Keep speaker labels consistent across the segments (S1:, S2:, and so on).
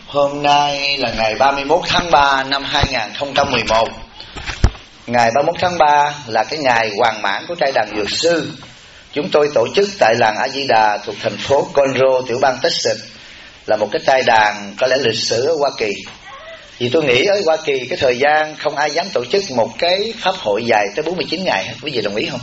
S1: Hôm nay là ngày 31 tháng 3 năm 2011. Ngày 31 tháng 3 là cái ngày hoàn mãn của trai đàn Dược Sư. Chúng tôi tổ chức tại làng A Di Đà thuộc thành phố Conroe, tiểu bang Texas, là một cái trai đàn có lẽ lịch sử ở Hoa Kỳ. Vì tôi nghĩ ở Hoa Kỳ cái thời gian không ai dám tổ chức một cái pháp hội dài tới 49 ngày hết. Quý vị đồng ý không?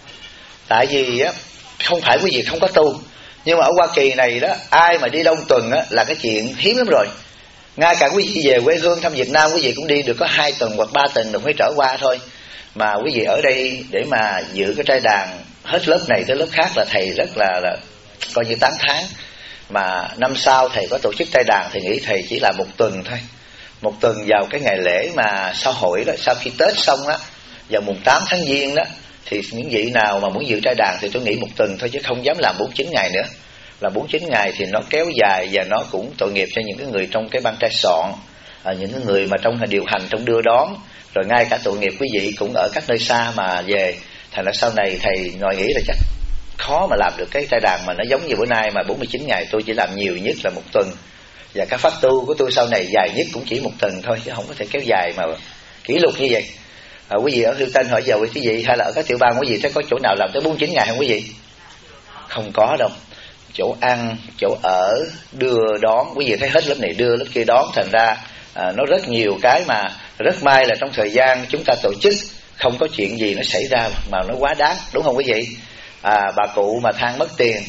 S1: Tại vì á, không phải quý vị không có tu, nhưng mà ở Hoa Kỳ này đó, ai mà đi đông tuần á là cái chuyện hiếm lắm rồi. Ngay cả quý vị về quê hương thăm Việt Nam, quý vị cũng đi được có 2 tuần hoặc 3 tuần đồng mới trở qua thôi. Mà quý vị ở đây để mà giữ cái trai đàn hết lớp này tới lớp khác là thầy rất là coi như tán thán. Mà năm sau thầy có tổ chức trai đàn, thầy nghĩ thầy chỉ là 1 tuần thôi. 1 tuần vào cái ngày lễ mà xã hội đó, sau khi Tết xong á, vào mùng 8 tháng Giêng đó, thì những vị nào mà muốn dự trai đàn thì tôi nghĩ 1 tuần thôi, chứ không dám làm 49 ngày nữa. Là 49 ngày thì nó kéo dài và nó cũng tội nghiệp cho những cái người trong cái ban trai soạn, những cái người mà trong điều hành, trong đưa đón, rồi ngay cả tội nghiệp quý vị cũng ở các nơi xa mà về. Thành ra sau này thầy ngồi nghĩ là chắc khó mà làm được cái trai đàn mà nó giống như bữa nay mà 49 ngày. Tôi chỉ làm nhiều nhất là 1 tuần, và các pháp tu của tôi sau này dài nhất cũng chỉ 1 tuần thôi, chứ không có thể kéo dài mà kỷ lục như vậy. Quý vị ở Hilton hỏi giờ quý vị hay là ở các tiểu bang quý vị thấy có chỗ nào làm tới 49 ngày không quý vị? Không có đâu. Chỗ ăn, chỗ ở, đưa đón, quý vị thấy hết lớp này đưa lớp kia đón. Thành ra nó rất nhiều cái mà rất may là trong thời gian chúng ta tổ chức không có chuyện gì nó xảy ra mà nó quá đáng, đúng không quý vị? Bà cụ mà than mất tiền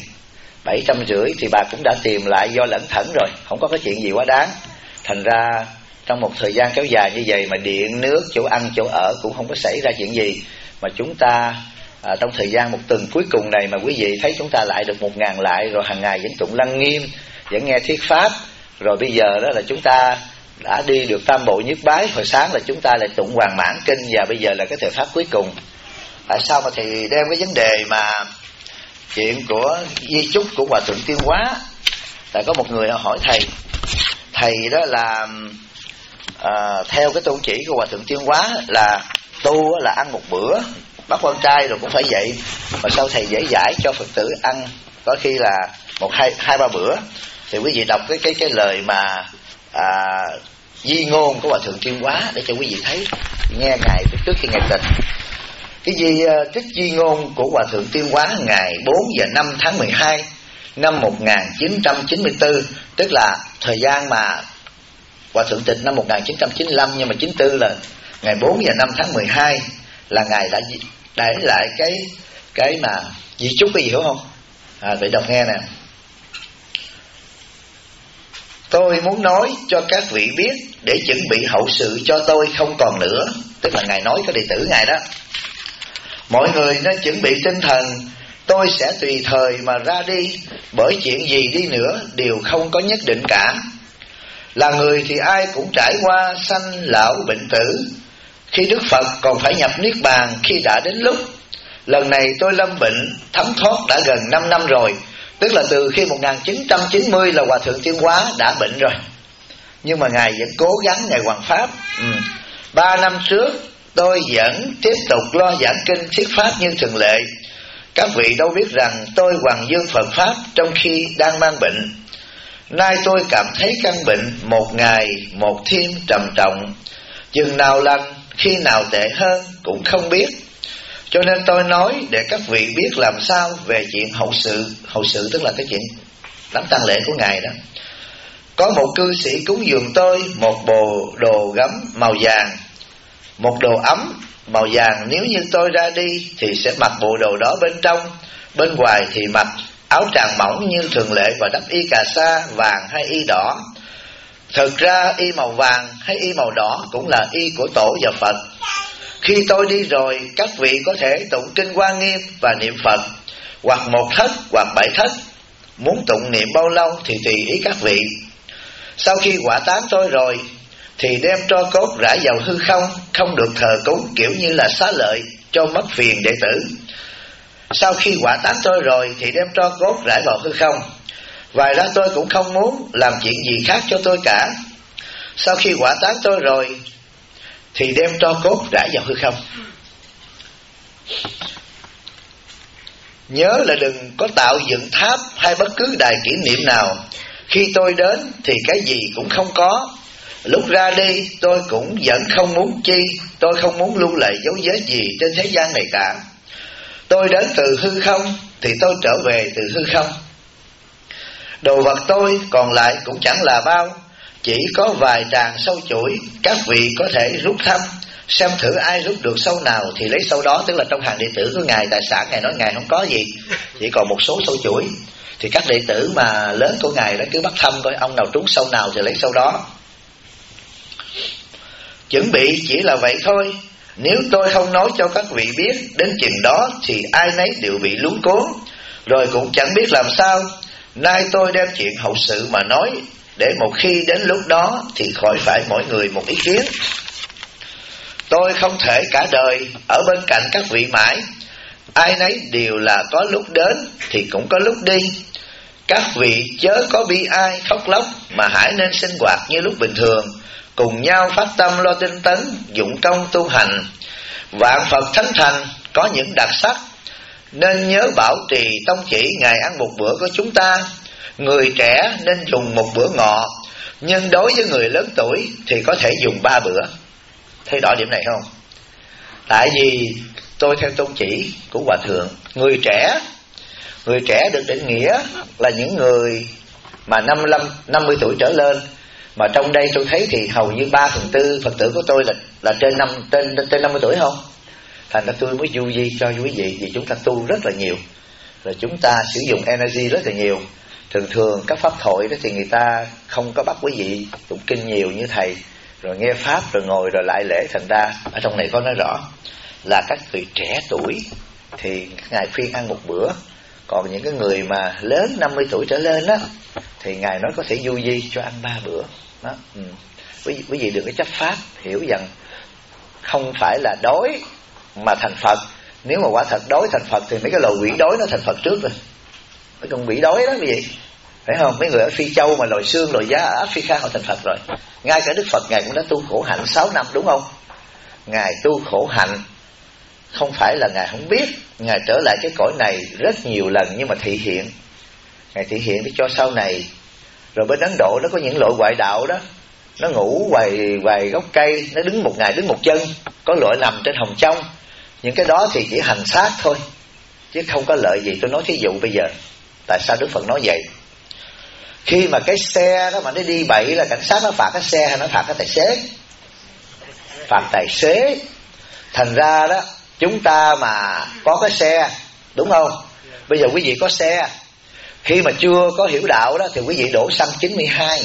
S1: 750 thì bà cũng đã tìm lại do lẩn thẩn rồi, không có cái chuyện gì quá đáng. Thành ra trong một thời gian kéo dài như vậy mà điện, nước, chỗ ăn, chỗ ở cũng không có xảy ra chuyện gì, mà chúng ta trong thời gian 1 tuần cuối cùng này mà quý vị thấy chúng ta lại được 1000 lại, rồi hàng ngày vẫn tụng Lăng Nghiêm, vẫn nghe thuyết pháp, rồi bây giờ đó là chúng ta đã đi được Tam Bộ Nhất Bái, hồi sáng là chúng ta lại tụng Hoàn Mãn Kinh, và bây giờ là cái thời pháp cuối cùng. Tại sao mà thầy đem cái vấn đề mà chuyện của di chúc của Hòa Thượng Tuyên Hóa? Tại có một người hỏi thầy đó là theo cái tôn chỉ của Hòa Thượng Tuyên Hóa là tu là ăn 1 bữa, bắt quan trai rồi cũng phải vậy, mà sao thầy dễ dãi cho Phật tử ăn có khi là 1, 2, 3 bữa? Thì quý vị đọc cái lời mà di ngôn của Hòa Thượng Tuyên Hóa để cho quý vị thấy, nghe ngài trước khi ngài tịch. Cái trích di ngôn của Hòa Thượng Tuyên Hóa ngày 4 và 5 tháng 12 năm 1994, tức là thời gian mà Hòa Thượng tịch năm 1995, nhưng mà 94 là ngày 4 và 5 tháng 12 là ngài đã để lại cái mà di chúc, cái gì hiểu không? Vậy đọc nghe nè. Tôi muốn nói cho các vị biết để chuẩn bị hậu sự cho tôi không còn nữa. Tức là ngài nói cái đệ tử ngài đó. Mọi người nên chuẩn bị tinh thần, tôi sẽ tùy thời mà ra đi, bởi chuyện gì đi nữa đều không có nhất định cả. Là người thì ai cũng trải qua sanh lão bệnh tử. Khi Đức Phật còn phải nhập Niết Bàn khi đã đến lúc. Lần này tôi lâm bệnh thấm thoát đã gần 5 năm rồi. Tức là từ khi 1990 là Hòa Thượng Tuyên Hóa đã bệnh rồi, nhưng mà ngài vẫn cố gắng ngài hoằng pháp. 3 năm trước tôi vẫn tiếp tục lo giảng kinh thuyết pháp như thường lệ. Các vị đâu biết rằng tôi hoằng dương Phật pháp trong khi đang mang bệnh. Nay tôi cảm thấy căn bệnh một ngày một thêm trầm trọng, chừng nào lành khi nào tệ hơn cũng không biết. Cho nên tôi nói để các vị biết làm sao về chuyện hậu sự. Hậu sự tức là cái chuyện đám tang lễ của ngài đó. Có một cư sĩ cúng dường tôi một bộ đồ gấm màu vàng, một đồ ấm màu vàng. Nếu như tôi ra đi thì sẽ mặc bộ đồ đó bên trong, bên ngoài thì mặc áo tràng mỏng như thường lệ và đắp y cà sa vàng hay y đỏ. Thực ra y màu vàng hay y màu đỏ cũng là y của Tổ và Phật. Khi tôi đi rồi, các vị có thể tụng kinh Hoa Nghiêm và niệm Phật, hoặc 1 thất hoặc 7 thất. Muốn tụng niệm bao lâu thì tùy ý các vị. Sau khi hỏa táng tôi rồi thì đem tro cốt rải vào hư không, không được thờ cúng kiểu như là xá lợi cho mất phiền đệ tử. Sau khi hỏa táng tôi rồi thì đem tro cốt rải vào hư không. Ngoài ra tôi cũng không muốn làm chuyện gì khác cho tôi cả. Sau khi hỏa táng tôi rồi thì đem tro cốt rải vào hư không. Nhớ là đừng có tạo dựng tháp hay bất cứ đài kỷ niệm nào. Khi tôi đến thì cái gì cũng không có. Lúc ra đi tôi cũng vẫn không muốn chi. Tôi không muốn lưu lại dấu vết gì trên thế gian này cả. Tôi đến từ hư không thì tôi trở về từ hư không. Đồ vật tôi còn lại cũng chẳng là bao, chỉ có vài tràng sâu chuỗi. Các vị có thể rút thăm, xem thử ai rút được sâu nào thì lấy sâu đó. Tức là trong hàng đệ tử của Ngài, tại sản Ngài nói Ngài không có gì, chỉ còn một số sâu chuỗi. Thì các đệ tử mà lớn của Ngài đó cứ bắt thăm coi ông nào trúng sâu nào thì lấy sâu đó. Chuẩn bị chỉ là vậy thôi. Nếu tôi không nói cho các vị biết đến chừng đó thì ai nấy đều bị luống cuống, rồi cũng chẳng biết làm sao. Nay tôi đem chuyện hậu sự mà nói, để một khi đến lúc đó thì khỏi phải mỗi người một ý kiến. Tôi không thể cả đời ở bên cạnh các vị mãi. Ai nấy đều là có lúc đến thì cũng có lúc đi. Các vị chớ có bi ai khóc lóc, mà hãy nên sinh hoạt như lúc bình thường, cùng nhau phát tâm lo tinh tấn, dụng công tu hành. Vạn Phật thánh thành có những đặc sắc, nên nhớ bảo trì tông chỉ ngày ăn một bữa của chúng ta. Người trẻ nên dùng một bữa ngọ, nhưng đối với người lớn tuổi thì có thể dùng 3 bữa. Thấy rõ điểm này không? Tại vì tôi theo tôn chỉ của Hòa Thượng, người trẻ được định nghĩa là những người mà 50 tuổi trở lên. Mà trong đây tôi thấy thì hầu như 3/4 Phật tử của tôi là trên 50 tuổi không? Thành ra tôi mới du di cho quý vị, vì chúng ta tu rất là nhiều, rồi chúng ta sử dụng energy rất là nhiều. Thường các pháp thoại đó thì người ta không có bắt quý vị tụng kinh nhiều như thầy, rồi nghe pháp rồi ngồi rồi lại lễ. Thành ra ở trong này có nói rõ là các người trẻ tuổi thì Ngài khuyên ăn một bữa. Còn những cái người mà lớn 50 tuổi trở lên đó thì Ngài nói có thể du di cho ăn 3 bữa đó. Quý vị đừng có chấp pháp, hiểu rằng không phải là đói mà thành Phật. Nếu mà quả thật đói thành Phật thì mấy cái loài quỷ đói nó thành Phật trước rồi. Mấy con quỷ đói đó quý vị, phải không? Mấy người ở Phi Châu mà loài xương loài giá ở Africa họ thành Phật rồi. Ngay cả Đức Phật Ngài cũng đã tu khổ hạnh 6 năm, đúng không? Ngài tu khổ hạnh không phải là Ngài không biết. Ngài trở lại cái cõi này rất nhiều lần, nhưng mà thị hiện. Ngài thị hiện để cho sau này. Rồi bên Ấn Độ nó có những loại ngoại đạo đó, nó ngủ ngoài gốc cây, nó đứng một ngày đứng một chân. Có loại nằm trên hồng trong. Những cái đó thì chỉ hành xác thôi, chứ không có lợi gì. Tôi nói thí dụ bây giờ, tại sao Đức Phật nói vậy? Khi mà cái xe đó mà nó đi bậy là cảnh sát nó phạt cái xe hay nó phạt cái tài xế? Phạt tài xế. Thành ra đó, chúng ta mà có cái xe, đúng không? Bây giờ quý vị có xe, khi mà chưa có hiểu đạo đó thì quý vị đổ xăng 92.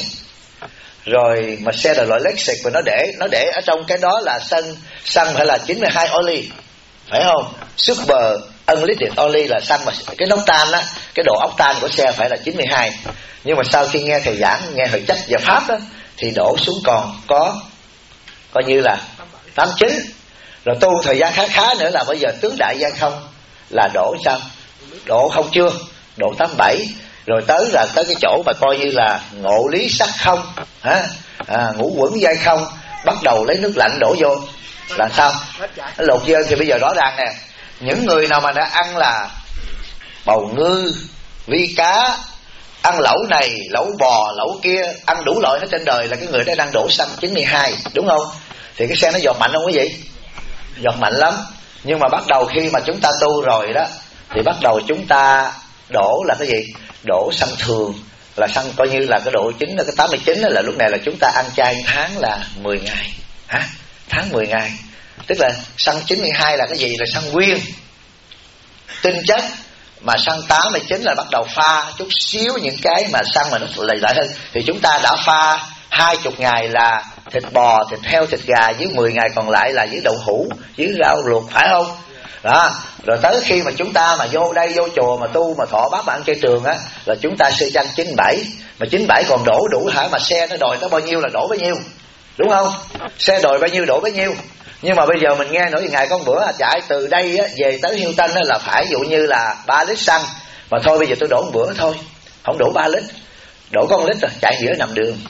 S1: Rồi mà xe là loại Lexus mà nó để ở trong cái đó là xăng phải là 92 oly, phải không? Super Unleaded oly là xăng mà cái nóng tan á, cái độ ốc tan của xe phải là 92. Nhưng mà sau khi nghe thầy giảng, nghe hội trách và pháp đó, thì đổ xuống còn có coi như là 89. Rồi tu thời gian khá nữa là bây giờ tướng đại gian không là đổ sao? Đổ không chưa? Đổ 87. Rồi tới cái chỗ mà coi như là ngộ lý sắc không, ngũ quẩn giai không, bắt đầu lấy nước lạnh đổ vô là sao? Nó lột dơ. Thì bây giờ rõ ràng nè, những người nào mà đã ăn là bầu ngư, vi cá, ăn lẩu này, lẩu bò, lẩu kia, ăn đủ loại hết trên đời là cái người đó đang đổ xăng 92, đúng không? Thì cái xe nó giọt mạnh không quý vị? Giọt mạnh lắm. Nhưng mà bắt đầu khi mà chúng ta tu rồi đó, thì bắt đầu chúng ta đổ là cái gì? Đổ xăng thường, là xăng coi như là cái độ chín là cái 89 đó, là lúc này là chúng ta ăn chay tháng là 10 ngày. Tháng 10 ngày. Tức là xăng 92 là cái gì? Là xăng nguyên tinh chất. Mà xăng 89 là bắt đầu pha chút xíu những cái mà xăng mà nó lại hơn. Thì chúng ta đã pha 20 ngày là thịt bò, thịt heo, thịt gà, với 10 ngày còn lại là với đậu hũ, với rau luộc, phải không? Đó. Rồi tới khi mà chúng ta mà vô đây, vô chùa mà tu mà thọ bát mà ăn chay trường á, là chúng ta sơ chanh 97. Mà 97 còn đổ đủ hả? Mà xe nó đòi tới bao nhiêu là đổ bấy nhiêu, đúng không? Xe đòi bao nhiêu đổ bấy nhiêu. Nhưng mà bây giờ mình nghe nói ngày con bữa chạy từ đây á, về tới Hilton á, là phải dụ như là 3 lít xăng. Mà thôi bây giờ tôi đổ một bữa thôi, không đổ 3 lít, đổ có 1 lít rồi, chạy giữa nằm đường.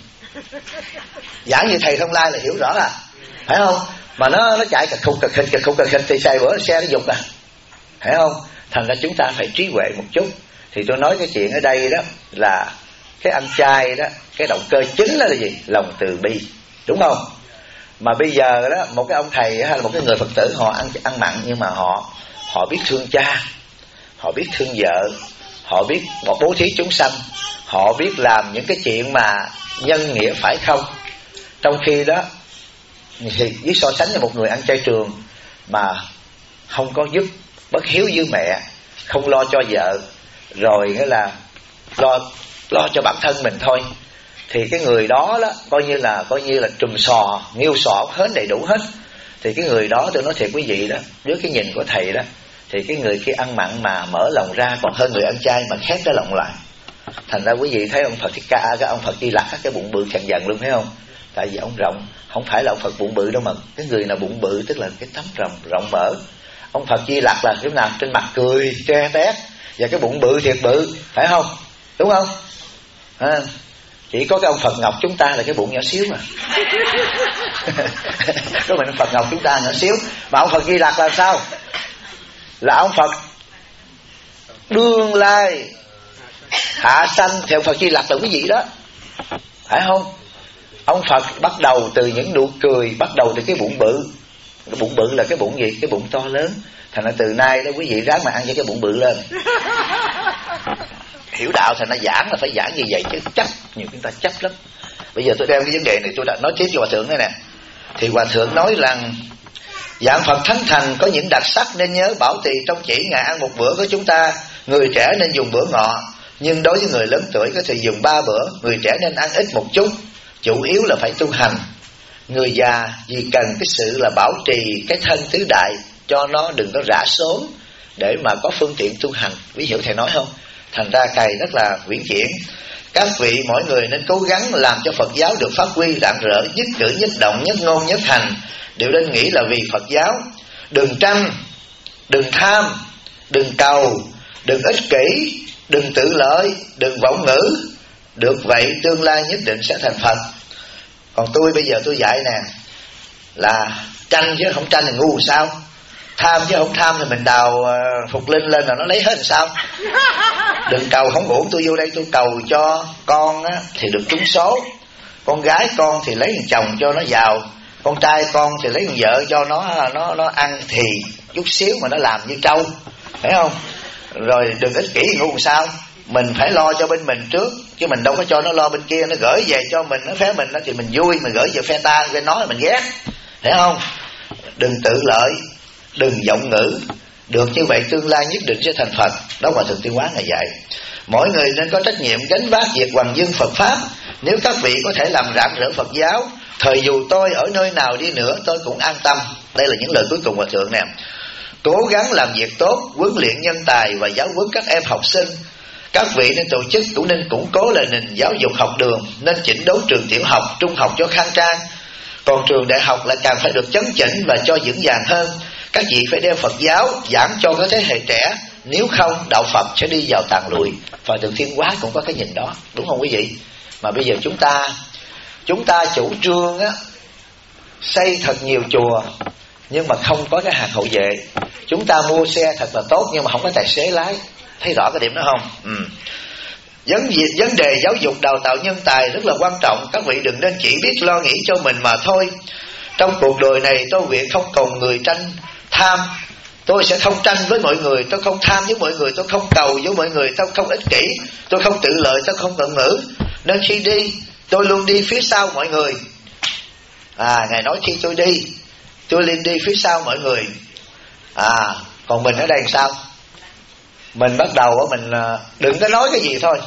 S1: Giảng như thầy Thông Lai là hiểu rõ à, phải không? Mà nó chạy cật khục thì xài bữa xe nó dục à, phải không? Thành ra chúng ta phải trí huệ một chút. Thì tôi nói cái chuyện ở đây đó là cái ăn chay đó, cái động cơ chính là gì? Lòng từ bi, đúng không? Mà bây giờ đó, một cái ông thầy hay là một cái người Phật tử họ ăn mặn, nhưng mà họ biết thương cha, họ biết thương vợ, họ biết bố thí chúng sanh, họ biết làm những cái chuyện mà nhân nghĩa phải không. Trong khi đó thì với so sánh với một người ăn chay trường mà không có giúp, bất hiếu với mẹ, không lo cho vợ, rồi nghĩa là lo cho bản thân mình thôi, thì cái người đó đó coi như là trùm sò, nghiêu sọ hết, đầy đủ hết. Thì cái người đó, tôi nói thiệt quý vị đó, với cái nhìn của thầy đó, thì cái người kia ăn mặn mà mở lòng ra còn hơn người ăn chay mà khép cái lòng lại. Thành ra quý vị thấy ông Phật Thích Ca, cái ông Phật Di Lặc, cái bụng bự khàn dần luôn, thấy không? Tại vì ông rộng, không phải là ông Phật bụng bự đâu, mà cái người nào bụng bự tức là cái tấm rộng mở. Ông Phật Di Lặc là lúc nào trên mặt cười tre tét, và cái bụng bự thiệt bự, phải không? Đúng không? Chỉ có cái ông Phật Ngọc chúng ta là cái bụng nhỏ xíu mà. Có mình ông Phật Ngọc chúng ta nhỏ xíu. Mà ông Phật Di Lặc là sao? Là ông Phật đương lai hạ sanh. Thì ông Phật Di Lặc là cái gì đó, phải không? Ông Phật bắt đầu từ những nụ cười, bắt đầu từ cái bụng bự. Cái bụng bự là cái bụng gì? Cái bụng to lớn. Thành ra từ nay đó quý vị ráng mà ăn với cái bụng bự lên. Hiểu đạo thành ra giảng là phải giảng như vậy chứ chấp, nhiều chúng ta chấp lắm. Bây giờ tôi đem cái vấn đề này tôi đã nói tiếp cho Hòa Thượng đây nè. Thì Hòa Thượng nói rằng dạng Phật thánh thành có những đặc sắc nên nhớ bảo trì trong chỉ ngày ăn một bữa của chúng ta. Người trẻ nên dùng bữa ngọ, nhưng đối với người lớn tuổi có thể dùng 3 bữa. Người trẻ nên ăn ít một chút, chủ yếu là phải tu hành. Người già vì cần cái sự là bảo trì cái thân tứ đại cho nó đừng có rã sốn, để mà có phương tiện tu hành. Ví dụ thầy nói không? Thành ra thầy rất là uyển chuyển. Các vị mỗi người nên cố gắng làm cho Phật giáo được phát huy rạng rỡ, nhất cử nhất động, nhất ngôn nhất hành đều nên nghĩ là vì Phật giáo. Đừng tranh, đừng tham, đừng cầu, đừng ích kỷ, đừng tự lợi, đừng vọng ngữ. Được vậy tương lai nhất định sẽ thành Phật. Còn tôi bây giờ tôi dạy nè, là tranh chứ không tranh thì ngu sao? Tham chứ không tham thì mình đào Phục Linh lên là nó lấy hết làm sao? Đừng cầu không ổn. Tôi vô đây tôi cầu cho con á, thì được trúng số. Con gái con thì lấy thằng chồng cho nó giàu. Con trai con thì lấy thằng vợ cho nó ăn thì chút xíu mà nó làm như trâu, phải không? Rồi đừng ích kỷ ngu làm sao? Mình phải lo cho bên mình trước, chứ mình đâu có cho nó lo bên kia. Nó gửi về cho mình, nó phé mình đó thì mình vui. Mình gửi về phe ta, phe nói là mình ghét, thấy không? Đừng tự lợi, đừng vọng ngữ. Được như vậy tương lai nhất định sẽ thành Phật. Đó Hòa Thượng Tuyên Quán là dạy. Mỗi người nên có trách nhiệm gánh vác việc hoằng dương Phật Pháp. Nếu các vị có thể làm rạng rỡ Phật giáo, thời dù tôi ở nơi nào đi nữa tôi cũng an tâm. Đây là những lời cuối cùng Hòa Thượng nè. Cố gắng làm việc tốt, huấn luyện nhân tài và giáo huấn các em học sinh. Các vị nên tổ chức cũng nên củng cố lại nền giáo dục học đường, nên chỉnh đốn trường tiểu học, trung học cho khang trang. Còn trường đại học lại càng phải được chấn chỉnh và cho vững vàng hơn. Các vị phải đem Phật giáo giảng cho các thế hệ trẻ, nếu không đạo Phật sẽ đi vào tàn lụi. Và Thượng Thiên Hóa cũng có cái nhìn đó, đúng không quý vị? Mà bây giờ chúng ta chủ trương á, xây thật nhiều chùa nhưng mà không có cái hàng hậu vệ. Chúng ta mua xe thật là tốt nhưng mà không có tài xế lái. Thấy rõ cái điểm đó không? Vấn đề giáo dục đào tạo nhân tài rất là quan trọng. Các vị đừng nên chỉ biết lo nghĩ cho mình mà thôi. Trong cuộc đời này tôi nguyện không cầu người tranh tham. Tôi sẽ không tranh với mọi người, tôi không tham với mọi người, tôi không cầu với mọi người, tôi không ích kỷ, tôi không tự lợi, tôi không ngượng ngữ. Nên khi đi, tôi luôn đi phía sau mọi người. Ngài nói khi tôi đi, tôi liền đi phía sau mọi người. Còn mình ở đây làm sao? Mình bắt đầu mình đừng có nói cái gì thôi.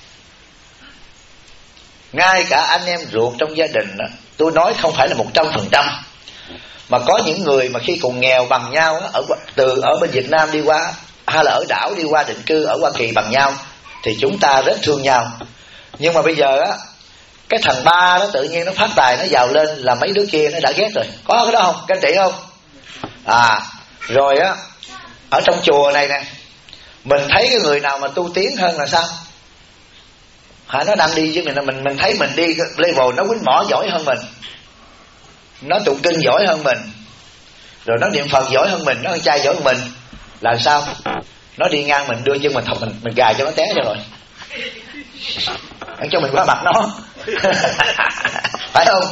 S1: Ngay cả anh em ruột trong gia đình đó, tôi nói không phải là 100%. Mà có những người mà khi còn nghèo bằng nhau đó, ở bên Việt Nam đi qua, hay là ở đảo đi qua định cư ở Hoa Kỳ bằng nhau, thì chúng ta rất thương nhau. Nhưng mà bây giờ á, cái thằng ba đó tự nhiên nó phát tài, nó giàu lên là mấy đứa kia nó đã ghét rồi. Có cái đó không? Các anh chị không? Rồi á, ở trong chùa này nè, mình thấy cái người nào mà tu tiến hơn là sao? Nó đang đi với mình thấy mình đi level nó quýnh mỏ giỏi hơn mình, nó tụng kinh giỏi hơn mình, rồi nó niệm Phật giỏi hơn mình, nó ăn chay giỏi hơn mình, là sao? Nó đi ngang mình đưa chân mình thọc mình gài cho nó té cho rồi. cho mình qua mặt nó. Phải không?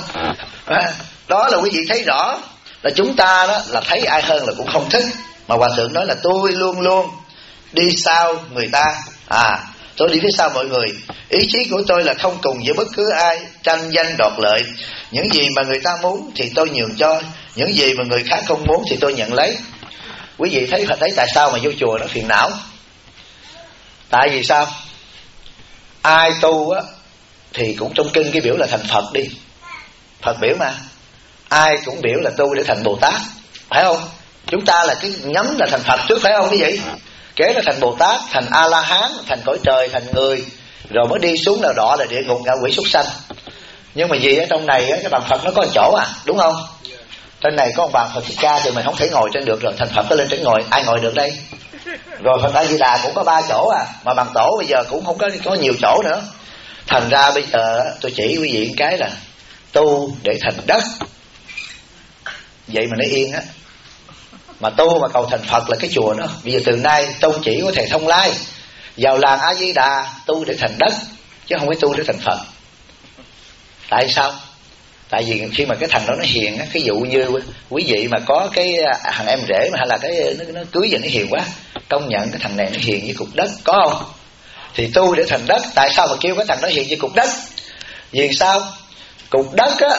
S1: Đó là quý vị thấy rõ là chúng ta đó là thấy ai hơn là cũng không thích. Mà Hòa Thượng nói là tôi luôn luôn đi sau người ta, tôi đi phía sau mọi người. Ý chí của tôi là không cùng với bất cứ ai tranh danh đoạt lợi. Những gì mà người ta muốn thì tôi nhường cho, những gì mà người khác không muốn thì tôi nhận lấy. Quý vị thấy tại sao mà vô chùa nó phiền não? Tại vì sao? Ai tu á thì cũng trong kinh cái biểu là thành Phật đi. Phật biểu mà, ai cũng biểu là tu để thành Bồ Tát, phải không? Chúng ta là cái nhắm là thành Phật trước, phải không quý vị? Kế là thành Bồ Tát, thành A-la-hán, thành cõi trời, thành người, rồi mới đi xuống là đọa là địa ngục, ngạ quỷ, súc sanh. Nhưng mà gì ở trong này á, cái bàn Phật nó có một chỗ đúng không? Trên này có một bàn Phật Thích Ca thì mình không thể ngồi trên được rồi. Thành Phật có lên trên ngồi, ai ngồi được đây? Rồi Phật A Di Đà cũng có 3 chỗ mà bằng tổ bây giờ cũng không có nhiều chỗ nữa. Thành ra bây giờ tôi chỉ quý vị một cái là tu để thành đất, vậy mà nó yên á. Mà tu mà cầu thành Phật là cái chùa đó. Bây giờ từ nay tông chỉ của thầy Thông Lai vào làng A Di Đà tu để thành đất, chứ không phải tu để thành Phật. Tại sao? Tại vì khi mà cái thằng đó nó hiền á, cái dụ như quý vị mà có cái thằng em rể mà hay là cái nó cưới về nó hiền quá, công nhận cái thằng này nó hiền như cục đất, có không? Thì tu để thành đất. Tại sao mà kêu cái thằng đó hiền như cục đất? Vì sao? Cục đất á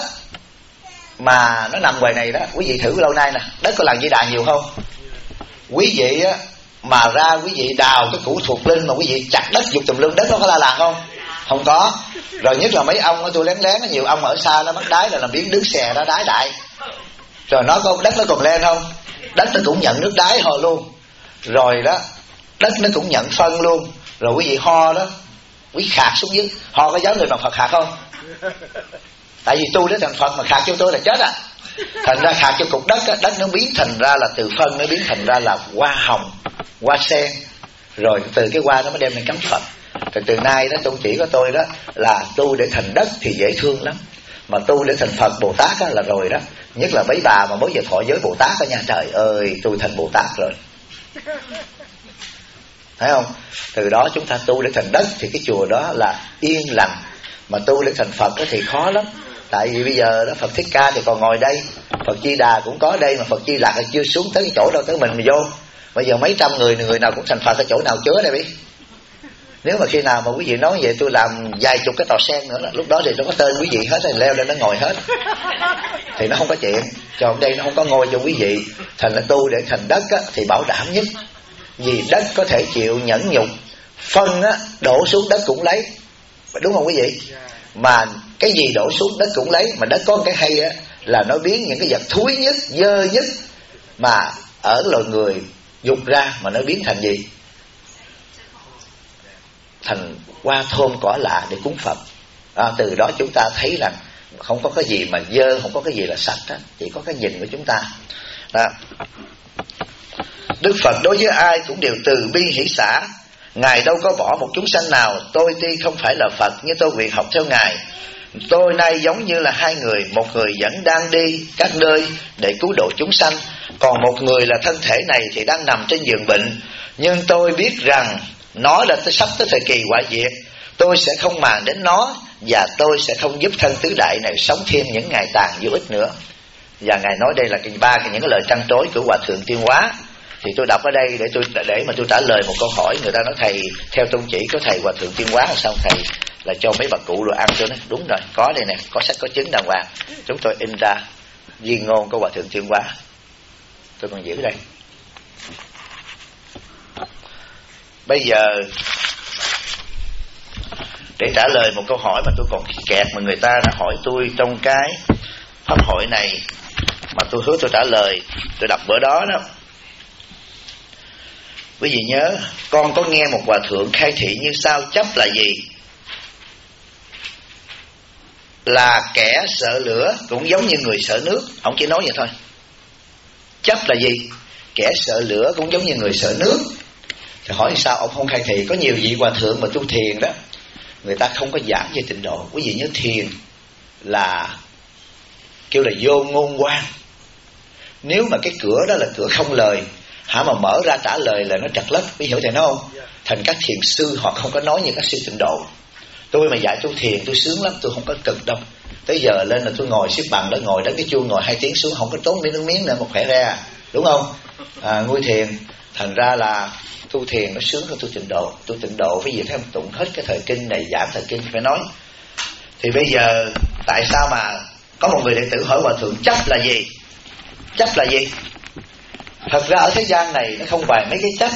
S1: mà nó nằm ngoài này đó, quý vị thử lâu nay nè, đất có làng Di Đà nhiều không? Quý vị á mà ra quý vị đào cái củ thuộc linh mà quý vị chặt đất dục tùm lum, đất nó có la làng không? Không có. Rồi nhất là mấy ông tôi lén lén, nhiều ông ở xa nó bắt đáy là làm biến đứng xè nó đáy đại. Rồi nó có đất nó còn lên không? Đất nó cũng nhận nước đáy ho luôn. Rồi đó, đất nó cũng nhận phân luôn. Rồi quý vị ho đó, quý khạc xuống dưới, ho có giáo người bằng Phật khạc không? Tại vì tu đến thành Phật mà khạc cho tôi là chết Thành ra khạc cho cục đất đất nó biến thành ra là từ phân, nó biến thành ra là hoa hồng, hoa sen. Rồi từ cái hoa nó mới đem lên cắm Phật. Rồi từ nay đó tôn chỉ của tôi đó là tu để thành đất thì dễ thương lắm, mà tu để thành Phật Bồ Tát là rồi đó. Nhất là mấy bà mà mới về thọ giới Bồ Tát đó nha, trời ơi tôi thành Bồ Tát rồi, thấy không? Từ đó chúng ta tu để thành đất thì cái chùa đó là yên lặng. Mà tu để thành Phật đó thì khó lắm. Tại vì bây giờ đó Phật Thích Ca thì còn ngồi đây, Phật Di Đà cũng có đây, mà Phật Di Lặc là chưa xuống tới cái chỗ đâu, tới mình mà vô. Bây giờ mấy trăm người, người nào cũng thành Phật, ở chỗ nào chứa đây biết. Nếu mà khi nào mà quý vị nói vậy tôi làm vài chục cái tòa sen nữa, lúc đó thì nó có tên quý vị hết, thì leo lên nó ngồi hết, thì nó không có chuyện. Còn đây nó không có ngôi cho quý vị. Thành là tu để thành đất á, thì bảo đảm nhất. Vì đất có thể chịu nhẫn nhục, phân á, đổ xuống đất cũng lấy, đúng không quý vị? Mà cái gì đổ xuống đất cũng lấy. Mà đất có một cái hay á, là nó biến những cái vật thúi nhất, dơ nhất mà ở loài người dục ra, mà nó biến thành gì? Thành hoa thơm cỏ lạ để cúng Phật. Từ đó chúng ta thấy rằng không có cái gì mà dơ, không có cái gì là sạch đó, chỉ có cái nhìn của chúng ta đó. Đức Phật đối với ai cũng đều từ bi hỷ xả. Ngài đâu có bỏ một chúng sanh nào. Tôi tuy không phải là Phật, nhưng tôi nguyện học theo Ngài. Tôi nay giống như là hai người. Một người vẫn đang đi các nơi để cứu độ chúng sanh, còn một người là thân thể này thì đang nằm trên giường bệnh. Nhưng tôi biết rằng nó đã sắp tới thời kỳ quả diệt. Tôi sẽ không màng đến nó, và tôi sẽ không giúp thân tứ đại này sống thêm những ngày tàn vô ích nữa. Và Ngài nói đây là những cái lời trăn trối của Hòa Thượng Tuyên Hóa. Thì tôi đọc ở đây để mà tôi trả lời một câu hỏi. Người ta nói thầy, theo tôn chỉ của thầy Hòa Thượng Tuyên Hóa là sao thầy? Là cho mấy bà cụ đồ ăn cho nó. Đúng rồi, có đây nè, có sách có chứng đàng hoàng. Chúng tôi in ra viên ngôn của Hòa Thượng Tuyên Hóa, tôi còn giữ đây. Bây giờ để trả lời một câu hỏi mà tôi còn kẹt, mà người ta đã hỏi tôi trong cái pháp hội này, mà tôi hứa tôi trả lời. Tôi đọc bữa đó đó. Quý vị nhớ, con có nghe một hòa thượng khai thị như sau: chấp là gì? Là kẻ sợ lửa cũng giống như người sợ nước. Ông chỉ nói vậy thôi. Chấp là gì? Kẻ sợ lửa cũng giống như người sợ nước. Thì hỏi sao ông không khai thị? Có nhiều vị hòa thượng mà tu thiền đó, người ta không có giảng về tịnh độ. Quý vị nhớ, thiền là kêu là vô ngôn quan. Nếu mà cái cửa đó là cửa không lời, mà mở ra trả lời là nó trật lất. Quý hiểu thầy nói không? Thành các thiền sư họ không có nói như các sư tịnh độ. Tôi mà dạy tôi thiền tôi sướng lắm, tôi không có cực đâu. Tới giờ lên là tôi ngồi xếp bằng đó, ngồi đánh cái chuông ngồi 2 tiếng xuống, không có tốn miếng nước miếng nữa, một khỏe ra, đúng không? Ngồi thiền, thành ra là tu thiền nó sướng hơn tu tịnh độ. Tu tịnh độ ví dụ thấy ông tụng hết cái thời kinh này, giảng thời kinh phải nói. Thì bây giờ tại sao mà có một người đệ tử hỏi hòa thượng chấp là gì? Chấp là gì? Thật ra ở thế gian này nó không phải mấy cái chấp.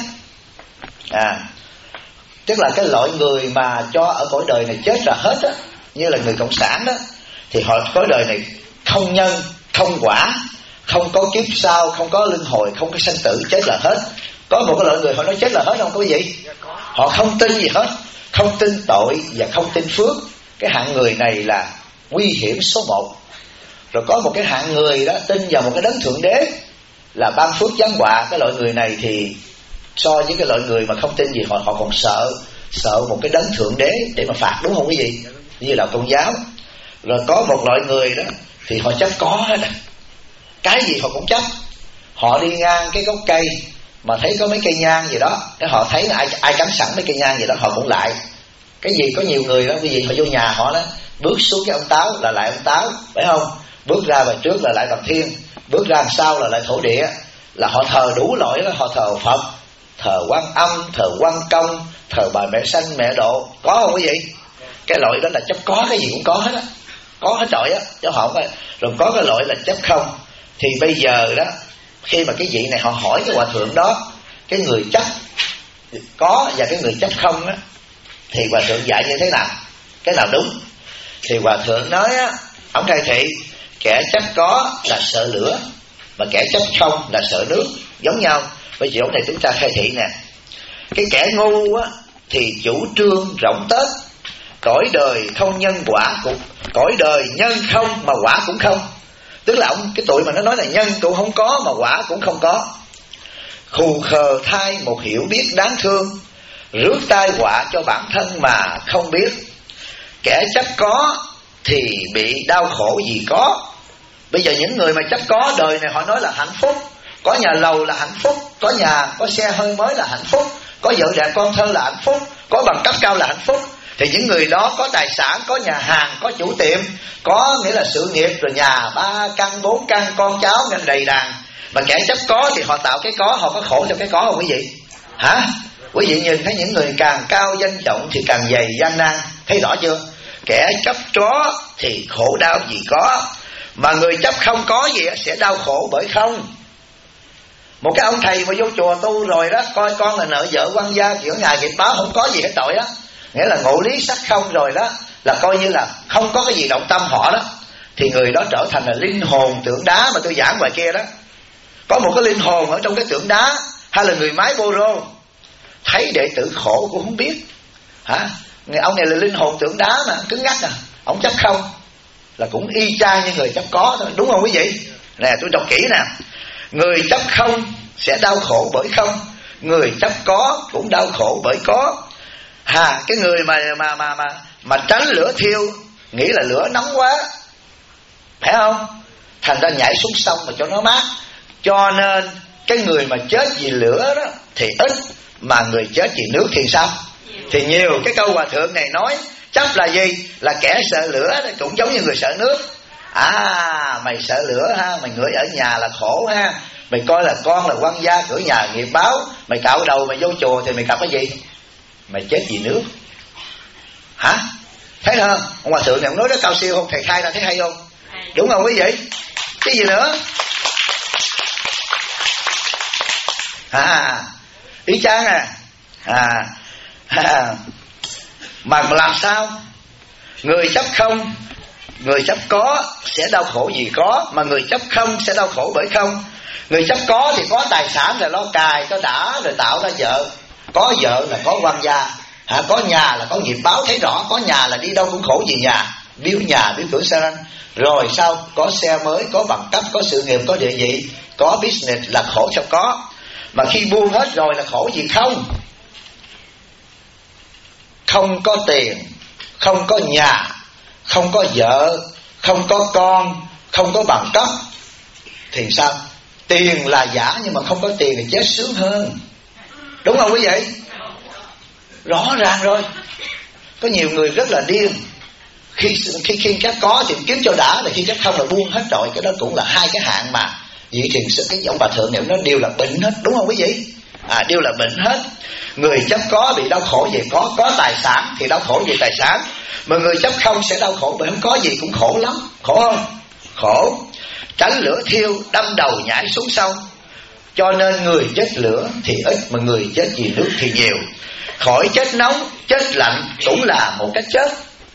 S1: Tức là cái loại người mà cho ở cõi đời này chết là hết á, như là người cộng sản đó, thì họ cõi đời này không nhân, không quả, không có kiếp sau, không có luân hồi, không có sanh tử, chết là hết. Có một cái loại người họ nói chết là hết không có gì. Họ không tin gì hết, không tin tội và không tin phước. Cái hạng người này là nguy hiểm số 1. Rồi có một cái hạng người đó tin vào một cái đấng thượng đế là ban phước giáng họa. Cái loại người này thì so với cái loại người mà không tin gì, họ còn sợ một cái đấng thượng đế để mà phạt, đúng không quý vị? Như là tôn giáo. Rồi có một loại người đó thì họ chấp có hết, cái gì họ cũng chấp. Họ đi ngang cái gốc cây mà thấy có mấy cây nhang gì đó, cái họ thấy ai cắm sẵn mấy cây nhang gì đó họ cũng lại. Cái gì có nhiều người đó quý vị, họ vô nhà họ đó, bước xuống cái ông táo là lại ông táo, phải không? Bước ra về trước là lại Bậc Thiên, bước ra sau là lại thổ địa. Là họ thờ đủ loại đó, họ thờ Phật, thờ Quan Âm, thờ Quan Công, thờ bà mẹ sanh mẹ độ. Có không quý vị? Cái loại đó là chấp có, cái gì cũng có hết á, có hết trọi á, chứ họ không phải. Rồi có cái loại là chấp không. Thì bây giờ đó, khi mà cái vị này họ hỏi cái hòa thượng đó, cái người chấp có và cái người chấp không á, thì hòa thượng dạy như thế nào, cái nào đúng? Thì hòa thượng nói á, ông khai thị kẻ chấp có là sợ lửa, mà kẻ chấp không là sợ nước, giống nhau. Bây giờ này chúng ta khai thị nè. Cái kẻ ngu á thì chủ trương rộng tết, cõi đời không nhân quả, cũng cõi đời nhân không mà quả cũng không. Tức là ông cái tụi mà nó nói là nhân cũng không có mà quả cũng không có. Khù khờ thay một hiểu biết đáng thương, rước tai họa cho bản thân mà không biết. Kẻ chấp có thì bị đau khổ vì có. Bây giờ những người mà chấp có đời này họ nói là hạnh phúc, có nhà lầu là hạnh phúc, có nhà có xe hơi mới là hạnh phúc, có vợ đẹp con thơ là hạnh phúc, có bằng cấp cao là hạnh phúc. Thì những người đó có tài sản, có nhà hàng, có chủ tiệm, có nghĩa là sự nghiệp, rồi nhà 3 căn 4 căn, con cháu nên đầy đàn. Mà kẻ chấp có thì họ tạo cái có, họ có khổ cho cái có không quý vị? Hả? Quý vị nhìn thấy những người càng cao danh vọng thì càng dày gian nan, thấy rõ chưa? Kẻ chấp có thì khổ đau vì có, mà người chấp không có gì sẽ đau khổ bởi không. Một cái ông thầy mà vô chùa tu rồi đó, coi con là nợ vợ quan gia kiểu ngày nghiệp báo, không có gì hết tội á, nghĩa là ngộ lý sắc không rồi đó, là coi như là không có cái gì động tâm họ đó, thì người đó trở thành là linh hồn tượng đá mà tôi giảng ngoài kia đó. Có một cái linh hồn ở trong cái tượng đá, hay là người máy bô rô, thấy đệ tử khổ cũng không biết. Hả? Ông này là linh hồn tượng đá mà cứng ngắc à, ông chấp không là cũng y chang như người chấp có thôi, đúng không quý vị? Nè tôi đọc kỹ nè. Người chấp không sẽ đau khổ bởi không, người chấp có cũng đau khổ bởi có. Cái người mà tránh lửa thiêu, nghĩ là lửa nóng quá, phải không? Thành ra nhảy xuống sông mà cho nó mát. Cho nên cái người mà chết vì lửa đó thì ít, mà người chết vì nước thì sao? Thì nhiều. Cái câu hòa thượng này nói chấp là gì? Là kẻ sợ lửa cũng giống như người sợ nước. Mày sợ lửa ha, mày ngửi ở nhà là khổ ha, mày coi là con là quan gia cửa nhà nghiệp báo, mày cạo đầu mày vô chùa thì mày gặp cái gì? Mày chết vì nước. Hả? Thấy không? Ông hòa thượng này ông nói đó cao siêu không? Thầy khai ra thấy hay không? Đúng không quý vị? Cái gì nữa? Ý chán mà làm sao? Người chấp không, người chấp có sẽ đau khổ vì có, mà người chấp không sẽ đau khổ bởi không. Người chấp có thì có tài sản rồi lo cài, có đã rồi tạo ra vợ, có vợ là có quan gia, có nhà là có nghiệp báo, thấy rõ. Có nhà là đi đâu cũng khổ vì nhà, biếu cửa xe. Rồi sao? Có xe mới, có bằng cấp, có sự nghiệp, có địa vị, có business là khổ cho có. Mà khi buông hết rồi là khổ gì không? Không có tiền, không có nhà, không có vợ, không có con, không có bằng cấp thì sao? Tiền là giả, nhưng mà không có tiền thì chết sướng hơn, đúng không quý vị? Rõ ràng rồi. Có nhiều người rất là điên, khi các có thì kiếm cho đã, là khi các không là buông hết rồi. Cái đó cũng là hai cái hạng mà vị thiền sư, cái ông bà thượng này nó đều là bệnh hết, đúng không quý vị? Đều là bệnh hết. Người chấp có bị đau khổ về có tài sản thì đau khổ về tài sản, mà người chấp không sẽ đau khổ bởi không có gì cũng khổ lắm. Khổ không? Khổ. Tránh lửa thiêu, đâm đầu nhảy xuống sông. Cho nên người chết lửa thì ít, mà người chết vì nước thì nhiều. Khỏi chết nóng, chết lạnh cũng là một cái chết.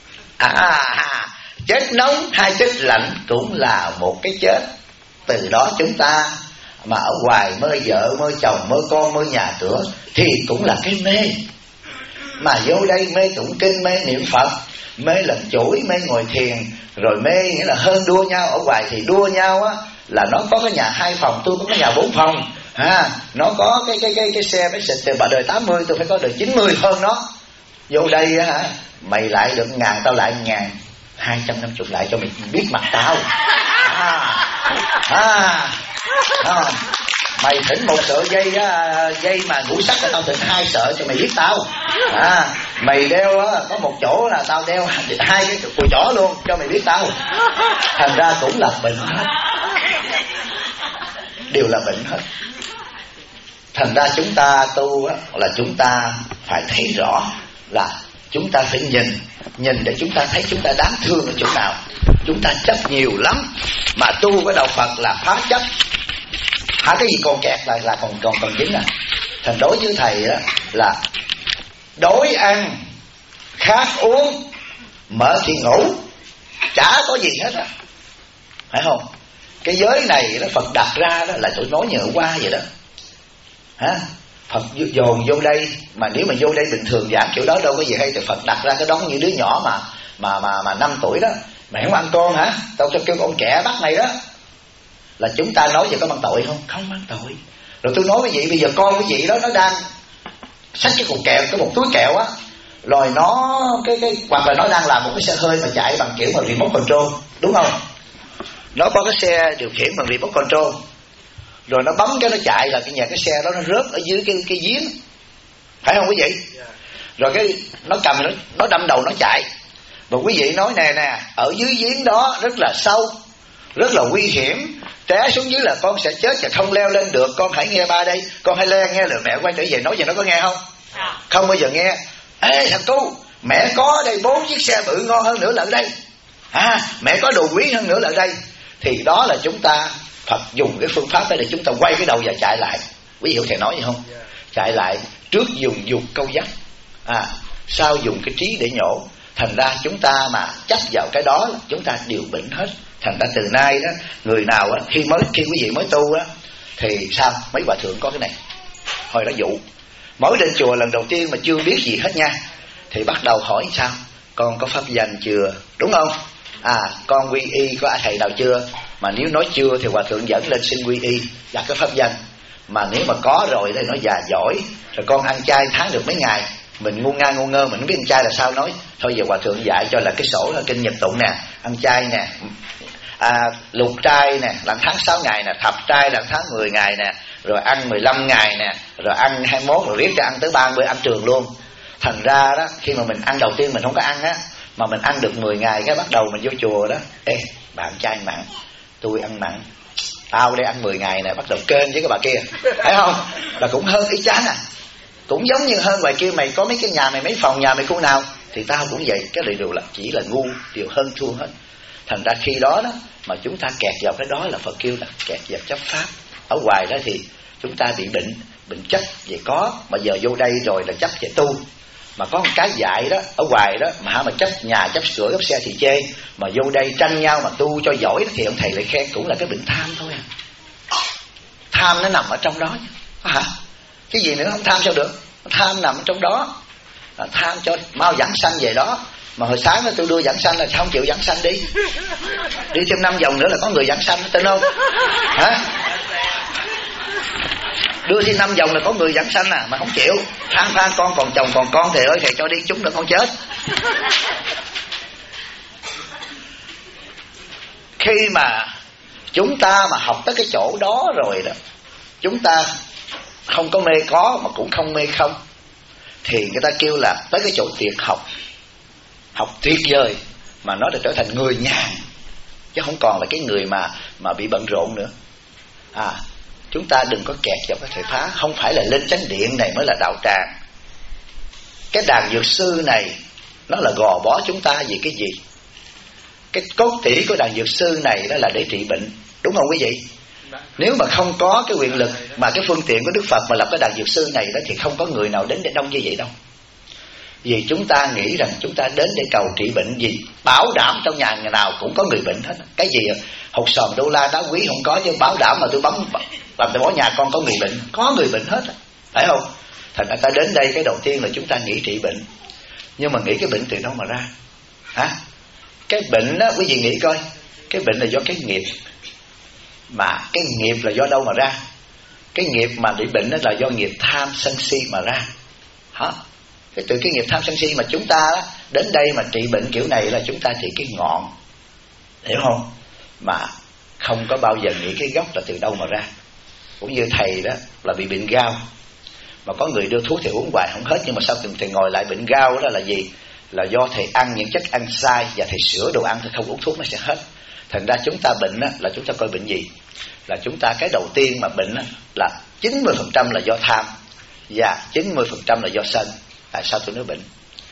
S1: Chết nóng hay chết lạnh cũng là một cái chết. Từ đó chúng ta mà ở ngoài mơ vợ, mơ chồng, mơ con, mơ nhà cửa thì cũng là cái mê. Mà vô đây mê tụng kinh, mê niệm Phật, mê lần chuỗi, mê ngồi thiền, rồi mê nghĩa là hơn đua nhau. Ở ngoài thì đua nhau á, là nó có cái nhà 2 phòng, tôi có cái nhà 4 phòng. Nó có cái xe máy xịn từ bà đời 80, tôi phải có đời 90 hơn nó. Vô đây á, mày lại được 1.000, tao lại 1.250 lại cho mày biết mặt tao. Mày thỉnh một sợi dây mà ngũ sắc, là tao thỉnh 2 sợi cho mày biết tao. Mày đeo có một chỗ là tao đeo 2 cái cùi chỏ luôn cho mày biết tao. Thành ra cũng là bệnh hết, đều là bệnh hết. Thành ra chúng ta tu là chúng ta phải thấy rõ, là chúng ta phải nhìn để chúng ta thấy chúng ta đáng thương ở chỗ nào. Chúng ta chấp nhiều lắm, mà tu với đạo Phật là phá chấp. Cái gì còn kẹt là còn dính. Thành đối với thầy đó là đói ăn, khát uống, mở thì ngủ, chả có gì hết á, phải không? Cái giới này đó Phật đặt ra đó là tôi nói nhờ qua vậy đó. Phật dồn vô đây, mà nếu mà vô đây bình thường giảng kiểu đó đâu có gì hay. Thì Phật đặt ra cái đón như đứa nhỏ mà 5 tuổi đó, mày không ăn con hả? Tao cho kêu con trẻ bắt này đó. Là chúng ta nói về có mang tội không? Không mang tội. Rồi tôi nói với vị, bây giờ con cái vị đó nó đang xách cái cục kẹo, một túi kẹo á, rồi nó hoặc là nó đang làm một cái xe hơi mà chạy bằng kiểu mà remote control, đúng không? Nó có cái xe điều khiển bằng remote control, rồi nó bấm cái nó chạy, là cái xe đó nó rớt ở dưới cái giếng, phải không quý vị? Rồi nó cầm nó đâm đầu nó chạy. Mà quý vị nói nè, ở dưới giếng đó rất là sâu, rất là nguy hiểm, té xuống dưới là con sẽ chết và không leo lên được. Con hãy nghe ba đây, con hãy nghe lời mẹ quay trở về nói về. Nó có nghe không? Không bao giờ nghe. Ê thằng cu, mẹ có đây 4 chiếc xe bự ngon hơn nữa là ở đây, mẹ có đồ quý hơn nữa là ở đây. Thì đó là chúng ta, Phật dùng cái phương pháp đó để chúng ta quay cái đầu và chạy lại. Quý vị hiểu thầy nói gì không? Chạy lại, trước dùng dục câu dắt, sau dùng cái trí để nhổ. Thành ra chúng ta mà chấp vào cái đó, chúng ta đều bệnh hết. Thành ra từ nay đó, người nào đó, khi quý vị mới tu đó, thì sao? Mấy bà thượng có cái này, hồi đó dụ mới đến chùa lần đầu tiên mà chưa biết gì hết nha, thì bắt đầu hỏi sao? Con có pháp danh chưa? Đúng không? Con quy y có thầy nào chưa? Mà nếu nói chưa thì hòa thượng dẫn lên xin quy y, đặt cái pháp danh. Mà nếu mà có rồi thì nó già giỏi, rồi con ăn chay tháng được mấy ngày, mình ngu ngơ mình không biết ăn chay là sao, nói thôi giờ hòa thượng dạy cho là cái sổ là kinh Nhật Tụng nè, ăn chay nè, lục trai nè, là tháng 6 ngày nè, thập trai là tháng 10 ngày nè, rồi ăn 15 ngày nè, rồi ăn 21, rồi riết cho ăn tới 30, ăn trường luôn. Thành ra đó, khi mà mình ăn đầu tiên mình không có ăn á, mà mình ăn được 10 ngày cái bắt đầu mình vô chùa đó, ê bạn chay mặn, tôi ăn mặn, tao đây ăn 10 ngày nè, bắt đầu kênh với cái bà kia, thấy không? Là cũng hơn ý chán cũng giống như hơn ngoài kia, mày có mấy cái nhà mày mấy phòng, nhà mày khu nào thì tao cũng vậy. Cái này đều là chỉ là ngu, đều hơn thua hết. Thành ra khi đó mà chúng ta kẹt vào cái đó là Phật kêu là kẹt vào chấp pháp. Ở ngoài đó thì chúng ta bị bệnh chấp về có, mà giờ vô đây rồi là chấp về tu. Mà có một cái dạy đó, ở ngoài đó mà chấp nhà, chấp cửa, chấp xe thì chê, mà vô đây tranh nhau mà tu cho giỏi thì ông thầy lại khen, cũng là cái bệnh tham thôi Tham nó nằm ở trong đó hả? Cái gì nữa không tham sao được? Tham nằm ở trong đó, tham cho mau giảng sanh về đó. Mà hồi sáng tôi đưa giảng sanh là không chịu giảng sanh, đi thêm 5 vòng nữa là có người giảng sanh, tin không? Đưa thêm 5 vòng là có người giảng sanh mà không chịu. Than con còn chồng còn con, thầy ơi thầy cho đi chúng nữa con chết. Khi mà chúng ta mà học tới cái chỗ đó rồi đó, chúng ta không có mê có mà cũng không mê không, thì người ta kêu là tới cái chỗ tuyệt học. học tuyệt vời, mà nó đã trở thành người nhàn, chứ không còn là cái người mà bị bận rộn nữa. Chúng ta đừng có kẹt vào cái thời phá. Không phải là lên chánh điện này mới là đạo tràng. Cái đàn dược sư này nó là gò bó chúng ta vì cái gì? Cái cốt tủy của đàn dược sư này đó là để trị bệnh, đúng không quý vị? Nếu mà không có cái quyền lực mà cái phương tiện của Đức Phật mà lập cái đàn dược sư này đó, thì không có người nào đến để đông như vậy đâu. Vì chúng ta nghĩ rằng chúng ta đến để cầu trị bệnh gì, bảo đảm trong nhà nào cũng có người bệnh hết. Cái gì hột sòm đô la đá quý không có, chứ bảo đảm mà tôi bấm làm tôi bỏ nhà con có người bệnh, có người bệnh hết, phải không? Thành ra ta đến đây cái đầu tiên là chúng ta nghĩ trị bệnh. Nhưng mà nghĩ cái bệnh từ đâu mà ra? Cái bệnh đó quý vị nghĩ coi, cái bệnh là do cái nghiệp. Mà cái nghiệp là do đâu mà ra? Cái nghiệp mà bị bệnh đó là do nghiệp tham sân si mà ra. Cái từ cái nghiệp tham sân si mà chúng ta đến đây mà trị bệnh kiểu này là chúng ta trị cái ngọn, hiểu không? Mà không có bao giờ nghĩ cái gốc là từ đâu mà ra. Cũng như thầy đó là bị bệnh gao, mà có người đưa thuốc thì uống hoài không hết, nhưng mà sau từng thầy ngồi lại bệnh gao đó là gì? Là do thầy ăn những chất ăn sai và thầy sửa đồ ăn, thầy không uống thuốc nó sẽ hết. Thành ra chúng ta bệnh là chúng ta coi bệnh gì? Là chúng ta cái đầu tiên mà bệnh là 90% là do tham và 90% là do sân. Tại sao tôi nói bệnh?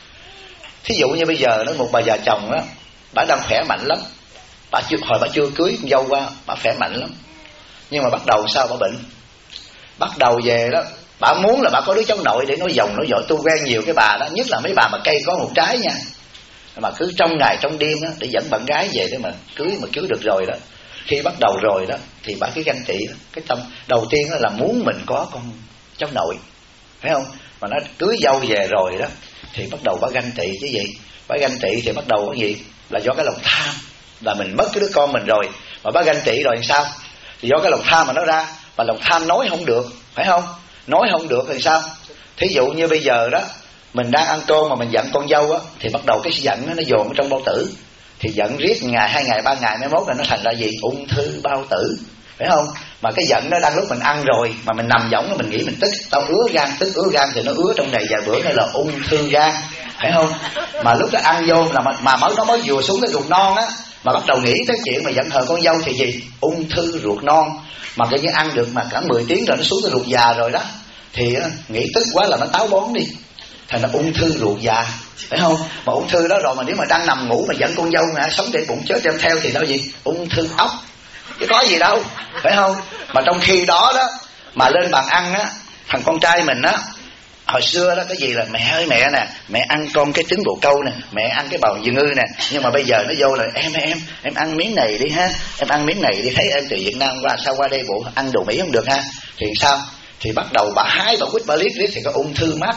S1: Thí dụ như bây giờ nó một bà già chồng á, bà đang khỏe mạnh lắm, hồi bà chưa cưới con dâu qua, bà khỏe mạnh lắm, nhưng mà bắt đầu sao bà bệnh? Bắt đầu về đó, bà muốn là bà có đứa cháu nội để nói dòng nói dõi. Tôi quen nhiều cái bà đó, nhất là mấy bà mà cây có một trái nha, mà cứ trong ngày trong đêm đó để dẫn bạn gái về để mà cưới được rồi đó. Khi bắt đầu rồi đó thì bà cứ ganh tị đó. Cái tâm đầu tiên đó là muốn mình có con cháu nội, phải không? Mà nó cưới dâu về rồi đó thì bắt đầu bà ganh tị chứ gì. Bà ganh tị thì bắt đầu cái gì? Là do cái lòng tham, là mình mất cái đứa con mình rồi. Mà bà ganh tị rồi sao? Thì do cái lòng tham mà nó ra. Và lòng tham nói không được, phải không? Nói không được thì sao? Thí dụ như bây giờ đó, mình đang ăn cơm mà mình giận con dâu á, thì bắt đầu cái giận nó dồn ở trong bao tử. Thì giận riết ngày, 2 ngày, 3 ngày, mai mốt là nó thành ra gì? Ung thư bao tử, phải không? Mà cái giận nó đang lúc mình ăn rồi, mà mình nằm võng mình nghĩ mình tức, tao ứa gan, tức ứa gan thì nó ứa trong này vài bữa này là ung thư gan, phải không? Mà lúc nó ăn vô là mà nó mới vừa xuống cái ruột non á, mà bắt đầu nghĩ tới chuyện mà giận hờn con dâu thì gì? Ung thư ruột non. Mà tự nhiên ăn được mà cả 10 tiếng rồi nó xuống cái ruột già rồi đó, thì nghĩ tức quá là nó táo bón đi, thành là ung thư ruột già, phải không? Mà ung thư đó rồi mà nếu mà đang nằm ngủ mà giận con dâu mà sống để bụng chết đem theo thì đâu gì? Ung thư ốc, chứ có gì đâu, phải không? Mà trong khi đó đó mà lên bàn ăn á, thằng con trai mình á, hồi xưa đó cái gì là mẹ ơi mẹ nè, mẹ ăn con cái trứng bồ câu nè, mẹ ăn cái bào dưa ngư nè, nhưng mà bây giờ nó vô là em ăn miếng này đi ha, em ăn miếng này đi, thấy em từ Việt Nam qua sao qua đây bộ ăn đồ Mỹ không được ha, thì sao? Thì bắt đầu bà hái bà quýt bà liếc thì có ung thư mắt.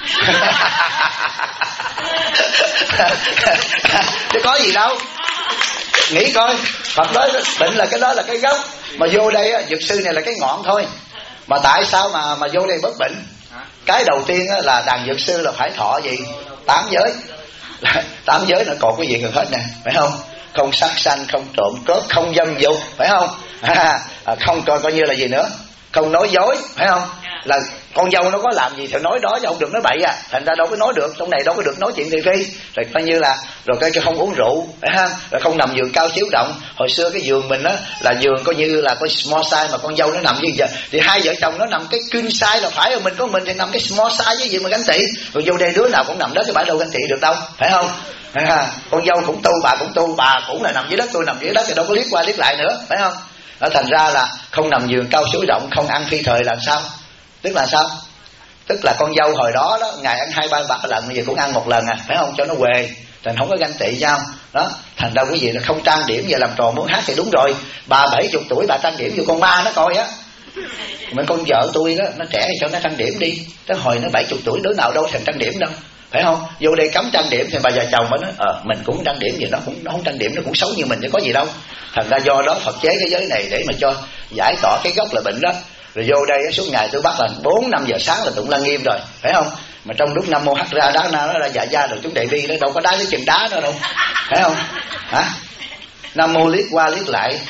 S1: Chứ có gì đâu. Nghĩ coi, Phật nói bệnh là cái đó là cái gốc, mà vô đây á, dược sư này là cái ngọn thôi. Mà tại sao mà vô đây bớt bệnh? Cái đầu tiên á, là đàn dược sư là phải thọ gì? 8 giới. 8 giới nó còn cái gì gần hết nè, phải không? Không sát sanh, không trộm cướp, không dâm dục, phải không? Không coi như là gì nữa? Không nói dối, phải không? Là con dâu nó có làm gì thì nói đó, chứ không được nói bậy à. Thành ra đâu có nói được, trong này đâu có được nói chuyện thị phi. Rồi coi như là rồi cái không uống rượu, phải không? Rồi không nằm giường cao chiếu rộng. Hồi xưa cái giường mình á là giường coi như là cái small size, mà con dâu nó nằm như vậy thì hai vợ chồng nó nằm cái king size là phải rồi, mình có mình thì nằm cái small size với gì mà ganh tị. Rồi vô đây đứa nào cũng nằm đó thì bà đâu ganh tị được đâu, phải không? Con dâu cũng tu, bà cũng tu, bà cũng là nằm dưới đất, tôi nằm dưới đất thì đâu có liếc qua liếc lại nữa, phải không? Thành ra là không nằm giường cao chiếu rộng, không ăn phi thời làm sao? Tức là sao? Tức là con dâu hồi đó đó, ngày ăn 2-3 lần, bây giờ cũng ăn 1 lần à, phải không? Cho nó quề, thành không có ganh tị nhau đó. Thành ra quý vị là không trang điểm, giờ làm trò muốn hát thì đúng rồi. Bà 70 tuổi bà trang điểm vô con ma nó coi á. Mấy con vợ tôi đó, nó trẻ thì cho nó trang điểm đi. Tới hồi nó 70 tuổi đứa nào đâu thành trang điểm đâu, phải không? Vô đây cấm trang điểm thì bà già chồng mới nói mình cũng trang điểm, vậy nó không trang điểm nó cũng xấu như mình chứ có gì đâu. Thành ra do đó Phật chế cái giới này để mà cho giải tỏa cái gốc là bệnh đó. Rồi vô đây suốt ngày tôi bắt là 4-5 giờ sáng là tụng Lăng Nghiêm rồi, phải không? Mà trong lúc Nam Mô Hắc Ra đá na nó ra dạ gia rồi chúng đệ vi nó đâu có đá cái chừng đá nữa đâu, phải không? Hả? Nam Mô liếc qua liếc lại.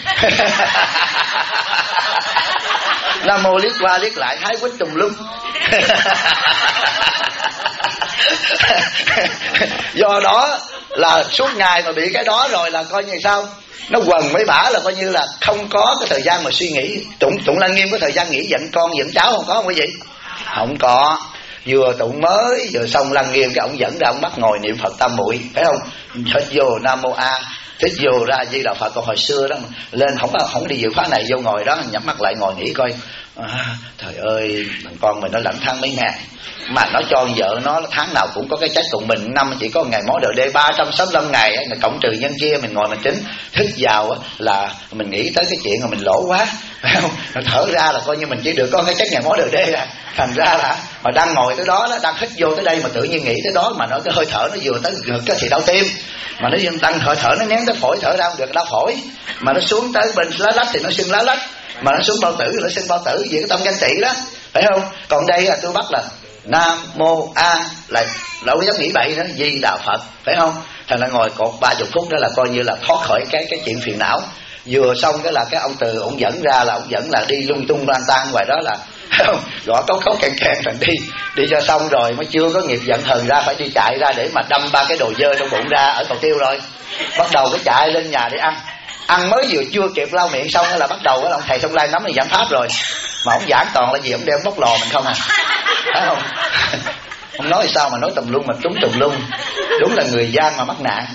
S1: Nam Mô liếc qua liếc lại hái quýt tùm lum. Do đó là suốt ngày mà bị cái đó rồi là coi như sao, nó quần với bả là coi như là không có cái thời gian mà suy nghĩ. Tụng Lăng Nghiêm có thời gian nghĩ giận con giận cháu không, có không quý vị? Không có. Vừa tụng mới vừa xong Lăng Nghiêm cái ông dẫn ra, ông bắt ngồi niệm Phật tam muội, phải không? Hít vô Nam Mô A, hít vô ra Di Đà Phật. Còn hồi xưa đó lên không đi dự khóa này, vô ngồi đó nhắm mắt lại ngồi nghĩ coi, trời ơi thằng con mình nó lãnh tháng mấy ngày mà nó cho vợ nó tháng nào cũng có cái chết, tụng mình năm chỉ có ngày mối đời đê 365 ngày ấy, cộng trừ nhân kia mình ngồi mình tính, thức vào là mình nghĩ tới cái chuyện mà mình lỗ quá, phải không? Rồi thở ra là coi như mình chỉ được có cái chết ngày mối đời đê à. Thành ra là mà đang ngồi tới đó, đang hít vô tới đây mà tự nhiên nghĩ tới đó, mà nó cái hơi thở nó vừa tới ngực cái thì đau tim, mà nó tăng hơi thở nó nén tới phổi, thở ra không được đau phổi, mà nó xuống tới bên lá lách thì nó sưng lá lách, mà nó xuống bao tử thì nó sưng bao tử, vì cái tâm ganh tị đó, phải không? Còn đây là tôi bắt là Nam Mô A, là đâu dám nghĩ bậy nữa, Di Đà Phật, phải không? Thành ra ngồi cột 30 phút đó là coi như là thoát khỏi cái chuyện phiền não. Vừa xong cái là cái ông Từ ông dẫn ra, là ông dẫn là đi lung tung lang tan ngoài đó, là gõ cốc kèn thành đi cho xong rồi mới chưa có nghiệp giận hờn ra, phải đi chạy ra để mà đâm 3 cái đồ dơ trong bụng ra ở cầu tiêu rồi. Bắt đầu cái chạy lên nhà để ăn mới vừa chưa kịp lau miệng xong là bắt đầu cái ông thầy Thông Lai nắm thì giảng pháp rồi, mà ông giảng toàn là gì, ông đem bóc lò mình không à, phải không? Ông nói sao mà nói tùm lum mà trúng tùm lum, đúng là người gian mà mắc nạn.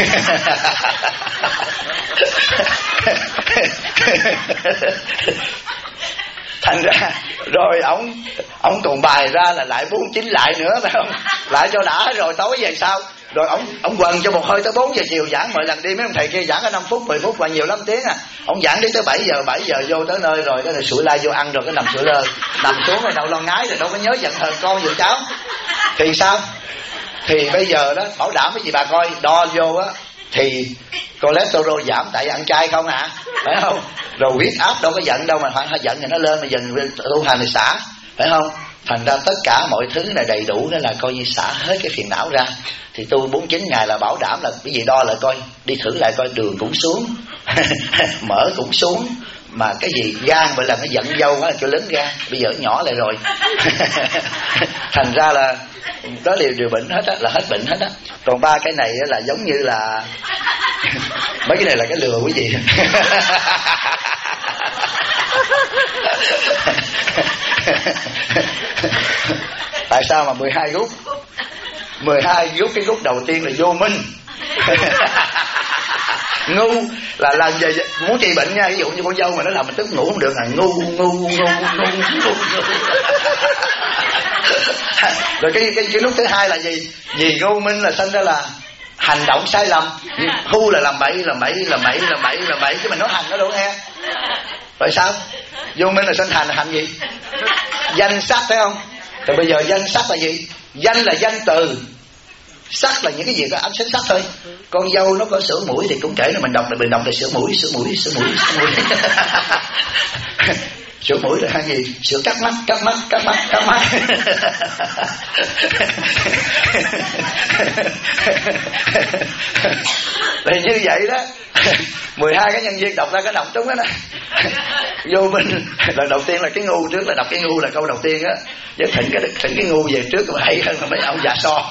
S1: Thành ra rồi ông còn bài ra là lại 49 lại nữa, phải không? Lại cho đã rồi tối về sao? Rồi ông quần cho một hơi tới 4 giờ chiều giảng, mọi lần đi mấy ông thầy kia giảng có 5 phút 10 phút và nhiều lắm tiếng à. Ông giảng đi tới 7 giờ vô tới nơi rồi cái sủi lai vô ăn rồi cái nằm sủi lơ, nằm xuống rồi đâu lo ngái rồi đâu có nhớ giận hờn con giùm cháu. Thì sao? Thì bây giờ đó bảo đảm cái gì bà coi, đo vô á thì cholesterol giảm tại ăn chay không hả? Phải không? Rồi huyết áp đâu có giận đâu, mà phải giận thì nó lên, mà dần tu hành thì xả, phải không? Thành ra tất cả mọi thứ này đầy đủ đó là coi như xả hết cái phiền não ra. Thì tu 49 ngày là bảo đảm là cái gì đo lại coi, đi thử lại coi, đường cũng xuống mỡ cũng xuống, mà cái gì gan bởi là nó giận dâu quá là cho lớn gan, bây giờ nhỏ lại rồi. Thành ra là đó đều bệnh hết á, là hết bệnh hết á. Còn 3 cái này là giống như là mấy cái này là cái lừa quý vị. Tại sao mà 12 gút? 12 gút, cái gút đầu tiên là vô minh. Ngu là làm gì muốn trị bệnh nha, ví dụ như con dâu mà nó làm mình tức ngủ không được là ngu. Rồi cái nút thứ hai là gì? Vì ngu minh là sinh ra là hành động sai lầm. Hưu là làm bậy, chứ mình nói hành nó đâu nghe. Rồi sao? Vô minh là sinh hành gì? Danh sắc, phải không? Rồi bây giờ danh sắc là gì? Danh là danh từ, sắc là những cái gì có ánh sáng sắc thôi. Con dâu nó có sữa mũi thì cũng kể là mình đọc là sữa mũi. Sữa mũi là gì? Sữa cắt mắt. Thì như vậy đó. 12 cái nhân viên đọc ra cái đọc trúng đó nè. Vô minh lần đầu tiên là cái ngu trước, là đọc cái ngu là câu đầu tiên á, với thỉnh cái ngu về trước mà hay hơn là mấy ông già so.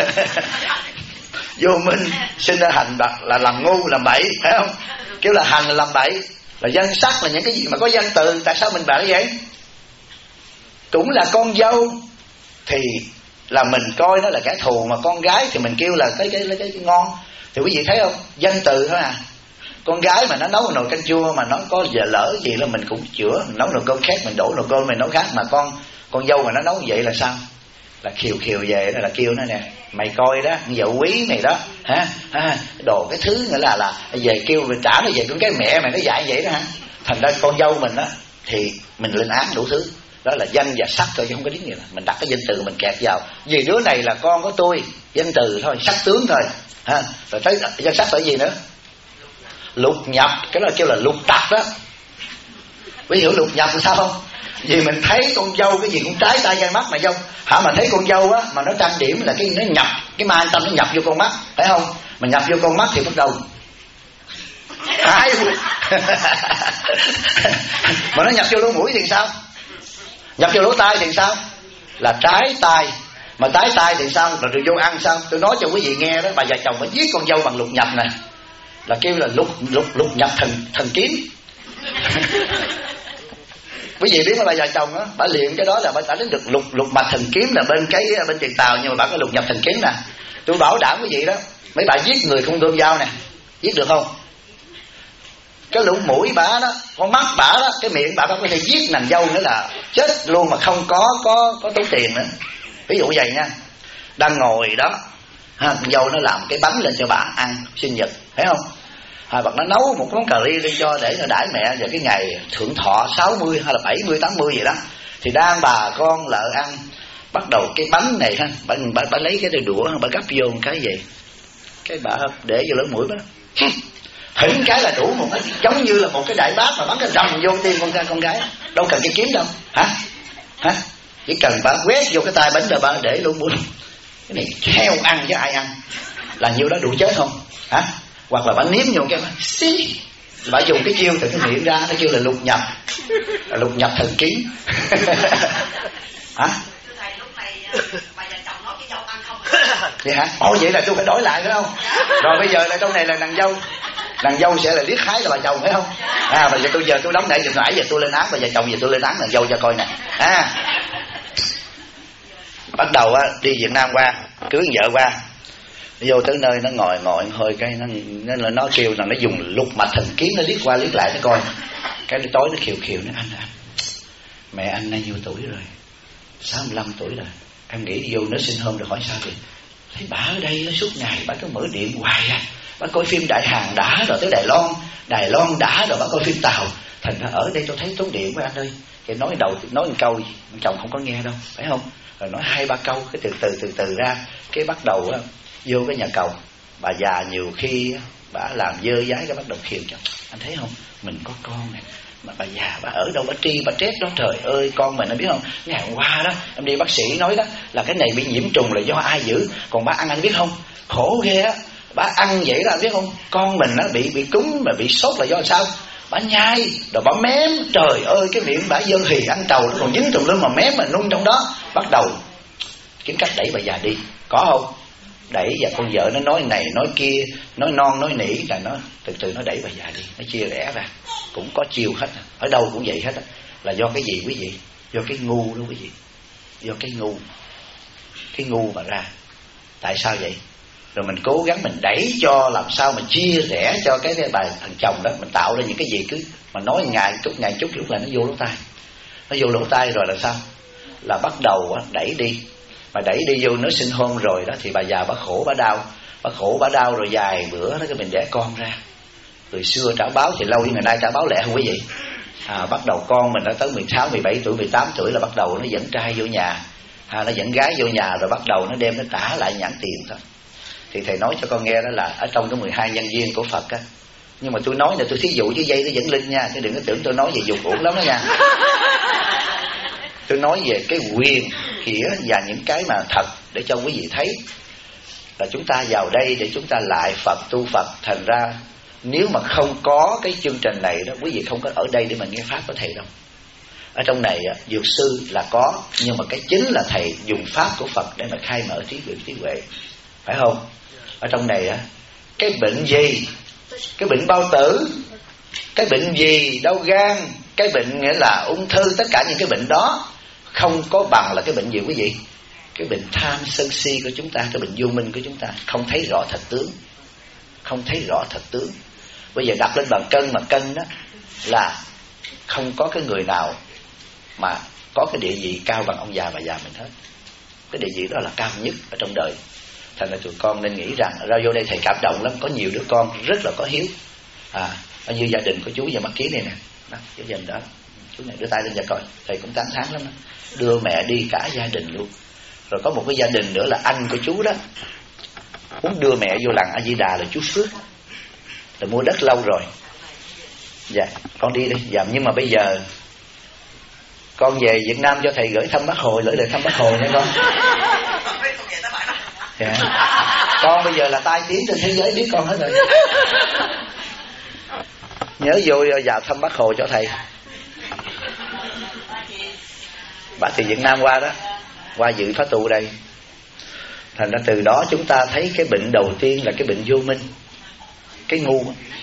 S1: Vô minh sinh ra hành là làm ngu làm bậy, phải không? Kêu là hành là làm bậy, là danh sắc là những cái gì mà có danh từ. Tại sao mình bảo vậy? Cũng là con dâu thì là mình coi nó là kẻ thù, mà con gái thì mình kêu là cái ngon. Thì quý vị thấy không? Danh từ thôi à. Con gái mà nó nấu nồi canh chua mà nó có giờ lỡ gì là mình cũng chữa, mình nấu nồi cơm khác mình đổ nồi cơm mình nấu khác. Mà con dâu mà nó nấu vậy là sao? Là khiều về đó, là kêu nó nè, mày coi đó, vợ quý mày đó hả? Đồ cái thứ nữa là về kêu mình trả nó về cũng cái mẹ mày nó dạy vậy đó hả? Thành ra con dâu mình á thì mình lên án đủ thứ. Đó là danh và sắc thôi chứ không có tiếng gì là mình đặt cái danh từ mình kẹt vào. Vì đứa này là con của tôi, danh từ thôi, sắc tướng thôi ha. Rồi tới danh sắc là gì nữa? Lục nhập, cái đó kêu là lục tặc đó. Quý hiểu lục nhập là sao không? Vì mình thấy con dâu cái gì cũng trái tay gai mắt mà dâu mà thấy con dâu á mà nó trang điểm là cái nó nhập cái ma tâm nó nhập vô con mắt, phải không? Mà nhập vô con mắt thì bắt đầu trái. Mà nó nhập vô lỗ mũi thì sao? Nhập vô lỗ tai thì sao? Là trái tai. Mà tái tay thì sao? Rồi tôi vô ăn sao? Tôi nói cho quý vị nghe đó, bà già chồng phải giết con dâu bằng lục nhập nè, là kêu là lục nhập thần kiếm. Quý vị biết mà bà già chồng á, bà luyện cái đó là bà đã đến được lục mạch thần kiếm là bên tiền Tàu, nhưng mà bà có lục nhập thần kiếm nè. Tôi bảo đảm quý vị đó, mấy bà giết người không gươm dao nè, giết được không? Cái lỗ mũi bả đó, con mắt bả đó, cái miệng bả có thể giết nàng dâu nữa là chết luôn mà không có tốn tiền nữa. Ví dụ vậy nha, đang ngồi đó ha, con dâu nó làm cái bánh lên cho bà ăn sinh nhật, thấy không? Hoặc nó nấu một món cà ri lên cho để nó đãi mẹ vào cái ngày thượng thọ 60 hay là 70 80 gì đó, thì đang bà con lợ ăn, bắt đầu cái bánh này ha, bà lấy cái đũa bà gắp vô một cái gì, cái bà để vô lỗ mũi đó, hỉnh cái là đủ một cái, giống như là một cái đại bác mà bắn cái rầm vô tim con gái, đâu cần cái kiếm đâu, hả? Chỉ cần bà quét vô cái tay bánh rồi bà để lỗ mũi. Cái này heo ăn chứ ai ăn, là nhiêu đó đủ chết không, hả? Hoặc là bà nếm vô cái xí, bà dùng cái chiêu từ cái miệng ra, nó kêu là lục nhập thần kiếm. Hả? Vậy hả? Ồ vậy là tôi phải đổi lại phải không? Rồi bây giờ là trong này là nàng dâu sẽ là liếc hái là bà chồng phải không? Bây giờ tôi đóng nãy giờ tôi lên án bà già chồng, giờ tôi lên án nàng dâu cho coi nè. Bắt đầu đi Việt Nam qua, cưới vợ qua, vô tới nơi nó ngồi hơi cái nó kêu rằng nó dùng lục mạch thần kiếm, nó liếc qua liếc lại nó coi, cái tối nó khiều nó anh mẹ anh nay nhiêu tuổi rồi? 65 tuổi rồi. Em nghĩ vô nó sinh hôm rồi hỏi sao thì thấy bà ở đây nó suốt ngày bà cứ mở điện hoài bà coi phim Đại Hàn đã rồi tới Đài Loan đã rồi bà coi phim Tàu, thành ra ở đây tôi thấy tốn điện với anh ơi. Cái nói một câu chồng không có nghe đâu phải không, rồi nói 2-3 câu cái từ từ ra cái bắt đầu vô cái nhà cầu. Bà già nhiều khi bà làm dơ dái cái bắt đầu khiêu chồng, anh thấy không, mình có con này mà bà già bà ở đâu bà tri bà trét đó, trời ơi con mình, anh biết không, ngày hôm qua đó em đi bác sĩ nói đó là cái này bị nhiễm trùng là do ai giữ, còn bà ăn anh biết không, khổ ghê á, bà ăn vậy đó anh biết không, con mình nó bị cúm mà bị sốt là do sao, bà nhai rồi bà mém, trời ơi cái miệng bà dơ hì ăn trầu nó còn dính trùng lưng mà mém mà nung trong đó. Bắt đầu kiếm cách đẩy bà già đi, có không? Đẩy và con vợ nó nói này nói kia, nói non nói nỉ, là nó từ từ nó đẩy bà già đi, nó chia rẽ ra, cũng có chiêu hết, ở đâu cũng vậy hết, là do cái gì quý vị? Do cái ngu đó quý vị, do cái ngu mà ra. Tại sao vậy? Rồi mình cố gắng mình đẩy cho làm sao mà chia rẽ cho cái bà thằng chồng đó, mình tạo ra những cái gì cứ mà nói ngày chút lúc là nó vô lỗ tai rồi là sao? Là bắt đầu đẩy đi. Mà đẩy đi vô nó sinh hôn rồi đó thì bà già bà khổ bà đau rồi vài bữa đó cái mình đẻ con ra. Từ xưa trả báo thì lâu, ngày nay trả báo lẹ không quý vị. Bắt đầu con mình nó tới 16, 17 tuổi, 18 tuổi là bắt đầu nó dẫn trai vô nhà, nó dẫn gái vô nhà rồi bắt đầu nó đem nó trả lại nhãn tiền thôi. Thì thầy nói cho con nghe đó là ở trong cái 12 nhân duyên của Phật á. Nhưng mà tôi nói là tôi thí dụ với dây nó dẫn linh nha, chứ đừng có tưởng tôi nói về dục uổng lắm đó nha. Tôi nói về cái quyền nghĩa và những cái mà thật để cho quý vị thấy là chúng ta vào đây để chúng ta lại Phật, tu Phật. Thành ra nếu mà không có cái chương trình này đó, quý vị không có ở đây để mà nghe pháp của thầy đâu. Ở trong này dược sư là có, nhưng mà cái chính là thầy dùng pháp của Phật để mà khai mở trí huệ, phải không? Ở trong này cái bệnh gì, cái bệnh bao tử, cái bệnh gì đau gan, cái bệnh nghĩa là ung thư, tất cả những cái bệnh đó không có bằng là cái bệnh gì quý vị? Cái bệnh tham sân si của chúng ta, cái bệnh vô minh của chúng ta, không thấy rõ thật tướng. Bây giờ đặt lên bàn cân mà cân đó là không có cái người nào mà có cái địa vị cao bằng ông già bà già mình hết. Cái địa vị đó là cao nhất ở trong đời. Thành ra tụi con nên nghĩ rằng ra vô đây thầy cảm động lắm, có nhiều đứa con rất là có hiếu. Như gia đình của chú và mắt kiến này nè, đó, cái gia đình đó, chú này đưa tay lên cho coi, thầy cũng tán thán lắm đó. Đưa mẹ đi cả gia đình luôn. Rồi có một cái gia đình nữa là anh của chú đó, muốn đưa mẹ vô làng A Di Đà là chú Phước, là mua đất lâu rồi. Dạ, con đi đi. Dạ, nhưng mà bây giờ con về Việt Nam cho thầy gửi thăm Bác Hồ, gửi lời thăm Bác Hồ nha con. Dạ. Con bây giờ là tai tiếng trên thế giới biết con hết rồi. Nhớ vô vào thăm Bác Hồ cho thầy. Bà từ Việt Nam qua đó, qua dự khóa tu đây. Thành ra từ đó chúng ta thấy cái bệnh đầu tiên là cái bệnh vô minh, cái ngu.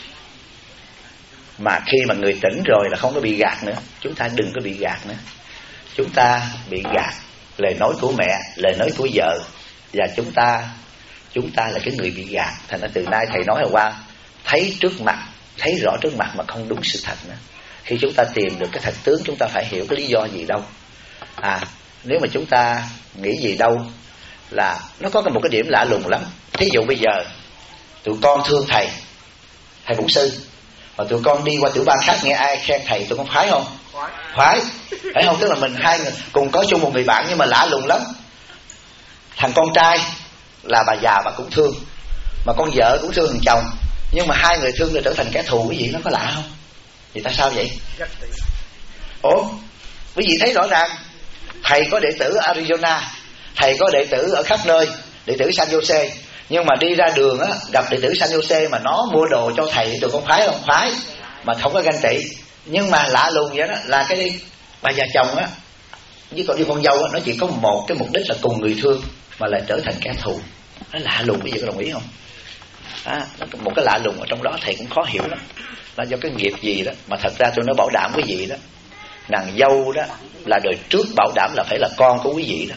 S1: Mà khi mà người tỉnh rồi là không có bị gạt nữa. Chúng ta đừng có bị gạt nữa. Chúng ta bị gạt lời nói của mẹ, lời nói của vợ, và chúng ta là cái người bị gạt. Thành ra từ nay thầy nói là qua thấy trước mặt, thấy rõ trước mặt mà không đúng sự thật nữa. Khi chúng ta tìm được cái thật tướng, chúng ta phải hiểu cái lý do gì đâu. Nếu mà chúng ta nghĩ gì đâu là nó có một cái điểm lạ lùng lắm. Thí dụ bây giờ tụi con thương thầy bổn sư, mà tụi con đi qua tiểu bang khác nghe ai khen thầy, tụi con khoái không? Khoái, phải không? Tức là mình hai người cùng có chung một người bạn, nhưng mà lạ lùng lắm. Thằng con trai là bà già bà cũng thương, mà con vợ cũng thương thằng chồng, nhưng mà hai người thương rồi trở thành kẻ thù. Quý vị nó có lạ không? Vì tại sao vậy? Ủa, quý vị thấy rõ ràng thầy có đệ tử ở Arizona, thầy có đệ tử ở khắp nơi, đệ tử San Jose, nhưng mà đi ra đường á, gặp đệ tử San Jose mà nó mua đồ cho thầy, tụi con khoái không? Khoái, mà không có ganh tị. Nhưng mà lạ lùng vậy đó là cái đi bà già chồng á với con dâu á, nó chỉ có một cái mục đích là cùng người thương mà lại trở thành kẻ thù. Nó lạ lùng, quý vị có đồng ý không? Một cái lạ lùng ở trong đó thầy cũng khó hiểu lắm. Là do cái nghiệp gì đó. Mà thật ra tôi nói bảo đảm quý vị đó, nàng dâu đó là đời trước bảo đảm là phải là con của quý vị đó.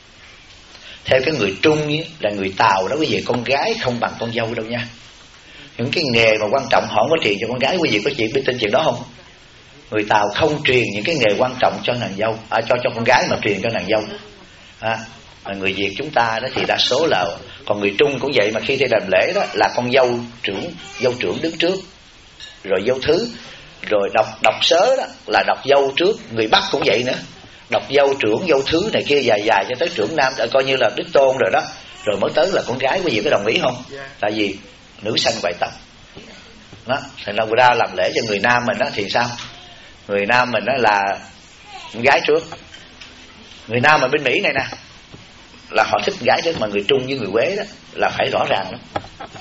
S1: Theo cái người Trung ấy, là người Tàu đó quý vị, con gái không bằng con dâu đâu nha. Những cái nghề mà quan trọng họ không có truyền cho con gái. Quý vị có biết tin chuyện đó không? Người Tàu không truyền những cái nghề quan trọng cho nàng dâu, cho con gái mà truyền cho nàng dâu. Người Việt chúng ta đó thì đa số là, còn người Trung cũng vậy. Mà khi thầy làm lễ đó là con dâu trưởng đứng trước, rồi dâu thứ, rồi đọc sớ đó là đọc dâu trước. Người Bắc cũng vậy nữa, đọc dâu trưởng, dâu thứ này kia dài cho tới trưởng nam, coi như là đích tôn rồi đó, rồi mới tới là con gái. Quý vị có đồng ý không? Tại vì nữ sanh ngoại tâm đó. Thành ra làm lễ cho người Nam mình đó thì sao? Người Nam mình đó là con gái trước. Người Nam mà bên Mỹ này nè là họ thích gái trước, mà người Trung với người Quế đó là phải rõ ràng lắm.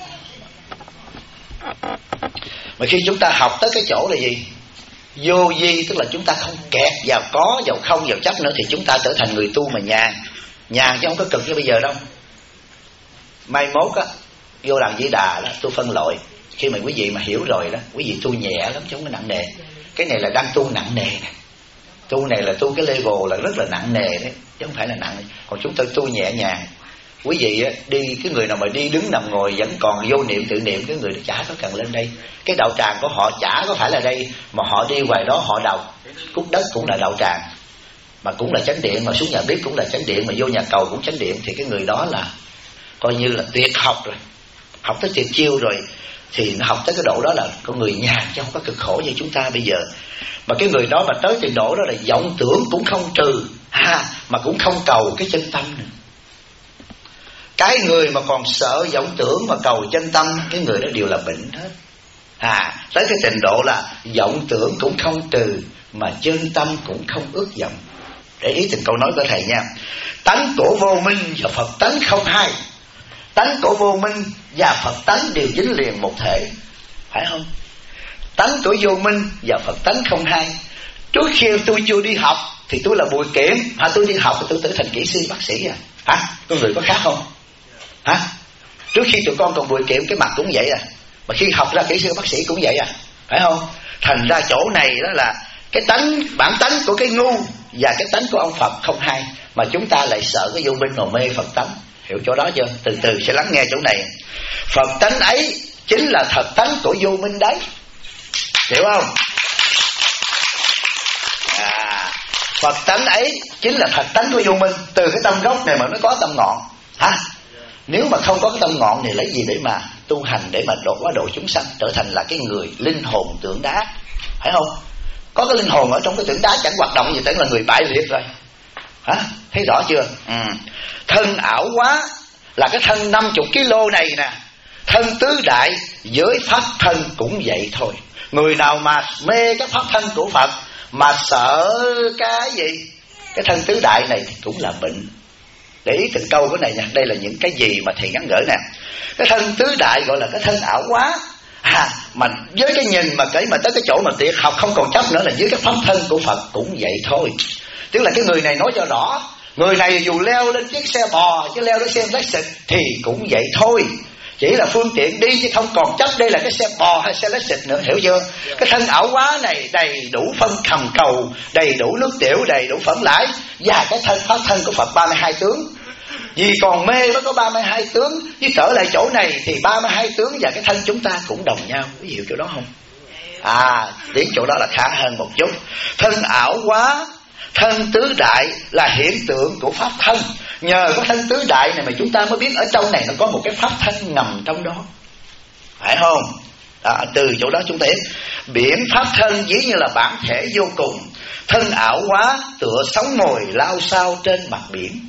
S1: Mà khi chúng ta học tới cái chỗ là gì? Vô vi, tức là chúng ta không kẹt vào có, vào không, vào chấp nữa, thì chúng ta trở thành người tu mà nhàn chứ không có cực như bây giờ đâu. Mai mốt á, vô đàn Di Đà đó, tôi phân loại. Khi mà quý vị mà hiểu rồi đó, quý vị tu nhẹ lắm chứ không có nặng nề. Cái này là đang tu nặng nề nè. Tu này là tu cái level là rất là nặng nề đấy, chứ không phải là nặng. Còn chúng tôi tu nhẹ nhàng. Quý vị đi, cái người nào mà đi đứng nằm ngồi vẫn còn vô niệm tự niệm, cái người đó chả có cần lên đây. Cái đạo tràng của họ chả có phải là đây, mà họ đi ngoài đó họ đọc cúc đất cũng là đạo tràng, mà cũng là chánh điện, mà xuống nhà bếp cũng là chánh điện, mà vô nhà cầu cũng chánh điện. Thì cái người đó là coi như là tuyệt học rồi, học tới tuyệt chiêu rồi. Thì nó học tới cái độ đó là con người nhàn chứ không có cực khổ như chúng ta bây giờ. Mà cái người đó mà tới trình độ đó là vọng tưởng cũng không trừ mà cũng không cầu cái chân tâm nữa. Cái người mà còn sợ vọng tưởng mà cầu chân tâm, cái người đó đều là bệnh hết. Tới cái trình độ là vọng tưởng cũng không trừ mà chân tâm cũng không ước vọng. Để ý từng câu nói của thầy nha. Tánh của vô minh và Phật tánh không hai. Tánh của vô minh và Phật tánh đều dính liền một thể, phải không? Tánh của vô minh và Phật tánh không hai. Trước khi tôi chưa đi học thì tôi là bùi kiển, tôi đi học thì tôi trở thành kỹ sư bác sĩ con người có khác không? Trước khi tụi con còn bùi kiển cái mặt cũng vậy mà khi học ra kỹ sư bác sĩ cũng vậy phải không? Thành ra chỗ này đó là cái bản tánh của cái ngu và cái tánh của ông Phật không hai, mà chúng ta lại sợ cái vô minh mà mê Phật tánh. Hiểu chỗ đó chưa? Từ từ sẽ lắng nghe chỗ này. Phật tánh ấy chính là thật tánh của vô minh đấy, hiểu không? Phật tánh ấy chính là thật tánh của vô minh. Từ cái tâm gốc này mà nó có tâm ngọn. Nếu mà không có cái tâm ngọn thì lấy gì để mà tu hành, để mà quá độ chúng sanh, trở thành là cái người linh hồn tượng đá, phải không? Có cái linh hồn ở trong cái tượng đá chẳng hoạt động gì, tưởng là người bại liệt rồi. Thấy rõ chưa? Thân ảo quá là cái thân 50 kg này nè. Thân tứ đại với pháp thân cũng vậy thôi. Người nào mà mê cái pháp thân của Phật mà sợ cái gì, cái thân tứ đại này thì cũng là bệnh. Để ý từng câu cái này nha. Đây là những cái gì mà thầy ngắn gửi nè. Cái thân tứ đại gọi là cái thân ảo quá. Mà với cái nhìn mà kể mà tới cái chỗ mà tuyệt học không còn chấp nữa là dưới cái pháp thân của Phật cũng vậy thôi. Tức là cái người này nói cho rõ Người này dù leo lên chiếc xe bò chứ leo lên xe Lexus thì cũng vậy thôi, chỉ là phương tiện đi chứ không còn chấp đây là cái xe bò hay xe Lexus nữa, hiểu chưa? Cái thân ảo quá này đầy đủ phân khầm cầu, đầy đủ nước tiểu, đầy đủ phẩm lãi, và cái thân pháp thân của Phật 32 tướng. Vì còn mê mới có 32 tướng, chứ trở lại chỗ này thì 32 tướng và cái thân chúng ta cũng đồng nhau. Có hiểu chỗ đó không? Đến chỗ đó là khá hơn một chút. Thân ảo quá, thân tứ đại là hiện tượng của pháp thân. Nhờ có thân tứ đại này mà chúng ta mới biết ở trong này nó có một cái pháp thân ngầm trong đó, phải không? Từ chỗ đó chúng ta biết biển pháp thân ví như là bản thể vô cùng. Thân ảo quá tựa sóng mồi lao sao trên mặt biển.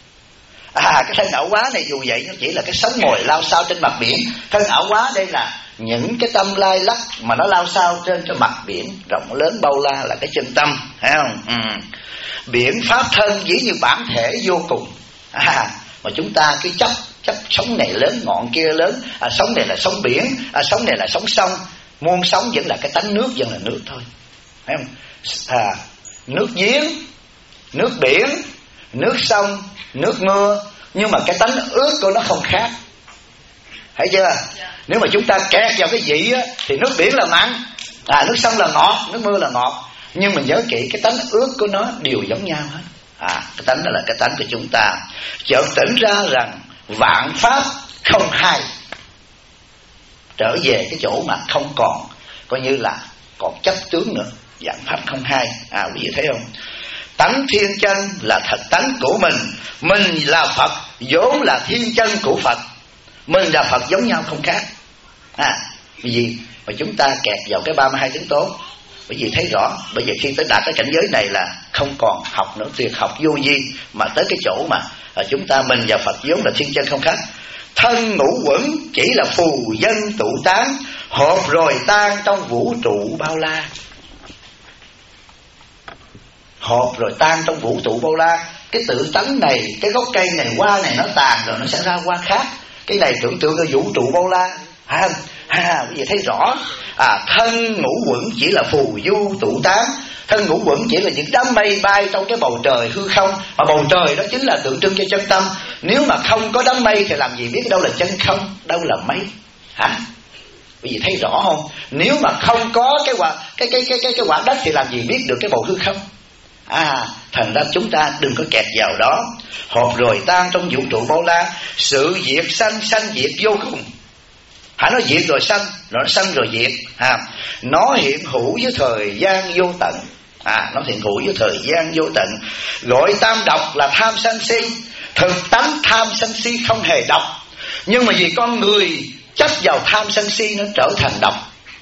S1: Cái thân ảo quá này dù vậy nó chỉ là cái sóng mồi lao sao trên mặt biển. Thân ảo quá đây là những cái tâm lai lắc mà nó lao sao trên cho mặt biển rộng lớn bao la là cái chân tâm, thấy không? Biển pháp thân ví như bản thể vô cùng. Mà chúng ta cứ chấp sóng này lớn ngọn kia lớn, sóng này là sóng biển, sóng này là sóng sông. Muôn sóng vẫn là cái tánh nước, vẫn là nước thôi, thấy không? Nước giếng, nước biển, nước sông, nước mưa, nhưng mà cái tánh ướt của nó không khác, thấy chưa? Nếu mà chúng ta kẹt vào cái vị á, thì nước biển là mặn, nước sông là ngọt, nước mưa là ngọt. Nhưng mình nhớ kỹ cái tánh ướt của nó đều giống nhau hết. Cái tánh đó là cái tánh của chúng ta. Chợt tỉnh ra rằng vạn pháp không hai, trở về cái chỗ mà không còn coi như là còn chấp tướng nữa. Vạn pháp không hai, quý vị thấy không? Tánh thiên chân là thật tánh của mình là Phật vốn là thiên chân của Phật. Mình là Phật giống nhau không khác. Vì gì mà chúng ta kẹt vào cái 32 tướng tố? Bởi vì thấy rõ, bây giờ khi tới đạt cái cảnh giới này là không còn học nữa, tuyệt học vô vi, mà tới cái chỗ mà chúng ta mình và Phật vốn là thiên chân không khác. Thân ngũ quẩn chỉ là phù dân tụ tán, hộp rồi tan trong vũ trụ bao la. Hộp rồi tan trong vũ trụ bao la. Cái tự tánh này, cái gốc cây này, hoa này nó tàn rồi nó sẽ ra hoa khác. Cái này tưởng tượng là vũ trụ bao la, bây giờ thấy rõ. Thân ngũ quẩn chỉ là phù du tụ tán. Thân ngũ quẩn chỉ là những đám mây bay trong cái bầu trời hư không, mà bầu trời đó chính là tượng trưng cho chân tâm. Nếu mà không có đám mây thì làm gì biết đâu là chân không, đâu là mây, Bây giờ thấy rõ không? Nếu mà không có cái quả đất thì làm gì biết được cái bầu hư không? Thành ra chúng ta đừng có kẹt vào đó. Hộp rồi tan trong vũ trụ bao la. Sự diệt sanh, sanh diệt vô cùng. Nó diệt rồi sanh, nó sanh rồi diệt. Nó hiện hữu với thời gian vô tận. Nó hiện hữu với thời gian vô tận. Gọi tam độc là tham sân si. Thực tánh tham sân si không hề độc, nhưng mà vì con người chấp vào tham sân si nó trở thành độc.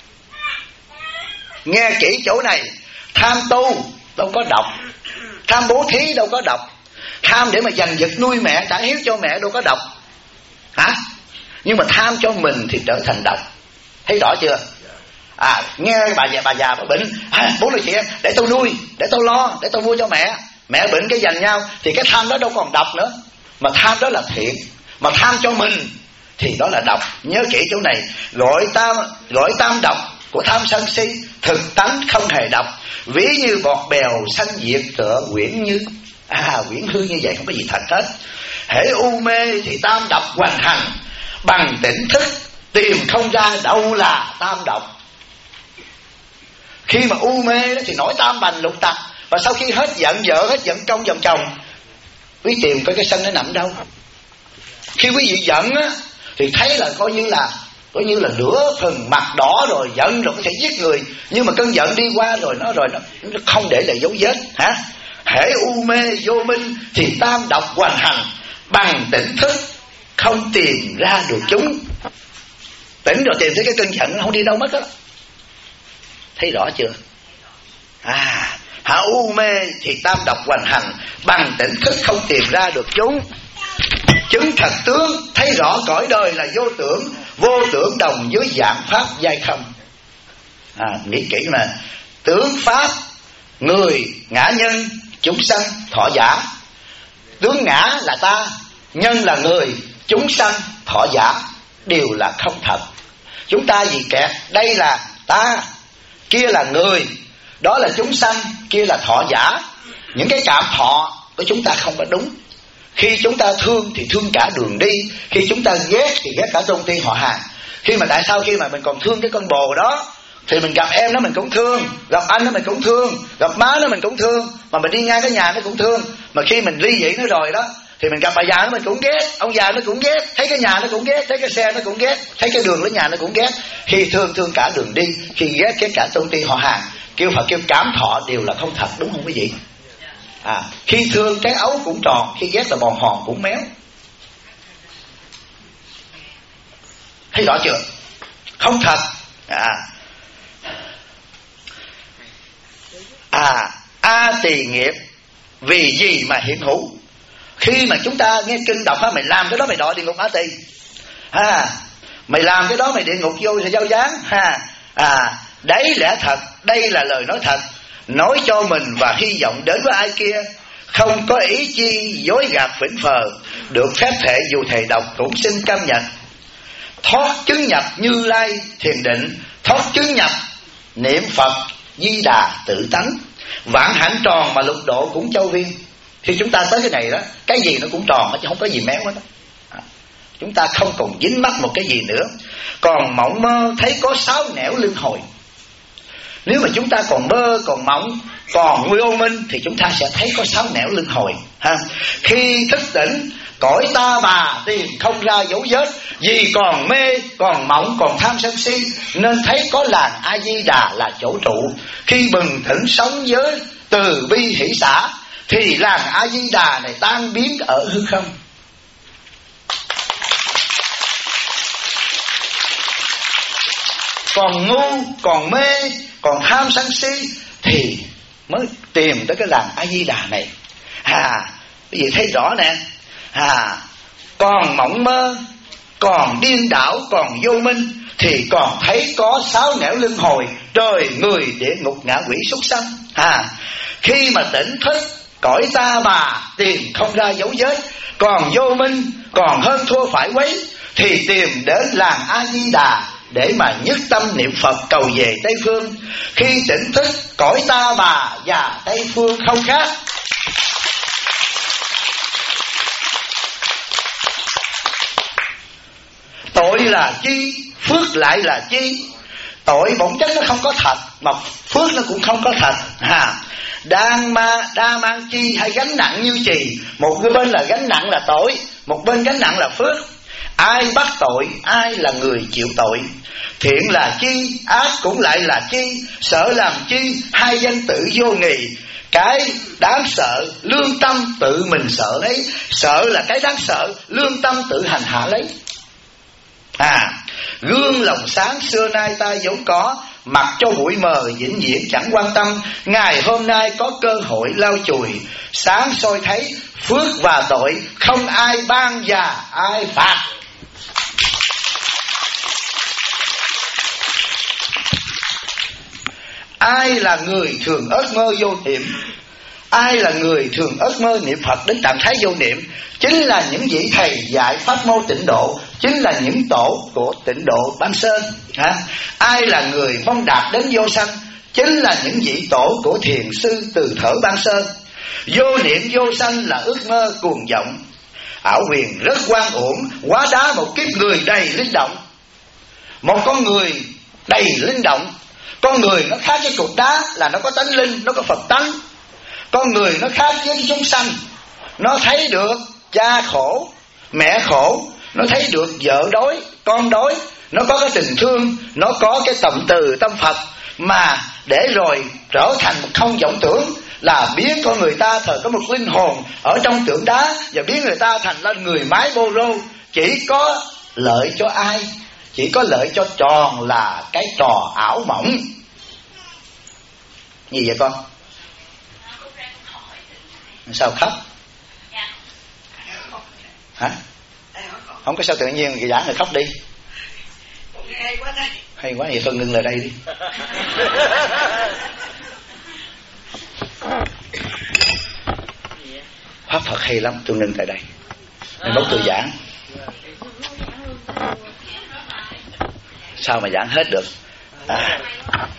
S1: Nghe kỹ chỗ này. Tham tu đâu có độc, tham bố thí đâu có độc, tham để mà giành giật nuôi mẹ trả hiếu cho mẹ đâu có độc, nhưng mà tham cho mình thì trở thành độc. Thấy rõ chưa? Nghe bà già bà bệnh, bố nuôi chị em để tôi nuôi, để tôi lo, để tôi mua cho mẹ. Mẹ bệnh cái giành nhau thì cái tham đó đâu còn độc nữa, mà tham đó là thiện. Mà tham cho mình thì đó là độc. Nhớ kỹ chỗ này. Gọi tam độc của tham sân si, thực tánh không hề độc. Ví như bọt bèo sanh diệt tựa quyển như. Quyển hư như vậy không có gì thật hết. Hễ u mê thì tam độc hoành hành, bằng tỉnh thức tìm không ra đâu là tam độc. Khi mà u mê đó thì nổi tam bành lục tặc, và sau khi hết giận vợ, hết giận công giận chồng, quý tìm coi cái sân nó nằm đâu. Khi quý vị giận á thì thấy là coi như là nửa phần mặt đỏ rồi, giận rồi có thể giết người, nhưng mà cơn giận đi qua rồi nó không để lại dấu vết. Hễ u mê vô minh thì tam độc hoành hành, bằng tỉnh thức không tìm ra được chúng. Tỉnh rồi tìm thấy cái cơn giận nó không đi đâu mất á. Thấy rõ chưa? U mê thì tam độc hoành hành, bằng tỉnh thức không tìm ra được chúng. Chứng thật tướng, thấy rõ cõi đời là vô tưởng, vô tưởng đồng với dạng pháp giai không. Nghĩ kỹ mà. Tướng pháp, người, ngã nhân, chúng sanh, thọ giả. Tướng ngã là ta, nhân là người, chúng sanh, thọ giả đều là không thật. Chúng ta vì kẹt, đây là ta, kia là người, đó là chúng sanh, kia là thọ giả. Những cái cảm thọ của chúng ta không có đúng. Khi chúng ta thương thì thương cả đường đi, khi chúng ta ghét thì ghét cả tôn ti họ hàng. Tại sao khi mà mình còn thương cái con bồ đó thì mình gặp em nó mình cũng thương, gặp anh nó mình cũng thương, gặp má nó mình cũng thương, mà mình đi ngang cái nhà nó cũng thương. Mà khi mình ly dị nó rồi đó thì mình gặp bà già nó mình cũng ghét, ông già nó cũng ghét, thấy cái nhà nó cũng ghét, thấy cái xe nó cũng ghét, thấy cái đường lên nhà nó cũng ghét. Khi thương thương cả đường đi, khi ghét ghét cả tôn ti họ hàng. Phật kêu cảm thọ đều là không thật, đúng không quý vị? Khi thương cái ấu cũng tròn, khi ghét là bòn hòn cũng méo. Thấy rõ chưa? Không thật. Tỳ nghiệp vì gì mà hiện hữu. Khi mà chúng ta nghe kinh đọc mày làm cái đó mày đọa địa ngục A Tỳ, mày làm cái đó mày địa ngục vô giao gián. Đấy lẽ thật, đây là lời nói thật, nói cho mình và hy vọng đến với ai kia. Không có ý chi dối gạt phỉnh phờ, được phép thệ dù thầy độc cũng xin cam nhận. Thoát chứng nhập Như Lai thiền định, thoát chứng nhập niệm Phật Di Đà tự tánh. Vạn hạnh tròn mà lục độ cũng châu viên. Khi chúng ta tới cái này đó, cái gì nó cũng tròn chứ không có gì méo hết đó. Chúng ta không còn dính mắc một cái gì nữa. Còn mộng mơ thấy có 6 nẻo luân hồi. Nếu mà chúng ta còn mơ, còn mộng, còn nguy ô minh thì chúng ta sẽ thấy có 6 nẻo luân hồi. Khi thức tỉnh, cõi ta bà tìm không ra dấu vết. Vì còn mê, còn mộng, còn tham sân si, nên thấy có làng A Di Đà là chỗ trụ. Khi bừng tỉnh sống với từ bi hỷ xả, thì làng A Di Đà này tan biến ở hư không. Còn ngu, còn mê, còn tham sân si thì mới tìm tới cái làng A Di Đà này. Quý vị thấy rõ nè. Còn mộng mơ, còn điên đảo, còn vô minh thì còn thấy có 6 nẻo luân hồi, trời người địa ngục ngạ quỷ súc sanh. Khi mà tỉnh thức, cõi ta bà tìm không ra dấu vết. Còn vô minh, còn hơn thua phải quấy, thì tìm đến làng A Di Đà để mà nhất tâm niệm Phật cầu về Tây Phương. Khi tỉnh thức, cõi ta bà và Tây Phương không khác. Tội là chi, phước lại là chi. Tội bổn chất nó không có thật, mà phước nó cũng không có thật. Đa mang chi hay gánh nặng như chì. Một cái bên là gánh nặng là tội, một bên gánh nặng là phước. Ai bắt tội, ai là người chịu tội. Thiện là chi, ác cũng lại là chi. Sợ làm chi, hai danh tự vô nghị. Cái đáng sợ, lương tâm tự mình sợ lấy. Sợ là cái đáng sợ, lương tâm tự hành hạ lấy. Gương lòng sáng xưa nay ta vốn có, mặc cho bụi mờ vĩnh viễn chẳng quan tâm. Ngày hôm nay có cơ hội lau chùi, sáng soi thấy phước và tội, không ai ban và ai phạt. Ai là người thường ước mơ vô niệm? Ai là người thường ước mơ niệm Phật đến trạng thái vô niệm? Chính là những vị thầy dạy pháp môn tịnh độ, chính là những tổ của tịnh độ Ban Sơn. Ai là người mong đạt đến vô sanh? Chính là những vị tổ của thiền sư Từ Thở Ban Sơn. Vô niệm vô sanh là ước mơ cuồng vọng, ảo huyền rất oan uổng, quá đá một kiếp người đầy linh động. Một con người đầy linh động. Con người nó khác với cục đá là nó có tánh linh, nó có Phật tánh. Con người nó khác với chúng sanh, nó thấy được cha khổ, mẹ khổ, nó thấy được vợ đói, con đói, nó có cái tình thương, nó có cái tầm từ tâm Phật. Mà để rồi trở thành một không vọng tưởng là biến con người ta thời có một linh hồn ở trong tượng đá, và biến người ta thành lên người mái bô rô. Chỉ có lợi cho ai? Chỉ có lợi cho tròn là cái trò ảo mộng. Gì vậy con? Sao khóc? Hả? Không có sao tự nhiên thì giảng rồi khóc đi. Hay quá vậy thôi ngưng lại đây đi. Pháp Phật hay lắm, tôi ngưng tại đây. Nên bốc tôi giảng. Sao mà giảng hết được?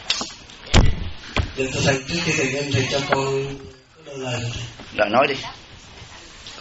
S2: Thưa thầy, trước khi thầy cho con có đôi lời.
S1: Rồi nói đi.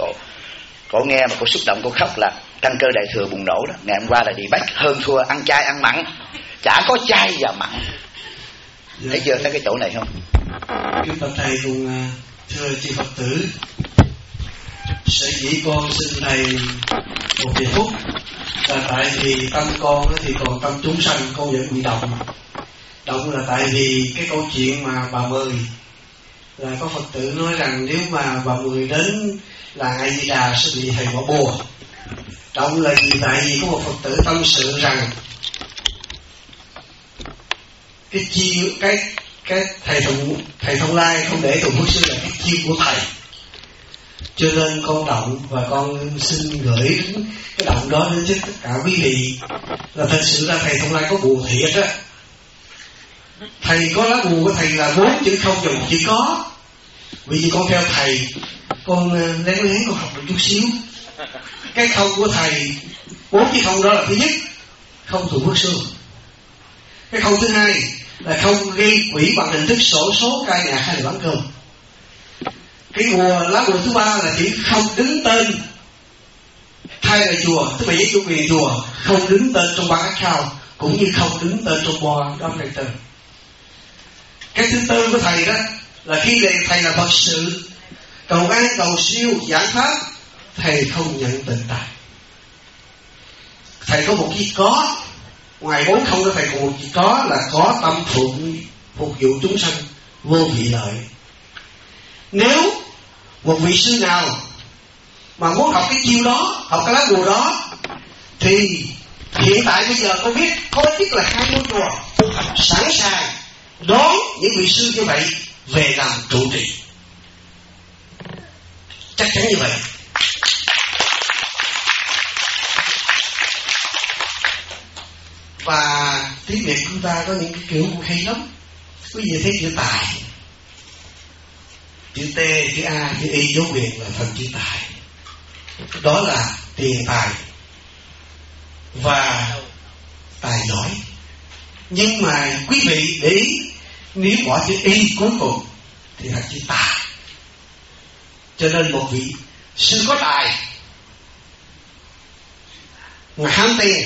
S1: Cổ nghe mà cổ xúc động, cổ khóc là căn cơ đại thừa bùng nổ đó. Ngày hôm qua là đi bách hơn thua ăn chay ăn mặn, chả có chay và mặn. Thấy chưa, thấy cái chỗ này không?
S2: Kính bạch thầy cùng thưa chị Phật tử, sở dĩ con xin thầy một vài phút là tại vì tâm con thì còn tâm chúng sanh, con vẫn bị động. Động là tại vì cái câu chuyện mà bà Mười, là có Phật tử nói rằng nếu mà bà Mười đến là A Di Đà sẽ bị thầy bỏ bùa. Động là gì? Tại vì có một Phật tử tâm sự rằng cái thầy Thông Lai không để Tùng Phước Sư là cái chiêu của thầy, cho nên con động và con xin gửi cái động đó đến cho tất cả quý vị là thật sự ra thầy Thông Lai có bùa thiệt á. Thầy có lá bùa của thầy là 4 chữ không và 1 chữ có. Vì con theo thầy, con lén lén con học được chút xíu. Cái không của thầy 4 chữ không đó là thứ nhất, không Tùng Phước Sư. Cái không thứ hai là không gây quỷ bằng hình thức xổ số, ca nhạc hay là bán cơm. Cái lá bùa thứ ba là chỉ không đứng tên thay là chùa, tức là giấy chủ quyền chùa, không đứng tên trong ban account, cũng như không đứng tên trong board of director. Cái thứ tư của thầy đó là khi thầy là Phật sự cầu an cầu siêu giảng pháp, thầy không nhận tịnh tài. Thầy có một chiếc có, ngoài 4 không đó thầy còn một chiếc có là có tâm phục vụ chúng sanh vô vị lợi. Nếu một vị sư nào mà muốn học cái chiêu đó, học cái lá bùa đó, thì hiện tại bây giờ con biết có ít là 2 ngôi chùa sẵn sàng đón những vị sư như vậy về làm trụ trì. Chắc chắn như vậy. Và tiếng Việt chúng ta có những cái kiểu hay lắm. Quý vị thấy chữ tài, chữ T, chữ A, chữ Y dấu quyền là phần chữ tài. Đó là tiền tài và tài giỏi. Nhưng mà quý vị để ý, nếu bỏ chữ Y cuối cùng thì là chữ tài. Cho nên một vị sư có tài mà ham tiền,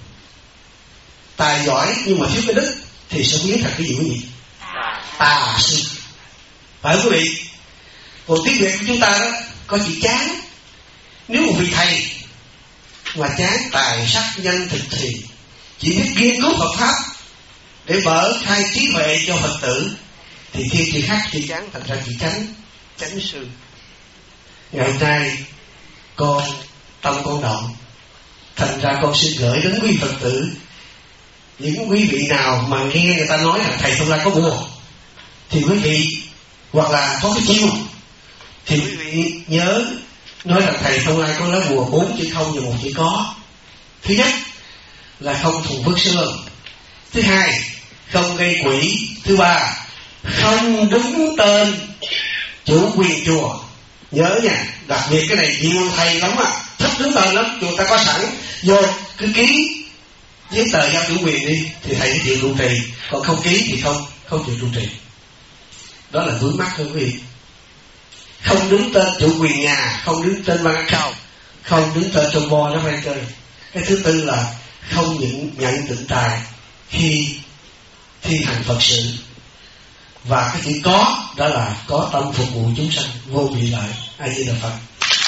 S2: tài giỏi nhưng mà thiếu cái đức thì sẽ biến thành cái gì quý vị? Tà sư. Phải quý vị? Còn tiếng Việt của chúng ta đó có chữ chán. Nếu một vị thầy mà chán tài sắc nhân thực thì chỉ biết nghiên cứu Phật pháp để mở khai trí huệ cho Phật tử, thì khi chữ khác chữ chán thành ra chữ chánh sư. Ngày hôm nay con tâm con động, thành ra con xin gửi đến quý Phật tử, những quý vị nào mà nghe người ta nói là thầy Thông Lai có bùa thì quý vị, hoặc là có cái chiêu, thì quý vị nhớ nói là thầy Thông Lai có lá bùa 4 chữ không và 1 chữ có. Thứ nhất là không thù phước sương, thứ hai không gây quỷ, thứ ba không đứng tên chủ quyền chùa. Nhớ nha, đặc biệt cái này nhiều thầy lắm à, thích đứng tên lắm. Chùa ta có sẵn, vô cứ ký giấy tờ giao chủ quyền đi thì thầy sẽ chịu trụ trì, còn không ký thì không chịu trụ trì. Đó là vướng mắc hơn quý vị. Không đứng tên chủ quyền nhà, không đứng tên ban account, không đứng tên trong board nó phải chơi. Cái thứ tư là không nhận tịnh tài khi thi hành Phật sự. Và cái chữ có đó là có tâm phục vụ chúng sanh vô vị lợi. A Di Đà Phật.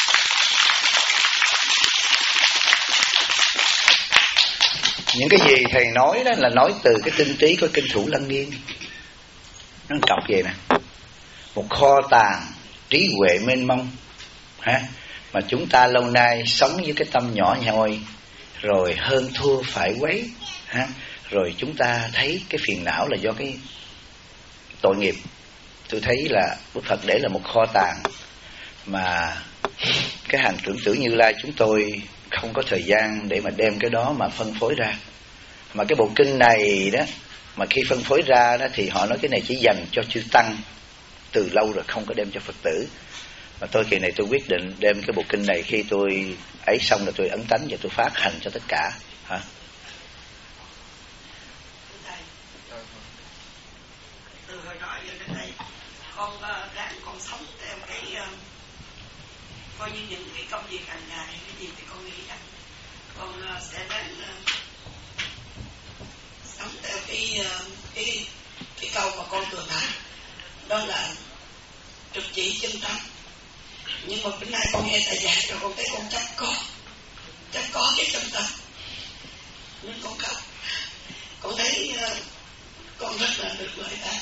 S1: Những cái gì thầy nói đó là nói từ cái tinh trí của kinh Thủ Lăng Nghiêm. Nó cọc vậy nè, một kho tàng trí huệ mênh mông ha, mà chúng ta lâu nay sống với cái tâm nhỏ nhoi, rồi hơn thua phải quấy ha, rồi chúng ta thấy cái phiền não là do cái tội nghiệp. Tôi thấy là Đức Phật để là một kho tàng mà cái hành trưởng tử Như Lai chúng tôi không có thời gian để mà đem cái đó mà phân phối ra. Mà cái bộ kinh này đó, mà khi phân phối ra đó thì họ nói cái này chỉ dành cho chư tăng, từ lâu rồi không có đem cho Phật tử. Mà tôi kỳ này tôi quyết định đem cái bộ kinh này, khi tôi ấy xong rồi tôi ấn tánh và tôi phát hành cho tất cả hả.
S3: Từ hồi nhỏ giờ đến đây con ráng con sống theo cái coi như những cái công việc hàng ngày cái gì thì con nghĩ rằng con sẽ ráng sống theo cái câu mà con thường nói, đó là trực chỉ chân tâm. Nhưng mà bữa nay con nghe thầy giảng rồi con thấy con chắc có cái chân tâm, nên con khóc. Con thấy con rất là được lợi ta.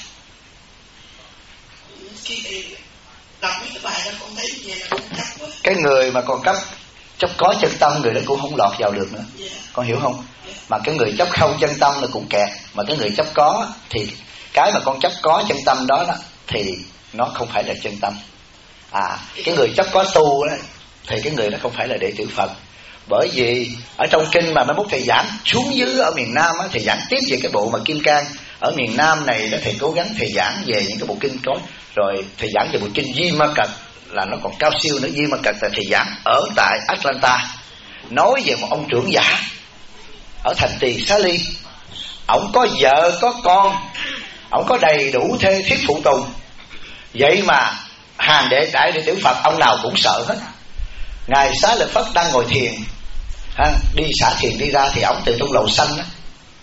S3: Khi thì đọc mấy cái bài đó con thấy như vậy là con chấp quá.
S1: Cái người mà còn chấp có chân tâm, người đó cũng không lọt vào được nữa. Con hiểu không? Mà cái người chấp không chân tâm là cũng kẹt. Mà cái người chấp có thì cái mà con chấp có chân tâm đó thì nó không phải là chân tâm. Cái người chấp có tu đó, thì cái người đó không phải là đệ tử Phật. Bởi vì ở trong kinh mà mấy mốt thầy giảng xuống dưới ở miền Nam á, thầy giảng tiếp về cái bộ mà Kim Cang. Ở miền Nam này đó thầy cố gắng thầy giảng về những cái bộ kinh có. Rồi thầy giảng về bộ kinh Di Ma Cật là nó còn cao siêu nữa. Di Ma Cật là thầy giảng ở tại Atlanta, nói về một ông trưởng giả ở thành Tỳ Xá Ly. Ổng có vợ có con, ổng có đầy đủ thê thiếp phụ tùng. Vậy mà hàng đại đệ tử Phật ông nào cũng sợ hết. Ngài Xá Lợi Phất đang ngồi thiền, đi xả thiền đi ra thì ông từ trong lầu xanh đó,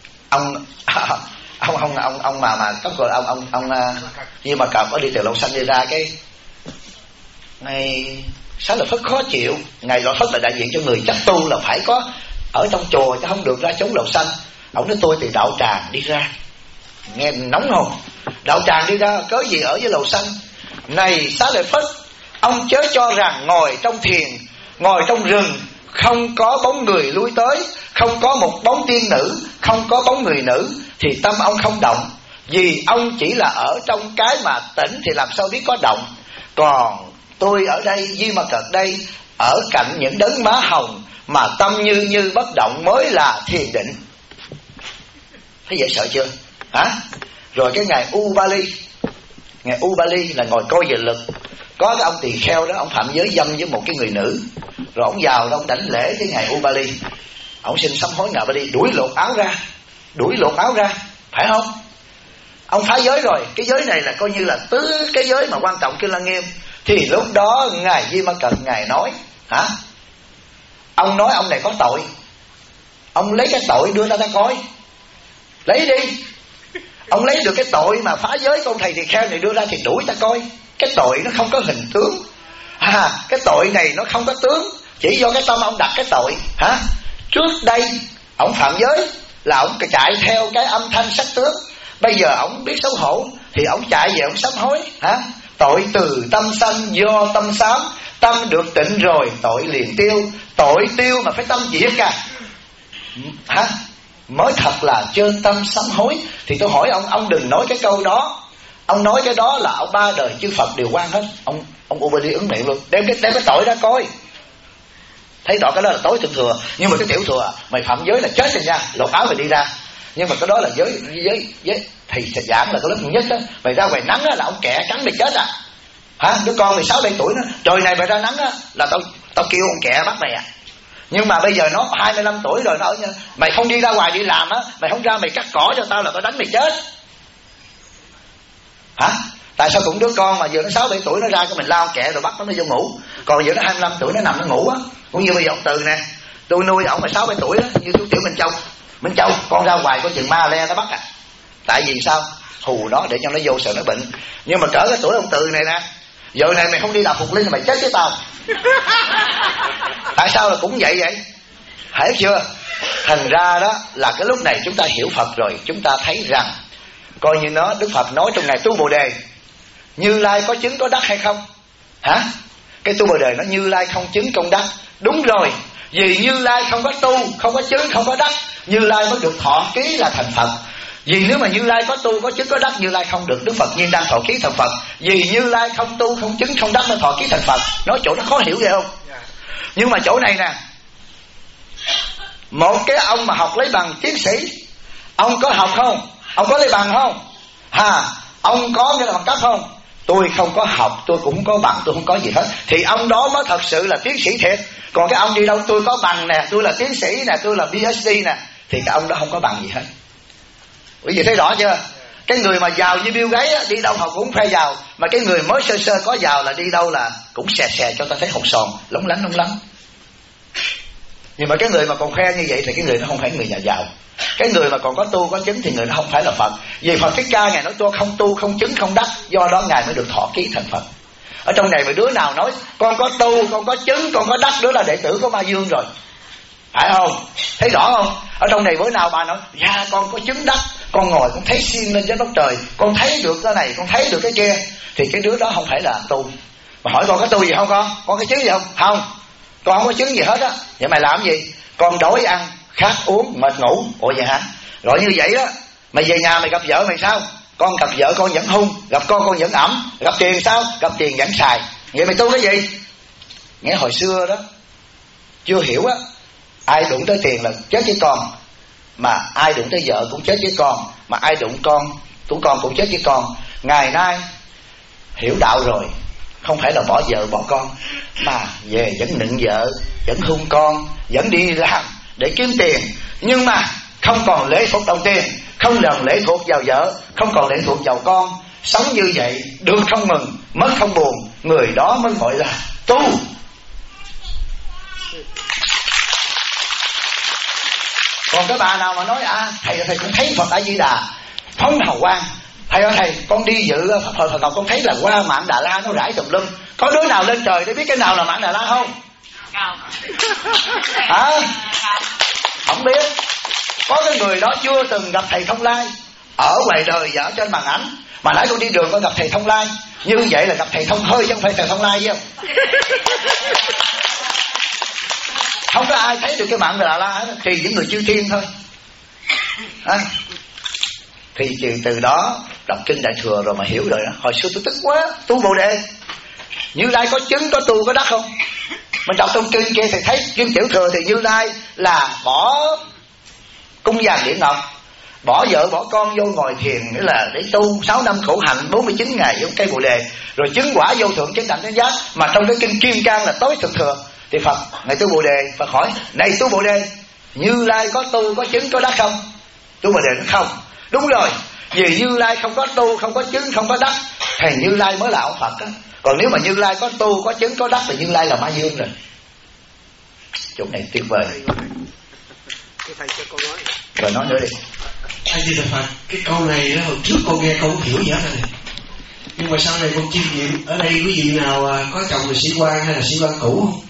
S1: ông mà có gọi ông nhưng mà cầm có đi từ lầu xanh đi ra, cái Ngài Xá Lợi Phất khó chịu. Ngài Lợi Phất là đại diện cho người chấp tu, là phải có ở trong chùa chứ không được ra chống lầu xanh. Ông nói tôi từ đạo tràng đi ra, nghe nóng không? Đạo tràng đi ra cớ gì ở với lầu xanh? Này Xá Lợi Phất, ông chớ cho rằng ngồi trong thiền, ngồi trong rừng, không có bóng người lui tới, không có một bóng tiên nữ, không có bóng người nữ, thì tâm ông không động. Vì ông chỉ là ở trong cái mà tỉnh thì làm sao biết có động. Còn tôi ở đây, Di Ma Cật đây, ở cạnh những đấng má hồng, mà tâm như bất động mới là thiền định. Thấy dễ sợ chưa? Rồi cái ngài Ubali, ngài Ubali là ngồi coi về lực. Có cái ông tỳ kheo đó, ông phạm giới dâm với một cái người nữ. Rồi ông vào đó, ông đảnh lễ với ngài Ubali. Ông xin sám hối ngài Ubali, đuổi lột áo ra, phải không? Ông phá giới rồi. Cái giới này là coi như là tứ cái giới mà quan trọng Kinh Lăng Nghiêm. Thì lúc đó ngài Di Ma Cật ngài nói, ông nói ông này có tội, ông lấy cái tội đưa ra ta coi, lấy đi. Ông lấy được cái tội mà phá giới của ông thầy tỳ kheo này đưa ra thì đuổi ta coi. Cái tội nó không có hình tướng, cái tội này nó không có tướng, chỉ do cái tâm ông đặt cái tội. Trước đây ông phạm giới là ông chạy theo cái âm thanh sắc tướng. Bây giờ ông biết xấu hổ thì ông chạy về ông sám hối. Tội từ tâm sanh do tâm sám, tâm được tịnh rồi tội liền tiêu. Tội tiêu mà phải tâm diệt mới thật là chơn tâm sám hối. Thì tôi hỏi ông đừng nói cái câu đó. Ông nói cái đó là ông ba đời chư Phật đều quan hết. Ông Ubali ứng miệng luôn, đem cái tội ra coi. Thấy rõ cái đó là tối thượng thừa. Nhưng mà cái tiểu thừa mày phạm giới là chết rồi nha, lột áo mày đi ra. Nhưng mà cái đó là giới thì sẽ giảng là cái lớp nhất đó. Mày ra ngoài nắng đó, là ông kẹ cắn mày chết đứa con mày 6-7 tuổi đó, trời này mày ra nắng đó, là tao kêu ông kẹ bắt mày Nhưng mà bây giờ nó 25 tuổi rồi, nó ở nha, mày không đi ra ngoài đi làm mày không ra mày cắt cỏ cho tao là tao đánh mày chết. Tại sao cũng đứa con mà giờ nó 6-7 tuổi nó ra cái mình lao kẹ rồi bắt nó vô ngủ. Còn giờ nó 25 tuổi nó nằm nó ngủ cũng như bây giờ ông Từ nè, tôi nuôi ổng mà 6-7 tuổi đó, như chú tiểu Minh Châu con ra ngoài có chừng ma le nó bắt Tại vì sao? Hù nó để cho nó vô sợ nó bệnh. Nhưng mà cỡ cái tuổi ông Từ này nè, giờ này mày không đi làm phục linh thì mày chết với tao. Tại sao là cũng vậy? Hiểu chưa? Thành ra đó là cái lúc này chúng ta hiểu Phật rồi, chúng ta thấy rằng coi như nó, Đức Phật nói trong ngày tu Bồ Đề, Như Lai có chứng có đắc hay không? Cái tu Bồ Đề nó Như Lai không chứng không đắc. Đúng rồi, vì Như Lai không có tu, không có chứng, không có đắc, Như Lai mới được thọ ký là thành Phật. Vì nếu mà Như Lai có tu, có chứng, có đắc, Như Lai không được. Đức Phật nhiên đang thọ ký thành Phật. Vì Như Lai không tu, không chứng, không đắc mới thọ ký thành Phật. Nói chỗ nó khó hiểu ghê không? Nhưng mà chỗ này nè, một cái ông mà học lấy bằng tiến sĩ, ông có học không? Ông có lấy bằng không? Ông có cái bằng cấp không? Tôi không có học, tôi cũng không có bằng, tôi không có gì hết. Thì ông đó mới thật sự là tiến sĩ thiệt. Còn cái ông đi đâu tôi có bằng nè, tôi là tiến sĩ nè, tôi là PhD nè, thì cái ông đó không có bằng gì hết. Quý vị thấy rõ chưa? Cái người mà giàu như Bill Gates á, đi đâu họ cũng khoe giàu, mà cái người mới sơ sơ có giàu là đi đâu là cũng xè xè cho ta thấy hột sòn lóng lánh. Nhưng mà cái người mà còn khoe như vậy thì cái người đó không phải người nhà giàu. Cái người mà còn có tu có chứng thì người đó không phải là Phật. Vì Phật Thích Ca Ngài nói tôi không tu không chứng không đắc, do đó Ngài mới được thọ ký thành Phật. Ở trong này mà đứa nào nói con có tu, con có chứng, con có đắc, đứa là đệ tử của Ma Dương rồi, phải không? Thấy rõ không? Ở trong này bữa nào bà nói dạ con có chứng đắc, con ngồi con thấy xiên lên trên đất trời, con thấy được cái này, con thấy được cái kia, thì cái đứa đó không phải là tu. Mà hỏi con có tu gì không con? Con có chứng gì không? Không, con không có chứng gì hết á. Vậy mày làm gì? Con đói ăn, khát uống, mệt ngủ. Ủa vậy hả? Rồi như vậy đó, mày về nhà mày gặp vợ mày sao? Con gặp vợ con vẫn hung, gặp con vẫn ẩm, gặp tiền sao? Gặp tiền vẫn xài. Vậy mày tu cái gì? Nghe hồi xưa đó chưa hiểu á, ai đụng tới tiền là chết với con, mà ai đụng tới vợ cũng chết với con, mà ai đụng con cũng chết với con. Ngày nay hiểu đạo rồi, không phải là bỏ vợ bỏ con, mà về vẫn nựng vợ, vẫn hung con, vẫn đi làm để kiếm tiền, nhưng mà không còn lệ thuộc đồng tiền, không còn lệ thuộc vào vợ, không còn lệ thuộc vào con. Sống như vậy, được không mừng, mất không buồn, người đó mới gọi là tu. Còn cái bà nào mà nói thầy cũng thấy Phật A Di Đà phóng hào quang, thầy ơi thầy con đi dự Pháp hội Phật Ngọc con thấy là hoa mãn Đà La nó rải tùm lum. Có đứa nào lên trời để biết cái nào là mãn Đà La không? Hả? Không biết. Có cái người đó chưa từng gặp thầy Thông Lai ở ngoài đời và ở trên màn ảnh, mà nãy con đi đường con gặp thầy Thông Lai. Như vậy là gặp thầy Thông Hơi chứ không phải thầy Thông Lai chứ. Không có ai thấy được cái mạng Đà La hết, thì những người chư thiên thôi. Thì từ đó đọc kinh Đại Thừa rồi mà hiểu rồi đó. Hồi xưa tôi tức quá, tu Bồ Đề, Như Lai có chứng có tu có đắc không? Mình đọc trong kinh kia thì thấy Kim Tiểu Thừa thì Như Lai là bỏ cung vàng điện ngọc, bỏ vợ bỏ con vô ngồi thiền, nghĩa là để tu 6 năm khổ hạnh 49 ngày giống cây Bồ Đề, rồi chứng quả vô thượng chánh đẳng chánh giác. Mà trong cái kinh Kim Cang là tối thượng thừa. Thì Phật ngày tu Bồ Đề, Phật hỏi này tu Bồ Đề, Như Lai có tu có chứng có đắc không? Tu Bồ Đề nó không. Đúng rồi, vì Như Lai không có tu không có chứng không có đắc thì Như Lai mới là ông Phật đó. Còn nếu mà Như Lai có tu có chứng có đắc thì Như Lai là Ma Dương rồi. Chỗ này tuyệt vời. Rồi nói nữa đi.
S2: A Di Đà Phật, cái câu này đó hồi trước con nghe con không hiểu gì hết rồi, nhưng mà sau này con chiêm nghiệm. Ở đây quý vị nào có chồng là sĩ quan hay là sĩ quan cũ không?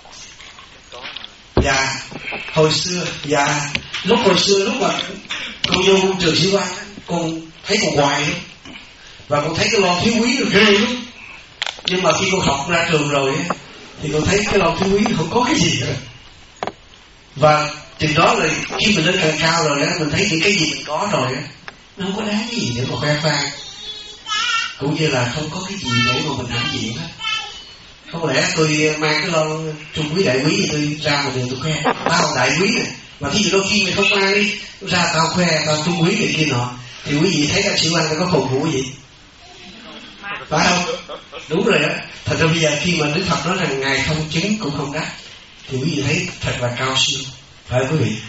S2: Dạ, hồi xưa, dạ, lúc mà con vô môn trường sĩ quan, con thấy con hoài lắm, và con thấy cái lon thiếu quý rồi ghê lắm. Nhưng mà khi con học ra trường rồi thì con thấy cái lon thiếu quý không có cái gì rồi. Và từ đó là khi mình lên càng cao rồi mình thấy những cái gì mình có rồi nó không có đáng cái gì để mà khoe khoang, cũng như là không có cái gì để mà mình hãnh diện hết. Không lẽ tôi mang cái lon trung quý đại quý thì tôi ra một đường tôi khoe tao đại quý này, mà thí dụ đôi khi mình không mang đi ra tao khoe tao trung quý này kia nọ, thì quý vị thấy các sĩ quan có khùng của quý vị, phải không? Đúng rồi đó. Thật ra bây giờ khi mà Đức Phật nói rằng ngài không chứng cũng không đắc thì quý vị thấy thật là cao siêu, phải quý vị?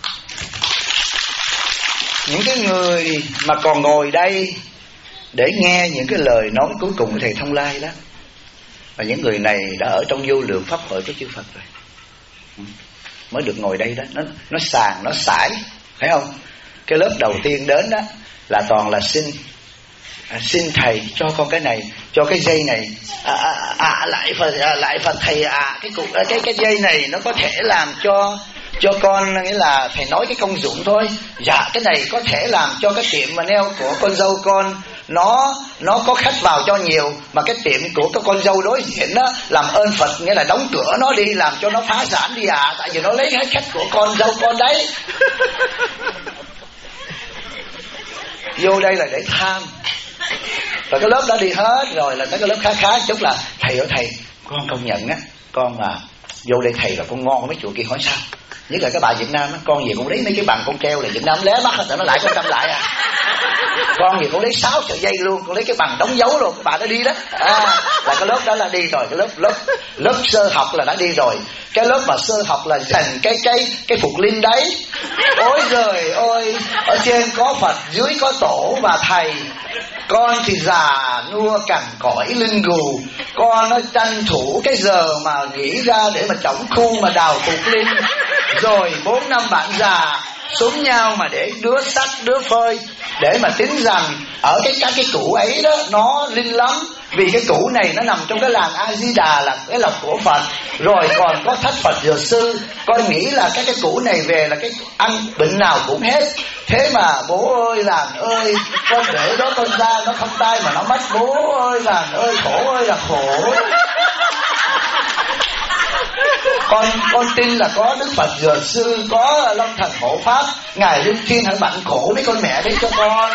S1: Những cái người mà còn ngồi đây để nghe những cái lời nói cuối cùng của thầy Thông Lai đó, và những người này đã ở trong vô lượng pháp hội của chư Phật rồi, mới được ngồi đây đó. Nó sàng nó sải, phải không? Cái lớp đầu tiên đến đó là toàn là xin thầy cho con cái này, cho cái dây này, lại Phật thầy cái dây này nó có thể làm cho con, nghĩa là thầy nói cái công dụng thôi. Dạ cái này có thể làm cho cái tiệm mà neo của con dâu con nó có khách vào cho nhiều, mà cái tiệm của cái con dâu đối diện đó làm ơn Phật, nghĩa là đóng cửa nó đi, làm cho nó phá sản đi tại vì nó lấy hết khách của con dâu con đấy. Vô đây là để tham. Rồi cái lớp đó đi hết rồi là tới cái lớp khá chút là thầy ơi thầy, con công nhận á, con mà vô đây thầy là con ngon mấy chùa kia. Hỏi sao? Nhất là cái bà Việt Nam á, con gì cũng lấy mấy cái bằng con treo là Việt Nam lé mắt hết, nó lại con trăm lại Con thì con lấy 6 sợi dây luôn, con lấy cái bằng đóng dấu luôn, cái bà đã đi đó. Là cái lớp đó là đi rồi, cái lớp sơ học là đã đi rồi. Cái lớp mà sơ học là dành cái phục linh đấy. Ôi giời ơi, ở trên có Phật, dưới có tổ và thầy. Con thì già nua cằn cõi lưng gù, con nó tranh thủ cái giờ mà nghỉ ra để mà trống khu mà đào phục linh. Rồi 4 năm bạn già xuống nhau mà để đứa sắt đứa phơi, để mà tính rằng ở cái củ ấy đó nó linh lắm. Vì cái củ này nó nằm trong cái làng A Di Đà là cái lộc của Phật. Rồi còn có thất Phật Dược Sư. Con nghĩ là cái củ này về là cái ăn bệnh nào cũng hết. Thế mà bố ơi làng ơi, con để đó con ra nó không tai mà nó mất. Bố ơi làng ơi, khổ ơi là khổ. Con tin là có Đức Phật Dược Sư, có Long Thần Hộ Pháp, Ngài Linh Thiên hãy bận khổ với con mẹ đấy cho con.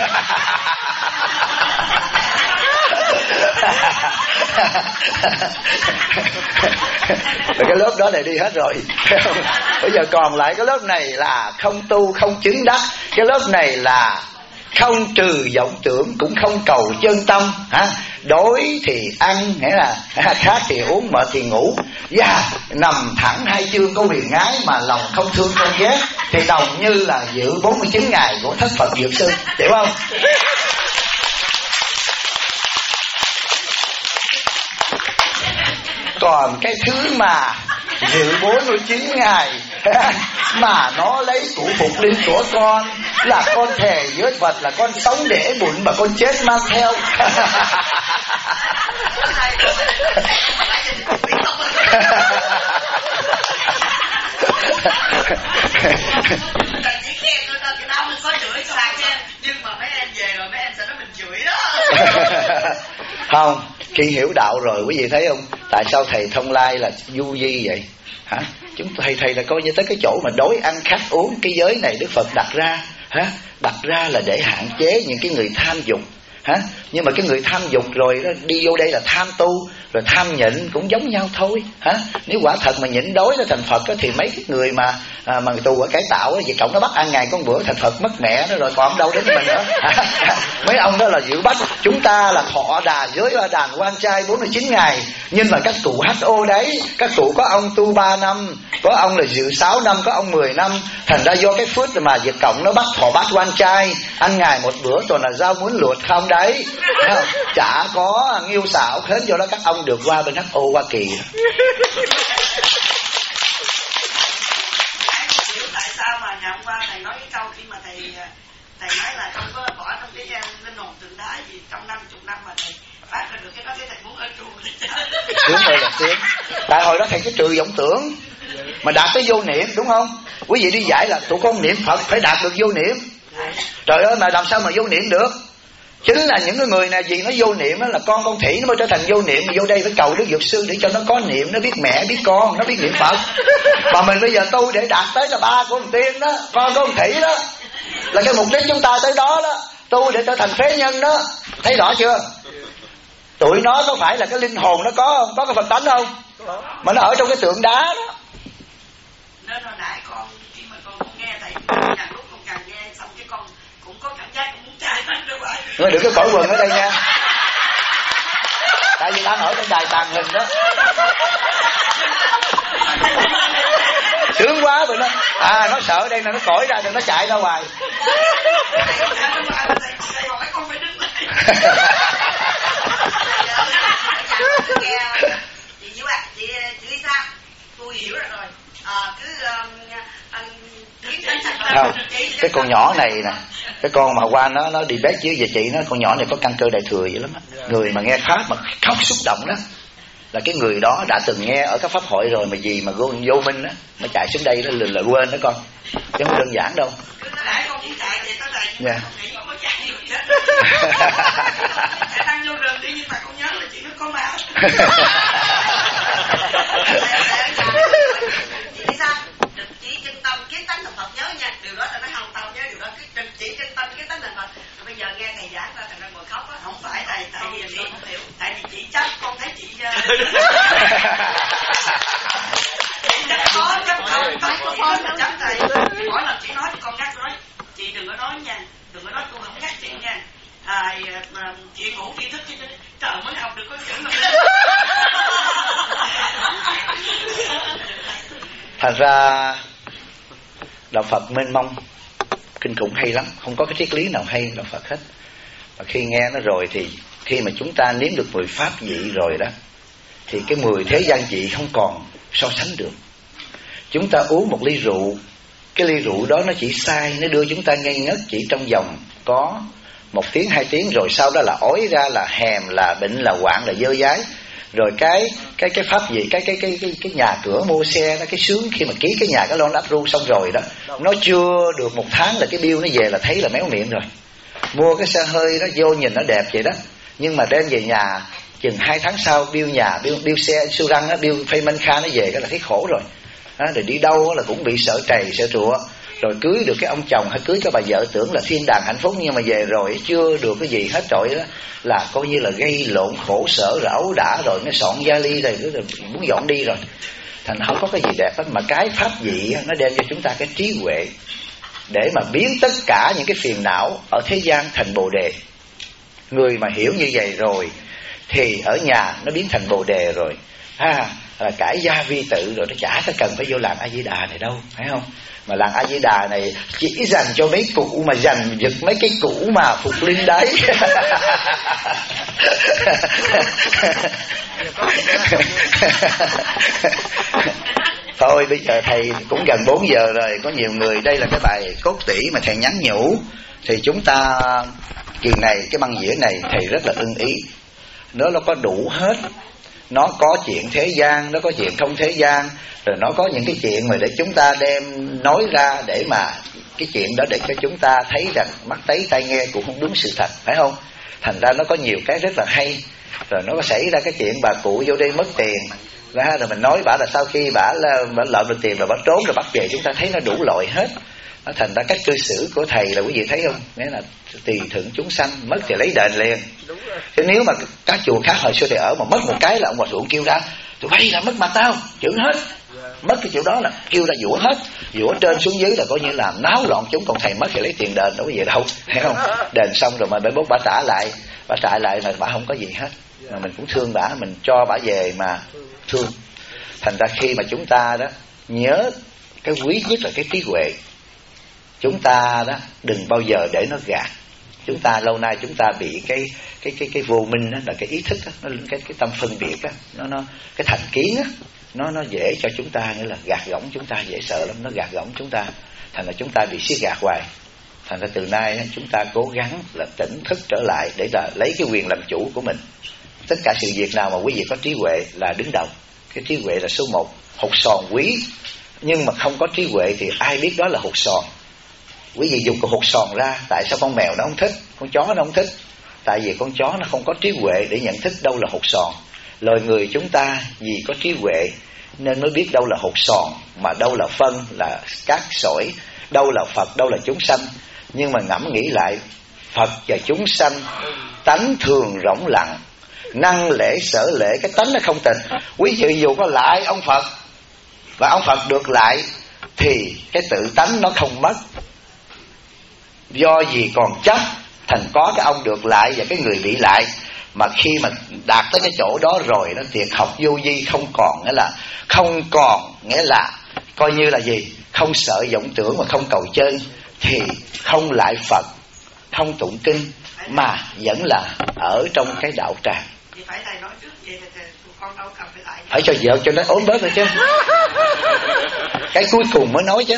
S1: Rồi cái lớp đó này đi hết rồi. Bây giờ còn lại cái lớp này là không tu không chứng đắc. Cái lớp này là không trừ vọng tưởng, cũng không cầu chân tâm. Đói thì ăn, nghĩa là khát thì uống, mệt thì ngủ. Nằm thẳng hai chương có quyền ngái mà lòng không thương không ghét, thì đồng như là giữ 49 ngày của thất Phật Dược Sư, hiểu không? Còn cái thứ mà giữ 49 ngày mà nó lấy củ phục linh của con, là con thề với Phật là con sống để bụng mà con chết mang theo. Không, khi hiểu đạo rồi quý vị thấy không, tại sao thầy Thông Lai là du di vậy hả? Chúng thầy là coi như tới cái chỗ mà đói ăn khát uống, cái giới này Đức Phật đặt ra đặt ra là để hạn chế những cái người tham dục. Nhưng mà cái người tham dục rồi đó, đi vô đây là tham tu, rồi tham nhịn cũng giống nhau thôi. Nếu quả thật mà nhịn đói nó thành Phật đó, thì mấy cái người mà tù ở cải tạo vậy cộng nó bắt ăn ngày con bữa thành Phật mất mẹ nó rồi, còn đâu đến mình nữa. Mấy ông đó là dự bắt. Chúng ta là thọ đà giới đàn quan trai 49 ngày. Nhưng mà các cụ HO đấy, các cụ có ông tu 3 năm, có ông là dự 6 năm, có ông 10 năm. Thành ra do cái phước mà Việt Cộng nó bắt thọ bát quan trai, ăn ngày một bữa toàn là rau muống luộc không đấy. Chả có nghiêu xạo hết, do đó các ông được qua bên HO Hoa Kỳ.
S3: Tại sao mà ngày hôm qua thầy nói cái câu khi mà thầy nói là không có bỏ trong cái linh hồn tượng đá gì trong 50 năm mà thầy phát ra được cái đó, cái thầy muốn ở chùa.
S1: Sướng rồi là sướng. Tại hồi đó thầy cái trừ vọng tưởng mà đạt tới vô niệm, đúng không? Quý vị đi dạy là tụi con niệm Phật phải đạt được vô niệm. Trời ơi, mà làm sao mà vô niệm được? Chính là những cái người này gì nó vô niệm đó, là con thủy nó mới trở thành vô niệm. Vô đây phải cầu Đức Dược Sư để cho nó có niệm, nó biết mẹ biết con, nó biết niệm Phật. Mà mình bây giờ tu để đạt tới là ba của ông Tiên đó, con của ông Thủy đó, là cái mục đích chúng ta tới đó đó. Tu để trở thành phế nhân đó. Thấy rõ chưa? Tụi nó có phải là cái linh hồn nó có không? Có cái Phật tánh không? Mà nó ở trong cái tượng đá đó.
S3: Nên hồi nãy con khi mà con nghe thầy càng lúc con càng nghe xong cái con cũng có cảm giác cũng muốn chạy hết rồi vậy.
S1: Ngươi đừng có cởi quần ở đây nha. Tại vì đang ở trên đài tàng hình đó. Sướng quá rồi nó. Nó sợ đây là nó cởi ra rồi nó chạy ra ngoài. Không, cái con nhỏ này nè, cái con mà qua nó đi bét với chị nó, con nhỏ này có căn cơ đại thừa vậy lắm á. Người mà nghe pháp mà khóc xúc động đó là cái người đó đã từng nghe ở các pháp hội rồi, mà gì mà vô minh á mà chạy xuống đây đó là quên đó con, chứ không đơn giản đâu. Dạ.
S3: Đang vô rừng đi nhưng mà con nhớ là chị nó có máu. Chị sao? Trực chỉ chân tâm kiến tánh thành Phật, nhớ nha. Điều đó ta nói không, tao nhớ điều đó. Cái trực chỉ chân tâm kiến tánh thành Phật. Rồi bây giờ nghe thầy giảng ra thành ra ngồi khóc á. Không phải thầy, tại vì chị không hiểu. Tại vì chị chắc con thấy chị có chắc không chắc thầy. Mỗi lần chị nói con nhắc nói chị đừng có nói nha, đừng có nói tôi không nhắc chị nha. Chị ngủ tri thức chứ trời mới học được có chữ mà.
S1: Thành ra đạo Phật mênh mông, kinh khủng hay lắm, không có cái triết lý nào hay đạo Phật hết. Và khi nghe nó rồi thì khi mà chúng ta nếm được 10 pháp vị rồi đó, thì cái 10 thế gian vị không còn so sánh được. Chúng ta uống một ly rượu, cái ly rượu đó nó chỉ sai, nó đưa chúng ta ngây ngất chỉ trong vòng có 1 tiếng 2 tiếng, rồi sau đó là ói ra, là hèm, là bệnh, là hoạn, là dơ dái. Rồi cái pháp gì, cái nhà cửa mua xe đó, cái sướng khi mà ký cái nhà cái loan áp ru xong rồi đó, nó chưa được 1 tháng là cái bill nó về là thấy là méo miệng rồi. Mua cái xe hơi nó vô nhìn nó đẹp vậy đó, nhưng mà đem về nhà chừng 2 tháng sau bill nhà, bill xe su răng á, bill payment card nó về cái là thấy khổ rồi. Rồi đi đâu là cũng bị sợ trầy sợ trụa. Rồi cưới được cái ông chồng hay cưới cái bà vợ tưởng là thiên đàng hạnh phúc, nhưng mà về rồi chưa được cái gì hết trọi đó, là coi như là gây lộn khổ sở rồi ấu đả rồi nó soạn vali rồi muốn dọn đi rồi. Thành không có cái gì đẹp hết. Mà cái pháp vị nó đem cho chúng ta cái trí huệ để mà biến tất cả những cái phiền não ở thế gian thành bồ đề. Người mà hiểu như vậy rồi thì ở nhà nó biến thành bồ đề rồi, là cải gia vi tự rồi, nó chả có cần phải vô làng A Di Đà này đâu, phải không? Mà làng A Di Đà này chỉ dành cho mấy cụ mà giành giật mấy cái củ mà phục linh đấy. Thôi bây giờ thầy cũng gần 4 giờ rồi, có nhiều người, đây là cái bài cốt tỉ mà thầy nhắn nhủ, thì chúng ta kỳ này cái băng dĩa này thầy rất là ưng ý. Nó có đủ hết. Nó có chuyện thế gian, nó có chuyện không thế gian, rồi nó có những cái chuyện mà để chúng ta đem nói ra, để mà cái chuyện đó để cho chúng ta thấy rằng mắt thấy tai nghe cũng không đúng sự thật, phải không? Thành ra nó có nhiều cái rất là hay. Rồi nó có xảy ra cái chuyện bà cụ vô đây mất tiền, rồi mình nói bả là sau khi bả lợm được tiền rồi bả trốn rồi bắt về, chúng ta thấy nó đủ loại hết. Nó thành ra cách cư xử của thầy là quý vị thấy không? Nghĩa là tùy thuận chúng sanh, mất thì lấy đền liền. Chứ nếu mà các chùa khác hồi xưa thì ở mà mất một cái là ông hòa thượng kêu ra, tụi bay là mất mặt tao, chửi hết. Mất cái chỗ đó là kêu ra dũa hết, dũa trên xuống dưới là coi như làm náo loạn chúng. Còn thầy mất thì lấy tiền đền đâu có gì đâu, thấy không? Đền xong rồi mà bữa bốt bả trả lại mà bả không có gì hết. Mà mình cũng thương bả, mình cho bả về mà thương. Thành ra khi mà chúng ta đó nhớ cái quý nhất là cái trí huệ, chúng ta đó đừng bao giờ để nó gạt. Chúng ta lâu nay chúng ta bị cái vô minh đó, là cái ý thức đó, nó cái tâm phân biệt đó, nó cái thành kiến á, nó dễ cho chúng ta, nghĩa là gạt gỏng chúng ta, dễ sợ lắm, nó gạt gỏng chúng ta. Thành ra chúng ta bị siết gạt hoài. Thành ra từ nay chúng ta cố gắng là tỉnh thức trở lại để là lấy cái quyền làm chủ của mình. Tất cả sự việc nào mà quý vị có trí huệ là đứng đầu. Cái trí huệ là số 1. Hột sòn quý, nhưng mà không có trí huệ thì ai biết đó là hột sòn. Quý vị dùng cái hột sòn ra, tại sao con mèo nó không thích, con chó nó không thích? Tại vì con chó nó không có trí huệ để nhận thức đâu là hột sòn. Loài người chúng ta vì có trí huệ nên mới biết đâu là hột sòn, mà đâu là phân, là cát sỏi, đâu là Phật, đâu là chúng sanh. Nhưng mà ngẫm nghĩ lại, Phật và chúng sanh tánh thường rỗng lặng, năng lễ sở lễ, cái tánh nó không tình. Quý vị dù có lại ông Phật và ông Phật được lại thì cái tự tánh nó không mất. Do gì còn chấp, thành có cái ông được lại và cái người bị lại. Mà khi mà đạt tới cái chỗ đó rồi, nó tuyệt học vô vi không còn, nghĩa là không còn, nghĩa là coi như là gì? Không sợ vọng tưởng mà không cầu chân, thì không lại Phật, không tụng kinh, mà vẫn là ở trong cái đạo tràng. Phải cho vợ cho nó ốm bớt rồi chứ. Cái cuối cùng mới nói chứ.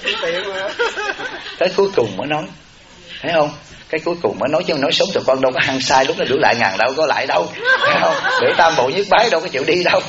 S1: Cái cuối cùng mới nói, thấy không? Cái cuối cùng mới nói chứ, nói sống tụi con đâu có hăng sai lúc nó giữ lại ngàn đâu có lại đâu, thấy không? Để tam bộ nhất bái đâu có chịu đi đâu.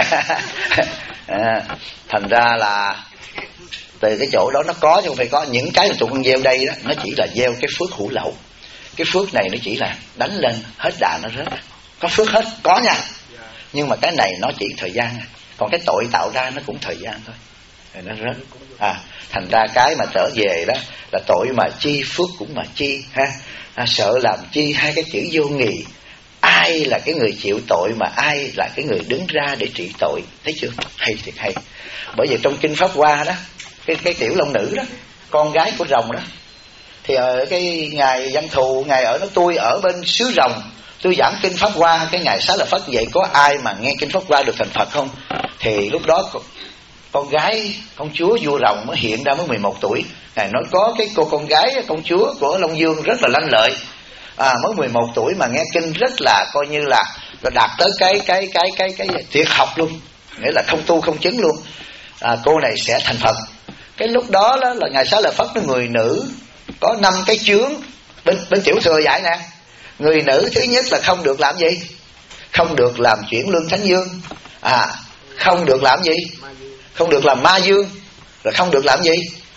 S1: Thành ra là từ cái chỗ đó nó có, chứ không phải có. Những cái mà tụi con gieo đây đó, nó chỉ là gieo cái phước hữu lậu. Cái phước này nó chỉ là đánh lên hết đà nó rớt. Có phước hết, có nha. Nhưng mà cái này nó chỉ thời gian. Còn cái tội tạo ra nó cũng thời gian thôi, rồi nó rớt. Thành ra cái mà trở về đó là tội mà chi, phước cũng mà chi ha. Sợ làm chi, hai cái chữ vô nghị. Ai là cái người chịu tội mà ai là cái người đứng ra để trị tội, thấy chưa? Hay thiệt hay. Bởi vì trong kinh Pháp Hoa đó, cái tiểu long nữ đó, con gái của rồng đó, Thì ở cái ngày Văn Thù, ngày ở nó tôi ở bên xứ Rồng, tôi giảng kinh Pháp Hoa, cái ngày Xá Lợi Phất vậy, có ai mà nghe kinh Pháp Hoa được thành Phật không? Thì lúc đó con gái công chúa vua Rồng mới hiện ra, mới 11 tuổi. Ngài nói có cái cô con gái công chúa của Long Dương rất là lanh lợi, mới 11 tuổi mà nghe kinh rất là coi như là đạt tới cái tuyệt học luôn, nghĩa là không tu không chứng luôn. Cô này sẽ thành Phật. Cái lúc đó là ngài Xá Lợi Phất, người nữ có 5 cái chướng bên tiểu thừa dạy nè. Người nữ thứ nhất là không được làm gì? Không được làm chuyển lương thánh dương, không được làm gì? Không được làm ma dương, rồi không được làm gì?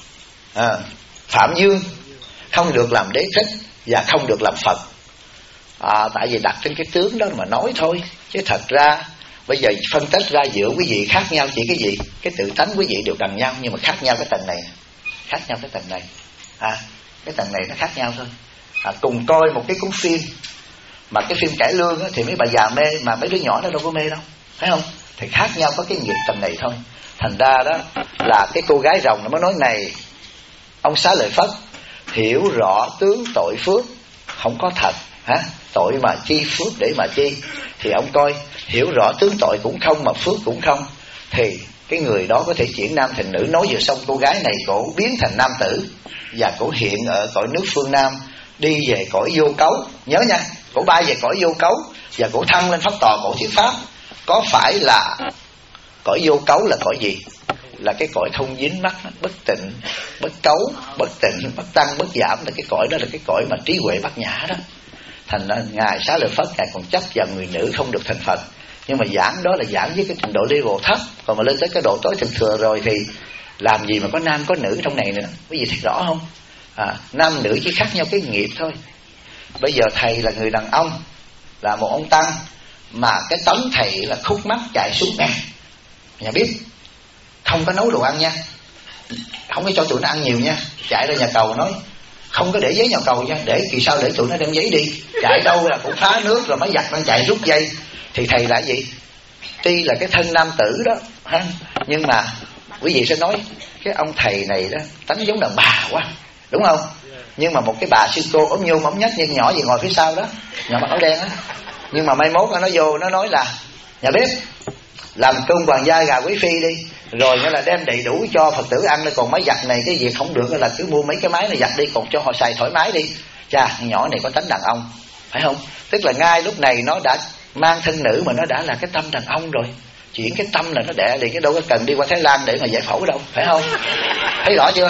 S1: Phạm dương, không được làm đế thích, và không được làm Phật. Tại vì đặt trên cái tướng đó mà nói thôi, chứ thật ra bây giờ phân tích ra giữa quý vị khác nhau chỉ cái gì? Cái tự tánh quý vị đều bằng nhau, nhưng mà khác nhau cái tầng này, khác nhau cái tầng này. Cái tầng này nó khác nhau thôi. Cùng coi một cái cuốn phim, mà cái phim cải lương á, thì mấy bà già mê, mà mấy đứa nhỏ nó đâu có mê đâu, thấy không? Thì khác nhau có cái nghiệp tầng này thôi. Thành ra đó là cái cô gái Rồng nó mới nói này, ông Xá Lợi Phất hiểu rõ tướng tội phước không có thật, tội mà chi, phước để mà chi. Thì ông coi hiểu rõ tướng tội cũng không mà phước cũng không, thì cái người đó có thể chuyển nam thành nữ. Nói vừa xong, cô gái này cổ biến thành nam tử, và cổ hiện ở cõi nước phương Nam, đi về cõi vô cấu. Nhớ nha, cổ bay về cõi vô cấu, và cổ thăng lên pháp tòa, cổ thuyết pháp. Có phải là cõi vô cấu là cõi gì? Là cái cõi không dính mắc, bất tịnh, bất cấu, bất tịnh, bất tăng, bất giảm. Là cái cõi đó là cái cõi mà trí huệ bát nhã đó. Thành ra ngài Xá Lợi Phất ngài còn chấp vào người nữ không được thành Phật. Nhưng mà giảng đó là giảng với cái trình độ level thấp. Còn mà lên tới cái độ tối thực thừa rồi thì làm gì mà có nam có nữ trong này nữa. Quý vị thấy rõ không? Nam nữ chỉ khác nhau cái nghiệp thôi. Bây giờ thầy là người đàn ông, là một ông tăng, mà cái tấm thầy là khúc mắt chạy xuống nè, nhà biết không có nấu đồ ăn nha, không có cho tụi nó ăn nhiều nha. Chạy ra nhà cầu nói không có để giấy nhà cầu nha, để kỳ sau để tụi nó đem giấy đi. Chạy đâu là cũng phá nước rồi mới giặt đang chạy rút dây. Thì thầy là gì? Tuy là cái thân nam tử đó nhưng mà quý vị sẽ nói cái ông thầy này đó tánh giống đàn bà quá, đúng không? Nhưng mà một cái bà sư cô ốm nhôm ốm nhách nhưng nhỏ gì ngồi phía sau đó, nhỏ mặc áo đen á. Nhưng mà mai mốt nó vô nó nói là nhà bếp làm cơm hoàng gia gà quý phi đi, rồi nghĩa là đem đầy đủ cho Phật tử ăn. Còn máy giặt này cái việc không được là cứ mua mấy cái máy này giặt đi, còn cho họ xài thoải mái đi. Chà, nhỏ này có tánh đàn ông, phải không? Tức là ngay lúc này nó đã mang thân nữ mà nó đã là cái tâm đàn ông rồi. Chuyển cái tâm là nó đẻ thì cái đâu có cần đi qua Thái Lan để mà giải phẫu đâu, phải không? Thấy rõ chưa?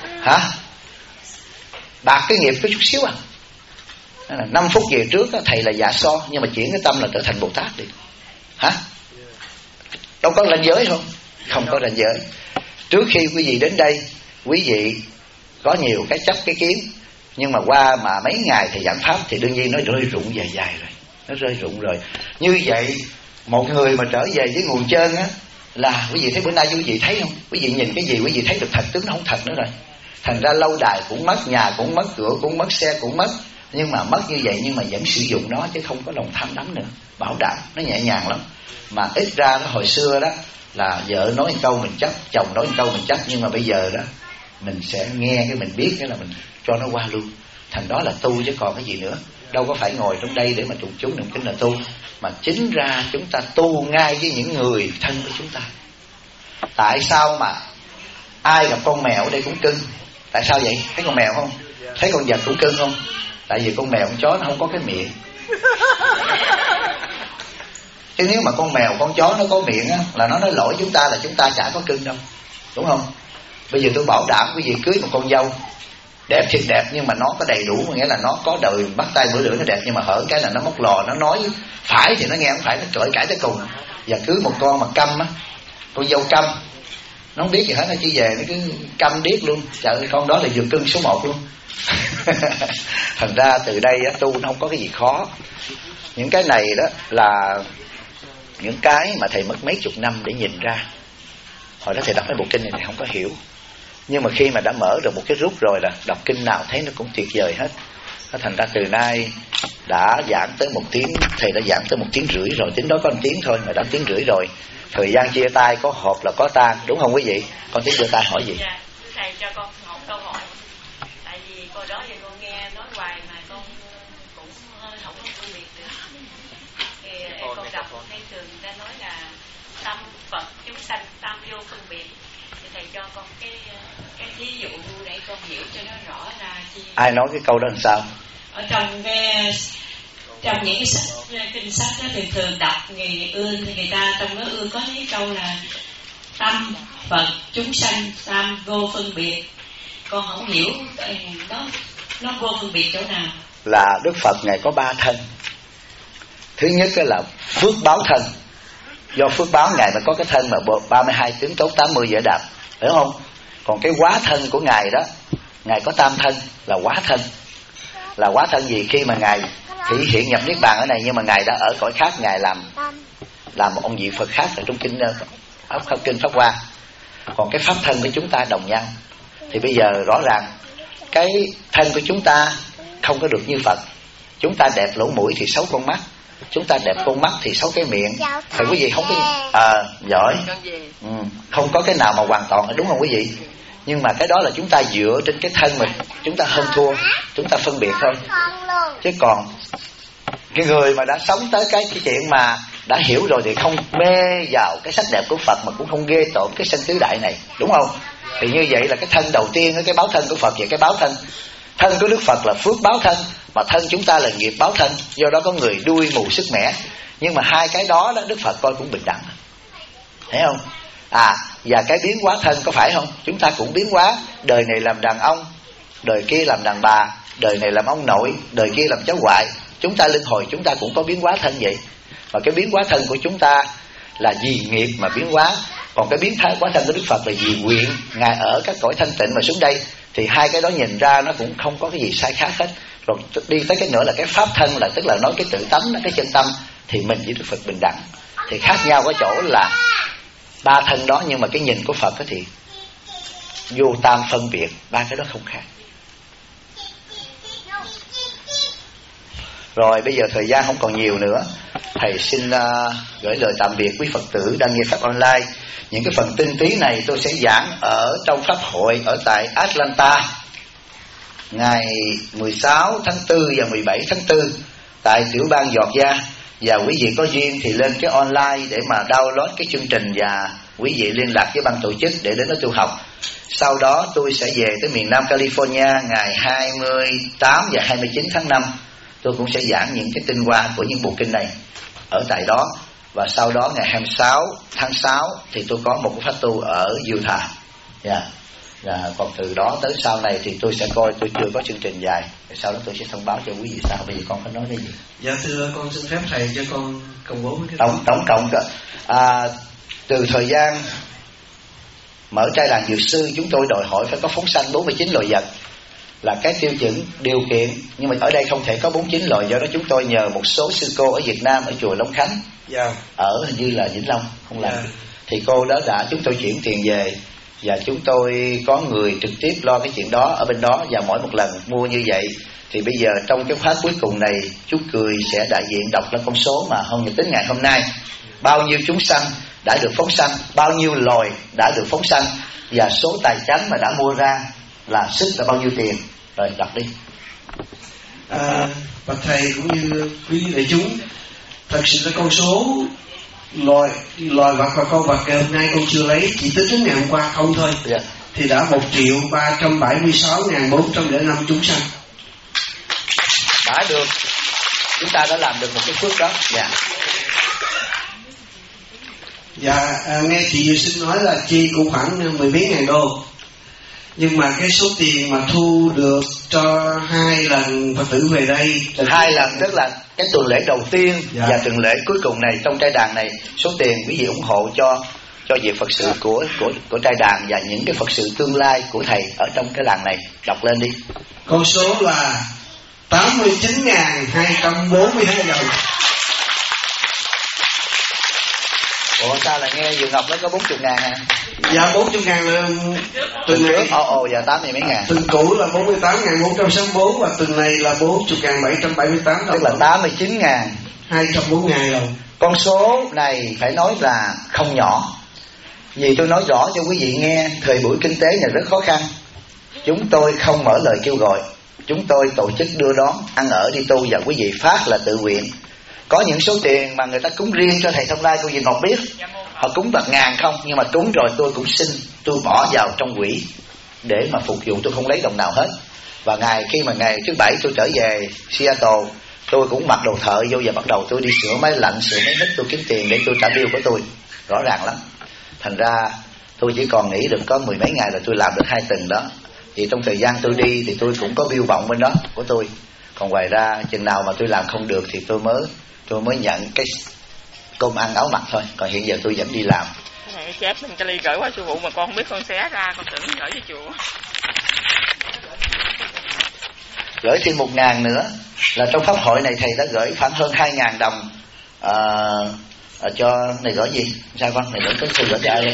S1: Bạc cái nghiệp có chút xíu 5 phút về trước thầy là Dạ So, nhưng mà chuyển cái tâm là trở thành Bồ Tát đi. Đâu có ranh giới không? Không có ranh giới. Trước khi quý vị đến đây, quý vị có nhiều cái chấp cái kiến, nhưng mà qua mà mấy ngày thầy giảng pháp thì đương nhiên nó rơi rụng dài dài rồi, nó rơi rụng rồi. Như vậy một người mà trở về với nguồn chân á, là quý vị thấy bữa nay quý vị thấy không? Quý vị nhìn cái gì quý vị thấy được thật tướng nó không thật nữa rồi. Thành ra lâu đài cũng mất, nhà cũng mất, cửa cũng mất, xe cũng mất. Nhưng mà mất như vậy nhưng mà vẫn sử dụng nó, chứ không có lòng tham đắm nữa. Bảo đảm, nó nhẹ nhàng lắm. Mà ít ra đó, hồi xưa đó là vợ nói một câu mình chấp, chồng nói một câu mình chấp. Nhưng mà bây giờ đó mình sẽ nghe cái mình biết cái là mình cho nó qua luôn. Thành đó là tu chứ còn cái gì nữa. Đâu có phải ngồi trong đây để mà tụng chú niệm kinh là tu, mà chính ra chúng ta tu ngay với những người thân của chúng ta. Tại sao mà ai gặp con mèo ở đây cũng cưng? Tại sao vậy? Thấy con mèo không? Thấy con vật cũng cưng không? Tại vì con mèo con chó nó không có cái miệng. Chứ nếu mà con mèo con chó nó có miệng á, là nó nói lỗi chúng ta là chúng ta chả có cưng đâu, đúng không? Bây giờ tôi bảo đảm quý vị cưới một con dâu đẹp thiệt đẹp, nhưng mà nó có đầy đủ, nghĩa là nó có đời bắt tay bữa lưỡi nó đẹp, nhưng mà hở cái là nó móc lò, nó nói phải thì nó nghe không phải, nó cởi cãi tới cùng. Và cưới một con mà câm á, con dâu câm, nó không biết gì hết, nó chỉ về nó cứ câm điếc luôn. Trời ơi, con đó là vừa cưng số 1 luôn. Thành ra từ đây á, tu nó không có cái gì khó. Những cái này đó là những cái mà thầy mất mấy chục năm để nhìn ra. Hồi đó thầy đọc cái bộ kinh này thầy không có hiểu, nhưng mà khi mà đã mở được một cái rút rồi là đọc kinh nào thấy nó cũng tuyệt vời hết. Thành ra từ nay đã giảng tới 1 tiếng, thầy đã giảng tới 1 tiếng rưỡi rồi, tính đó có 1 tiếng thôi mà đã 1 tiếng rưỡi rồi. Thời gian chia tay có họp là có tan, đúng không quý vị? Con tính đưa tay hỏi gì?
S4: Dạ, thầy cho con một câu hỏi. Tại vì cô đó sanh, tam vô phân biệt. Thì thầy cho con cái thí dụ để con hiểu cho nó rõ ra chi.
S1: Ai nói cái câu đó làm sao?
S4: Ở trong những cái sách kinh sách đó thường thường đọc người ta trong đó có những câu là tâm Phật chúng sanh tam vô phân biệt. Con không hiểu nó vô phân biệt chỗ nào.
S1: Là Đức Phật Ngài có 3 thân. Thứ nhất là phước báo thân. Do phước báo Ngài mới có cái thân mà 32 tướng tốt 80 dễ đạp, hiểu không? Còn cái hóa thân của Ngài đó, Ngài có tam thân là hóa thân. Là hóa thân gì? Khi mà Ngài thể hiện nhập niết bàn ở này, nhưng mà Ngài đã ở cõi khác, Ngài làm một ông vị Phật khác ở trong kinh Pháp Hoa. Còn cái pháp thân của chúng ta đồng nhân. Thì bây giờ rõ ràng cái thân của chúng ta không có được như Phật. Chúng ta đẹp lỗ mũi thì xấu con mắt, chúng ta đẹp con mắt thì xấu cái miệng. Thì quý vị không có giỏi, không có cái nào mà hoàn toàn, đúng không quý vị? Nhưng mà cái đó là chúng ta dựa trên cái thân mình, chúng ta hơn thua, chúng ta phân biệt thôi. Chứ còn cái người mà đã sống tới cái chuyện mà đã hiểu rồi thì không mê vào cái sắc đẹp của Phật, mà cũng không ghê tởm cái sanh tứ đại này, đúng không? Thì như vậy là cái thân đầu tiên, cái báo thân của Phật và cái báo thân. Thân của Đức Phật là phước báo thân, mà thân chúng ta là nghiệp báo thân. Do đó có người đuôi mù sức mẻ. Nhưng mà hai cái đó Đức Phật coi cũng bình đẳng, thấy không? Và cái biến hóa thân có phải không? Chúng ta cũng biến hóa. Đời này làm đàn ông, đời kia làm đàn bà, đời này làm ông nội, đời kia làm cháu ngoại. Chúng ta luân hồi, chúng ta cũng có biến hóa thân vậy. Và cái biến hóa thân của chúng ta là vì nghiệp mà biến hóa. Còn cái biến hóa thân của Đức Phật là vì nguyện. Ngài ở các cõi thanh tịnh mà xuống đây. Thì hai cái đó nhìn ra nó cũng không có cái gì sai khác hết. Rồi đi tới cái nữa là cái pháp thân, là tức là nói cái tự tánh, cái chân tâm. Thì mình với Đức Phật bình đẳng. Thì khác nhau ở chỗ là 3 thân đó, nhưng mà cái nhìn của Phật thì vô tam phân biệt. 3 cái đó không khác. Rồi bây giờ thời gian không còn nhiều nữa, thầy xin gửi lời tạm biệt quý Phật tử đang nghe Pháp online. Những cái phần tinh túy này tôi sẽ giảng ở trong Pháp hội ở tại Atlanta ngày 16 tháng 4 và 17 tháng 4 tại tiểu bang Georgia. Và quý vị có duyên thì lên cái online để mà download cái chương trình, và quý vị liên lạc với ban tổ chức để đến đó tu học. Sau đó tôi sẽ về tới miền Nam California ngày 28 và 29 tháng 5. Tôi cũng sẽ giảng những cái tinh hoa của những bộ kinh này ở tại đó. Và sau đó ngày 26 tháng 6 thì tôi có một cái pháp tu ở Utah. Còn từ đó tới sau này thì tôi sẽ coi, tôi chưa có chương trình dài. Sau đó tôi sẽ thông báo cho quý vị sau. Bây giờ con có nói cái gì?
S2: Dạ thưa con xin phép thầy cho con công bố cái
S1: tổng cộng từ thời gian mở trai đàn dược sư, chúng tôi đòi hỏi phải có phóng sanh 49 loài vật là cái tiêu chuẩn điều kiện. Nhưng mà ở đây không thể có 49 loài, do đó chúng tôi nhờ một số sư cô ở Việt Nam, ở chùa Long Khánh, ở hình như là Vĩnh Long, không làm. Thì cô đó đã, chúng tôi chuyển tiền về, và chúng tôi có người trực tiếp lo cái chuyện đó ở bên đó. Và mỗi một lần mua như vậy thì bây giờ trong cái khóa cuối cùng này, chú Cười sẽ đại diện đọc lên con số mà hôm nhật tính ngày hôm nay, bao nhiêu chúng sanh đã được phóng sanh, bao nhiêu loài đã được phóng sanh, và số tài chánh mà đã mua ra là sức là bao nhiêu tiền. Rồi đọc đi.
S2: Bạch thầy cũng như quý đại chúng, thật sự là con số loài vật và con vật ngày hôm nay con chưa lấy, chỉ tính đến ngày hôm qua không thôi. Thì đã 1.376.405 chúng sanh
S1: đã được. Chúng ta đã làm được một cái phước đó.
S2: Nghe chị Diệu Sinh nói là chi cũng khoảng 10 mấy ngàn đô. Nhưng mà cái số tiền mà thu được cho 2 lần Phật tử về đây,
S1: 2 lần tức là cái tuần lễ đầu tiên và tuần lễ cuối cùng này trong trai đàn này, số tiền quý vị ủng hộ cho việc Phật sự của trai đàn và những cái Phật sự tương lai của thầy ở trong cái làng này. Đọc lên đi.
S2: Con số là 89.242 đồng.
S1: Ủa sao lại nghe Dường Ngọc nó có 40.000 hả?
S2: Dạ 40.000 là tuần này.
S1: Dạ 80 mấy ngàn.
S2: Tuần cũ là 48.464 và tuần này là 40.778 đồng.
S1: Tức là 89.242
S2: đồng.
S1: Con số này phải nói là không nhỏ. Vì tôi nói rõ cho quý vị nghe, thời buổi kinh tế này rất khó khăn. Chúng tôi không mở lời kêu gọi, chúng tôi tổ chức đưa đón, ăn ở, đi tu, và quý vị phát là tự nguyện. Có những số tiền mà người ta cúng riêng cho thầy Thông Lai, cô Diệu Ngọc biết, họ cúng bạc ngàn không, nhưng mà cúng rồi tôi cũng xin, tôi bỏ vào trong quỹ để mà phục vụ, tôi không lấy đồng nào hết. Và khi mà ngày thứ Bảy tôi trở về Seattle, tôi cũng mặc đồ thợ vô và bắt đầu tôi đi sửa máy lạnh, sửa máy hít, tôi kiếm tiền để tôi trả bill của tôi, rõ ràng lắm. Thành ra tôi chỉ còn nghĩ được có 10 mấy ngày là tôi làm được 2 tuần đó. Thì trong thời gian tôi đi thì tôi cũng có bill vọng bên đó của tôi. Còn ngoài ra chừng nào mà tôi làm không được thì tôi mới nhận cái cơm ăn áo mặc thôi. Còn hiện giờ tôi vẫn đi làm.
S5: Cái này chép mình cho ly gửi qua sư phụ mà con không biết, con xé ra con tưởng gửi cho chùa.
S1: Gửi thêm 1.000 nữa là trong pháp hội này thầy đã gửi khoảng hơn 2.000 đồng cho này. Gửi gì sao con này? Gửi cái sư gửi cho ai đây?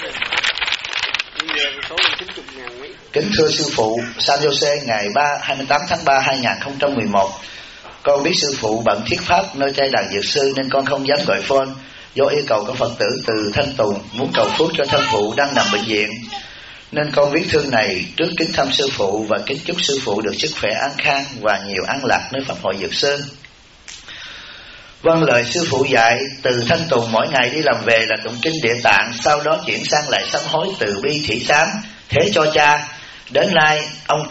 S1: Kính thưa sư phụ, San Jose ngày 28 tháng 3 2011, con biết sư phụ bận thuyết pháp nơi trai đàn Dược Sư nên con không dám gọi phone. Do yêu cầu của Phật tử từ Thanh Tùng muốn cầu phước cho thân phụ đang nằm bệnh viện, nên con viết thư này trước kính thăm sư phụ và kính chúc sư phụ được sức khỏe an khang và nhiều an lạc nơi Pháp hội Dược Sơn. Vâng lời sư phụ dạy, từ Thanh Tùng mỗi ngày đi làm về là tụng kinh Địa Tạng, sau đó chuyển sang lại sám hối từ bi thị sám thế cho cha. Đến nay ông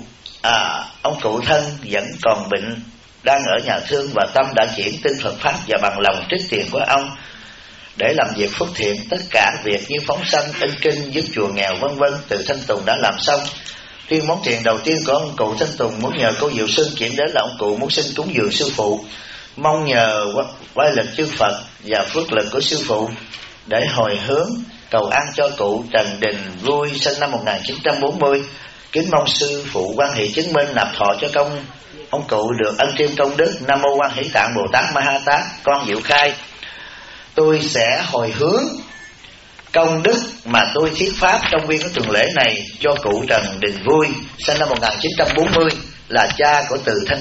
S1: cụ thân vẫn còn bệnh, đang ở nhà thương, và tâm đã chuyển tin Phật pháp và bằng lòng trích tiền của ông để làm việc phước thiện. Tất cả việc như phóng sanh, in kinh, giúp chùa nghèo vân vân từ Thanh Tùng đã làm xong. Riêng món tiền đầu tiên của ông cụ Thanh Tùng muốn nhờ cô Diệu Xuân chuyển đến là ông cụ muốn xin cúng dường sư phụ, mong nhờ quay lực chư Phật và phước lực của sư phụ để hồi hướng cầu an cho cụ Trần Đình Vui sinh năm 1940. Kính mong sư phụ quan hệ chứng minh nạp thọ cho công ông cụ được ân chiêm công đức. Nam mô Quan Hỷ Tạng Bồ Tát Ma Ha Tát. Con Diệu khai tôi sẽ hồi hướng công đức mà tôi thuyết pháp trong viên cái tuần lễ này cho cụ Trần Đình Vui sinh năm 1940 là cha của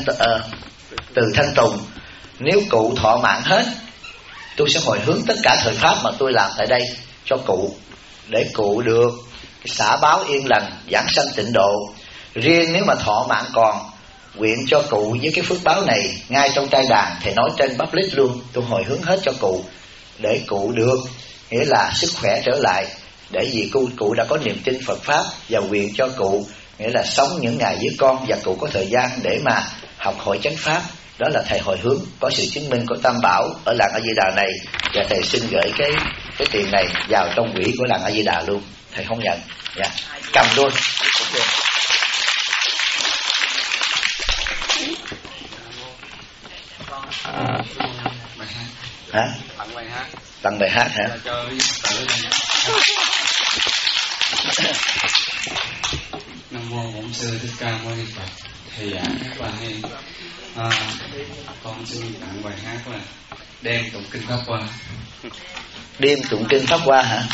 S1: từ Thanh Tùng. Nếu cụ thọ mạng hết, tôi sẽ hồi hướng tất cả thời pháp mà tôi làm tại đây cho cụ, để cụ được xả báo yên lành, giảng sanh tịnh độ. Riêng nếu mà thọ mạng còn, nguyện cho cụ với cái phước báo này ngay trong trai đàn, thầy nói trên public luôn, tôi hồi hướng hết cho cụ để cụ được, nghĩa là sức khỏe trở lại, để vì cụ đã có niềm tin Phật pháp, và nguyện cho cụ nghĩa là sống những ngày với con và cụ có thời gian để mà học hỏi chánh pháp. Đó là thầy hồi hướng, có sự chứng minh của Tam Bảo ở làng A Di Đà này, và thầy xin gửi cái tiền này vào trong quỹ của làng A Di Đà luôn. Thầy không nhận, dạ, cầm luôn. Hả? Tặng bài hát hả?
S6: Nam mô Bổn Sư Thích Ca Mâu Ni Phật. Thầy giảng rất là hay. Con xin tặng bài hát là Đêm Tụng Kinh Pháp Hoa.
S1: Đêm Tụng Kinh Pháp Hoa hả?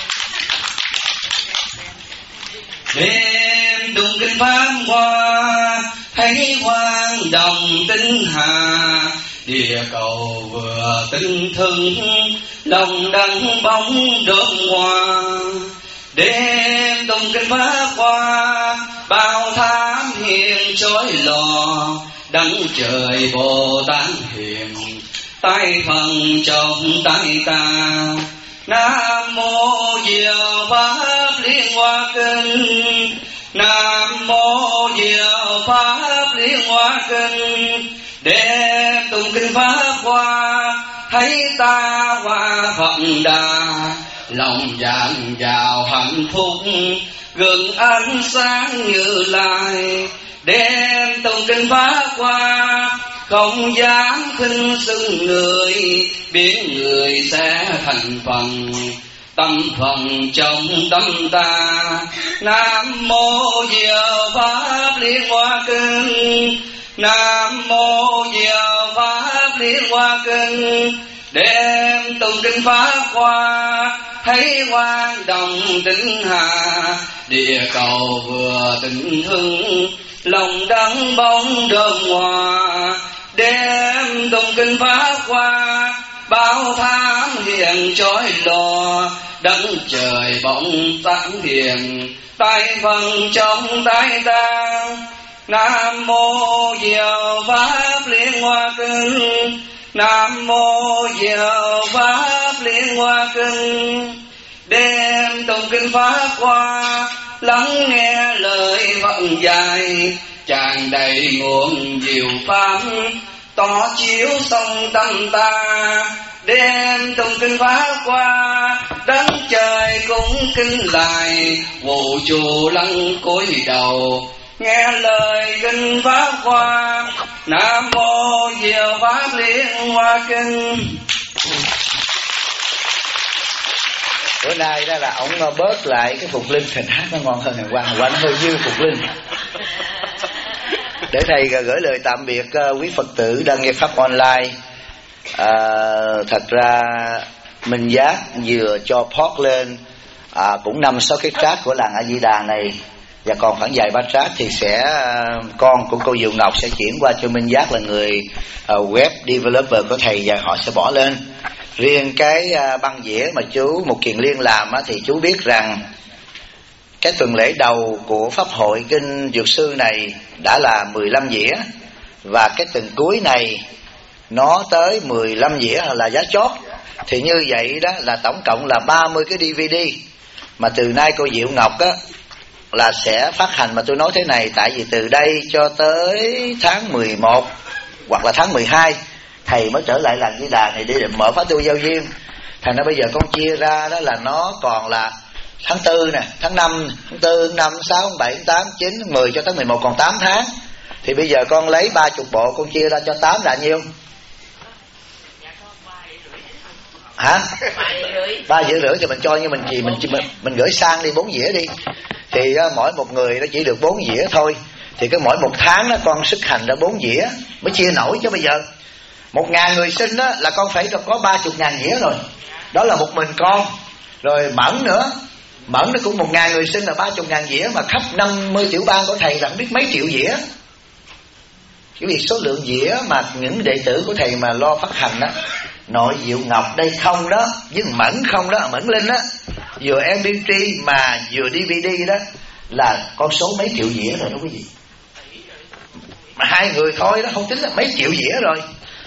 S6: Đêm tụng kinh Pháp Hoa, thấy hoang đồng tinh hà, địa cầu vừa tinh thương, lòng đắng bóng đốm hoa. Đêm tụng kinh Pháp Hoa, bao thám hiền chói lò, đấng trời Bồ Tát hiền, tay phần trong tay ta. Nam mô Diệu Pháp Liên Hoa Kinh, Nam mô Diệu Pháp Liên Hoa Kinh. Đêm tụng kinh Pháp Hoa, thấy ta hoa Phật Đà, lòng dạt dào hạnh phúc, gừng ánh sáng Như Lai. Đêm tụng kinh Pháp Hoa, không dám khinh xưng người, biến người sẽ thành phần, tâm phần trong tâm ta. Nam mô Diệu Pháp Liên Hoa Kinh, Nam mô Diệu Pháp Liên Hoa Kinh. Đêm tụng kinh Pháp Hoa, thấy hoang đồng tinh hà, địa cầu vừa tình hưng, lòng đắng bóng đơm hoa. Đêm tụng kinh Pháp Hoa, bao thám hiền chói lò, đấng trời bóng sáng hiền, tay phần trong tay ta. Nam mô Diệu Pháp Liên Hoa Kinh, Nam mô Diệu Pháp Liên Hoa Kinh. Đem tụng kinh Pháp Hoa, lắng nghe lời vận dạy, tràn đầy nguồn diệu pháp, tỏ chiếu sông tâm ta. Đem tụng kinh Pháp Hoa, đấng trời cũng kinh lại, vũ trụ lắng cúi đầu, nghe lời kinh Pháp Hoa. Nam mô Diệu Pháp Liên Hoa Kinh.
S1: Bữa nay đó là ông bớt lại cái phục linh, thành hát nó ngon hơn ngày qua nó hơi dư phục linh. Để thầy gửi lời tạm biệt quý Phật tử đang nghe pháp online. Thật ra Minh Giác vừa cho post lên cũng 5-6 cái track của làng A Di Đà này, và còn khoảng vài ba track thì sẽ con của cô Diệu Ngọc sẽ chuyển qua cho Minh Giác là người web developer của thầy, và họ sẽ bỏ lên. Riêng cái băng dĩa mà chú Mục Kiền Liên làm thì chú biết rằng cái tuần lễ đầu của Pháp hội Kinh Dược Sư này đã là 15 dĩa, và cái tuần cuối này nó tới 15 dĩa là giá chót. Thì như vậy đó là tổng cộng là 30 cái DVD. Mà từ nay cô Diệu Ngọc á là sẽ phát hành, mà tôi nói thế này tại vì từ đây cho tới tháng 11 hoặc là tháng 12 thầy mới trở lại làng Di Đà này để mở khóa tu giao duyên. Thành ra bây giờ con chia ra đó là nó còn là tháng 4 nè, tháng 5, tháng 4, tháng 5, 6, tháng 7, tháng 8, 9, 10 cho tới 11 còn 8 tháng. Thì bây giờ con lấy 30 bộ, con chia ra cho 8 là nhiêu? Hả? 3,5 dĩa thì mình cho như mình gửi sang đi 4 dĩa đi. Thì mỗi một người nó chỉ được 4 dĩa thôi. Thì cái mỗi một tháng đó con xuất hành ra 4 dĩa mới chia nổi. Chứ bây giờ 1.000 người sinh đó là con phải có 30.000 dĩa rồi. Đó là một mình con. Rồi Mẫn nữa, Mẫn nó cũng 1.000 người sinh là 30.000 dĩa, mà khắp 50 tiểu bang của thầy là không biết mấy triệu dĩa. Cái việc số lượng dĩa mà những đệ tử của thầy mà lo phát hành đó, nội Diệu Ngọc đây không đó, với Mẫn không đó, Mẫn Linh đó, vừa MP3 mà vừa DVD đó là con số mấy triệu dĩa rồi đó quý vị. Mà 2 người thôi đó không tính là mấy triệu dĩa rồi.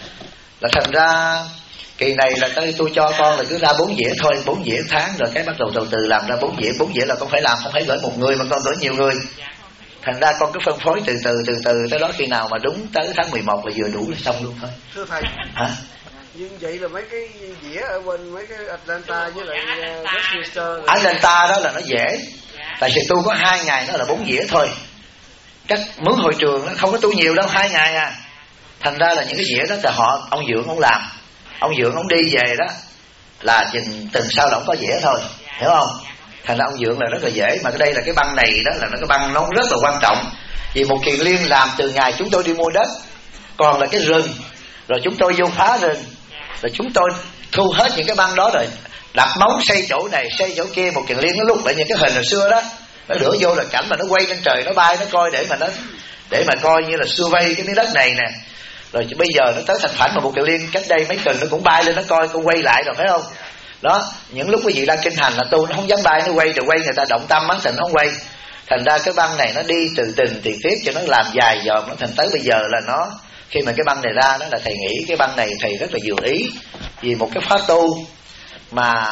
S1: Là thành ra kỳ này là tôi cho con là cứ ra 4 dĩa thôi, 4 dĩa tháng, rồi cái bắt đầu từ từ làm ra 4 dĩa. 4 dĩa là con phải làm, không phải gửi một người mà con gửi nhiều người. Thành ra con cứ phân phối từ từ tới đó, khi nào mà đúng tới tháng 11 là vừa đủ là xong luôn thôi.
S2: Thưa thầy,
S1: hả?
S2: Nhưng vậy là mấy cái dĩa ở bên mấy cái Atlanta với lại Westminster,
S1: Atlanta đó là nó dễ, tại vì tu có 2 ngày nó là 4 dĩa thôi. Các mướn hội trường nó không có tu nhiều đâu, 2 ngày à. Thành ra là những cái dĩa đó là ông Dượng ông làm, ông Dượng ông đi về đó là chừng tuần sau là ông có dĩa thôi, hiểu không? Thành ra ông Dượng là rất là dễ. Mà cái đây là cái băng này đó là nó cái băng nó rất là quan trọng. Vì Một Kiền Liên làm từ ngày chúng tôi đi mua đất, còn là cái rừng, rồi chúng tôi vô phá rừng, rồi chúng tôi thu hết những cái băng đó, rồi đặt móng xây chỗ này xây chỗ kia. Một Kiền Liên nó lúc lại những cái hình hồi xưa đó, nó đửa vô là cảnh mà nó quay lên trời nó bay nó coi, để mà coi như là survey cái miếng đất này nè. Rồi bây giờ nó tới thành Phảnh mà Một Kiền Liên cách đây mấy tuần nó cũng bay lên nó coi, con quay lại rồi phải không? Đó, những lúc quý vị đang kinh hành là tu nó không dám bay, nó quay rồi quay người ta động tâm á, thành nó không quay. Thành ra cái băng này nó đi từ tình tiền tiết cho nó làm dài dòm, nó thành tới bây giờ là nó, khi mà cái băng này ra đó là thầy nghĩ cái băng này thầy rất là vừa ý. Vì một cái khóa tu mà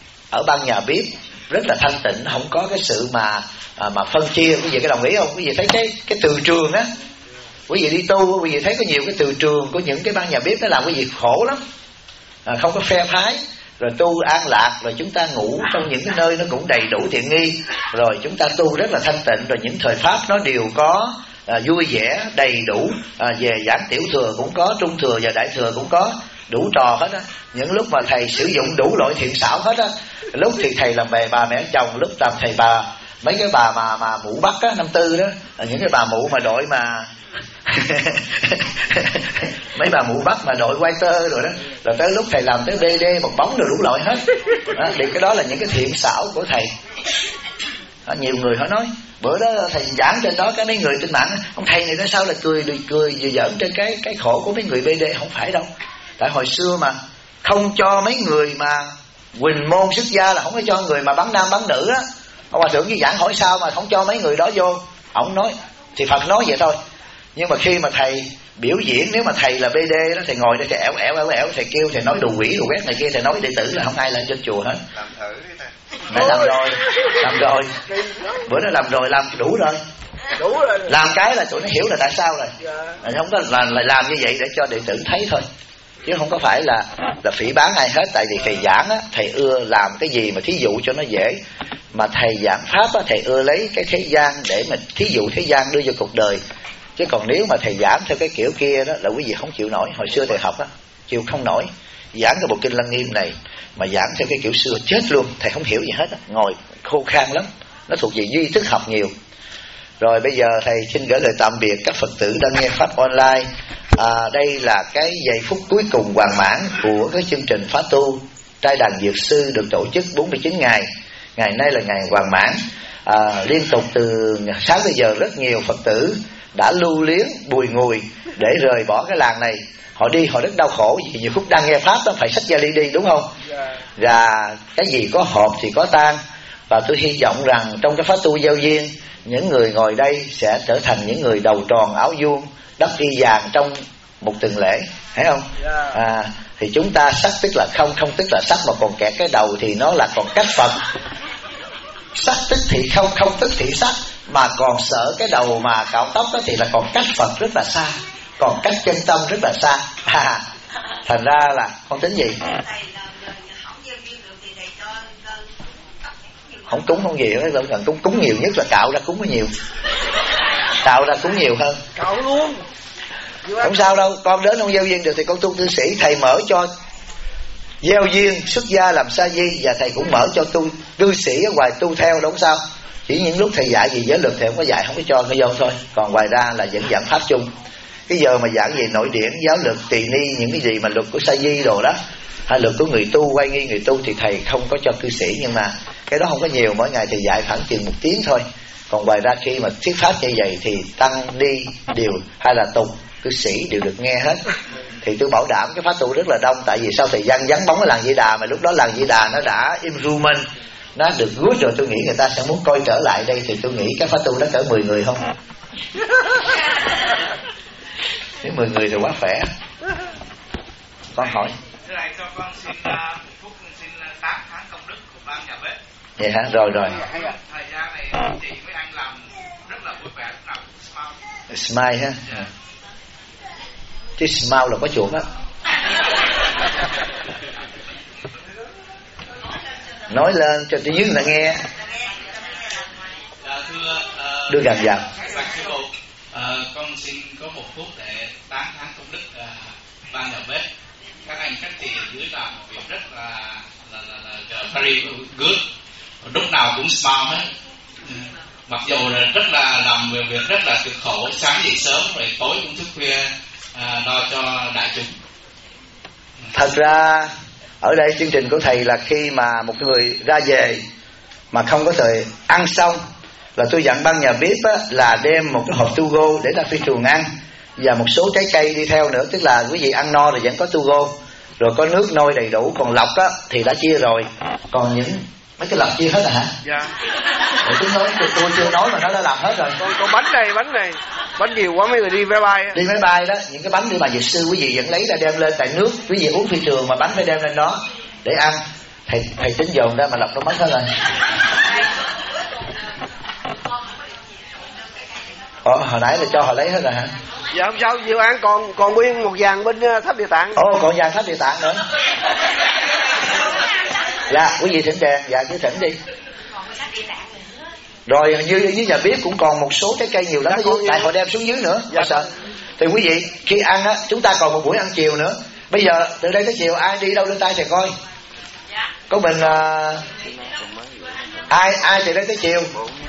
S1: ở băng nhà bếp rất là thanh tịnh, không có cái sự mà phân chia. Quý vị có đồng ý không? Quý vị thấy cái từ trường á, quý vị đi tu quý vị thấy có nhiều cái từ trường của những cái băng nhà bếp nó làm quý vị khổ lắm, không có phe phái. Rồi tu an lạc, rồi chúng ta ngủ trong những cái nơi nó cũng đầy đủ tiện nghi, rồi chúng ta tu rất là thanh tịnh, rồi những thời pháp nó đều có vui vẻ đầy đủ, về giảng tiểu thừa cũng có, trung thừa và đại thừa cũng có, đủ trò hết á. Những lúc mà thầy sử dụng đủ loại thiện xảo hết á, lúc thì thầy làm bà mẹ chồng, lúc làm thầy bà mấy cái bà mà mụ Bắc á, năm tư đó, những cái bà mụ mà đội mà mấy bà mụ Bắc mà đội quay tơ rồi đó, rồi tới lúc thầy làm tới BD một bóng rồi đủ loại hết đó. Thì cái đó là những cái thiện xảo của thầy đó. Nhiều người họ nói bữa đó thầy giảng trên đó, cái mấy người trên mạng ông thầy này nói sao là cười giỡn trên cái khổ của mấy người BD. Không phải đâu, tại hồi xưa mà không cho mấy người mà huỳnh môn xuất gia là không có cho người mà bắn nam bắn nữ á. Ông hòa thượng với giảng hỏi sao mà không cho mấy người đó vô, ổng nói thì Phật nói vậy thôi. Nhưng mà khi mà thầy biểu diễn. Nếu mà thầy là BD đó, thầy ngồi đây thầy ẻo, thầy kêu, thầy nói đồ quỷ đồ quét này kia, thầy nói đệ tử là không ai lên trên chùa hết.
S7: Làm thử đi thầy.
S1: Đã làm rồi. Bữa đó làm rồi, làm đủ rồi. Làm cái là tụi nó hiểu là tại sao rồi. Không có là làm như vậy để cho đệ tử thấy thôi, chứ không có phải là phỉ báng ai hết. Tại vì thầy giảng á, thầy ưa làm cái gì mà thí dụ cho nó dễ. Mà thầy giảng pháp á, thầy ưa lấy cái thế gian để mà thí dụ thế gian đưa vô cuộc đời. Chứ còn nếu mà thầy giảng theo cái kiểu kia đó là quý vị không chịu nổi. Hồi xưa thầy học á, chịu không nổi. Giảng cái bộ kinh Lăng Nghiêm này mà giảng theo cái kiểu xưa chết luôn. Thầy không hiểu gì hết á, ngồi khô khan lắm. Nó thuộc về duy thức học nhiều. Rồi bây giờ thầy xin gửi lời tạm biệt các Phật tử đang nghe pháp online. Đây là cái giây phút cuối cùng hoàn mãn của cái chương trình Pháp Tu Trai Đàn Dược Sư được tổ chức 49 ngày. Ngày nay là ngày hoàn mãn. Liên tục từ sáng tới giờ rất nhiều Phật tử đã lưu luyến bùi ngùi để rời bỏ cái làng này. Họ đi họ rất đau khổ vì nhiều phút đang nghe pháp đó phải xách vali đi, đúng không? Và cái gì có hộp thì có tan. Và tôi hy vọng rằng trong cái pháp tu giao duyên, những người ngồi đây sẽ trở thành những người đầu tròn áo vuông, đắp y vàng trong một tuần lễ, thấy không? Thì chúng ta sắc tức là không, không tức là sắc, mà còn kẹt cái đầu thì nó là còn cách Phật. Sắc tức thì không, không tức thì sắc, mà còn sợ cái đầu mà cạo tóc đó thì là còn cách Phật rất là xa, còn cách chân tâm rất là xa. Thành ra là không tính gì. Không cúng không gì hết, cúng nhiều nhất là cạo ra cúng có nhiều. Cạo ra cúng nhiều hơn.
S2: Cạo luôn.
S1: Không sao đâu, con đến ông gieo duyên được thì con tu cư sĩ, thầy mở cho gieo duyên xuất gia làm sa di, và thầy cũng mở cho tu cư sĩ ở ngoài tu theo, đúng sao? Chỉ những lúc thầy dạy gì giới luật thầy không có dạy, không có cho nó vô thôi, còn ngoài ra là vẫn giảng pháp chung. Cái giờ mà giảng về nội điển, giáo luật, tỳ ni, những cái gì mà luật của sa di đồ đó, hay luật của người tu, quay nghi người tu thì thầy không có cho cư sĩ. Nhưng mà cái đó không có nhiều, mỗi ngày thầy dạy khoảng chừng 1 tiếng thôi. Còn ngoài ra khi mà thuyết pháp như vậy thì tăng ni đều hay là tục cư sĩ đều được nghe hết. Thì tôi bảo đảm cái pháp tu rất là đông. Tại vì sau thời gian vắng bóng ở làng Di Đà, mà lúc đó làng Di Đà nó đã improvement, nó được good rồi, tôi nghĩ người ta sẽ muốn coi trở lại đây. Thì tôi nghĩ cái pháp tu đó cỡ 10 người không? Nếu 10 người thì quá khỏe. Con hỏi.
S7: Thưa thầy, cho con xin phúc xin 8 tháng công đức của ban nhà bếp.
S1: Vậy hả? Rồi.
S7: Thời gian này chị với anh làm rất là vui vẻ, lúc nào cũng smile.
S1: Smile ha. Yeah. Chứ smile là có chuột á. Nói lên cho tôi dưới người ta nghe. Đưa gần vào.
S6: Con xin có 1 phút để 8 tháng công đức ban nhà bếp. Các anh các chị ở dưới làm một việc rất là very good, lúc nào cũng smile hết. Mặc dù rất là làm việc rất là cực khổ, sáng dậy sớm rồi tối cũng thức khuya lo cho đại chúng.
S1: Thật ra ở đây chương trình của thầy là khi mà một người ra về mà không có thời ăn xong là tôi dặn ban nhà bếp á, là đem một cái hộp to go để ra phi trường ăn, và một số trái cây đi theo nữa. Tức là quý vị ăn no rồi vẫn có to go, rồi có nước nôi đầy đủ. Còn lọc á thì đã chia rồi, còn những mấy cái lọc chia hết rồi hả?
S7: Dạ.
S1: Rồi tôi chưa nói mà nó đã làm hết rồi.
S7: Còn bánh này bánh nhiều quá, mấy người đi máy bay.
S1: Đi máy bay đó, những cái bánh đi bà dược sư quý vị vẫn lấy ra đem lên, tại nước quý vị uống phi trường mà bánh phải đem lên đó để ăn. Thầy tính dồn ra mà lọc nó mất hết rồi. Hồi nãy là cho họ lấy hết rồi hả?
S7: Dạ không sao, Diệu An còn nguyên một vàng bên Tháp Địa Tạng.
S1: Còn vàng Tháp Địa Tạng nữa. Là quý vị thỉnh đèn, dạ cứ thỉnh đi. Rồi hình như dưới nhà bếp cũng còn một số trái cây nhiều lắm, tại họ đem xuống dưới nữa. Dạ sợ. Thì quý vị khi ăn á, chúng ta còn một buổi ăn chiều nữa. Bây giờ từ đây tới chiều ai đi đâu lên tay thầy coi. Có mình ai từ đây tới chiều?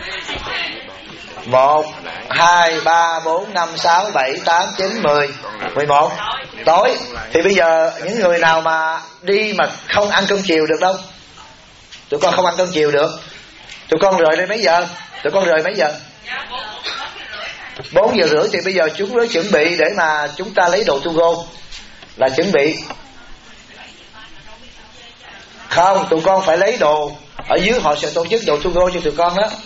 S1: 1, 2, 3, 4, 5, 6, 7, 8, 9, 10, 11 tối. Thì bây giờ những người nào mà đi mà không ăn cơm chiều được đâu, tụi con không ăn cơm chiều được, tụi con rời đây mấy giờ? Tụi con rời mấy giờ? 4 giờ rưỡi. Thì bây giờ chúng mới chuẩn bị để mà chúng ta lấy đồ to go, là chuẩn bị. Không, tụi con phải lấy đồ ở dưới, họ sẽ tổ chức đồ to go cho tụi con đó.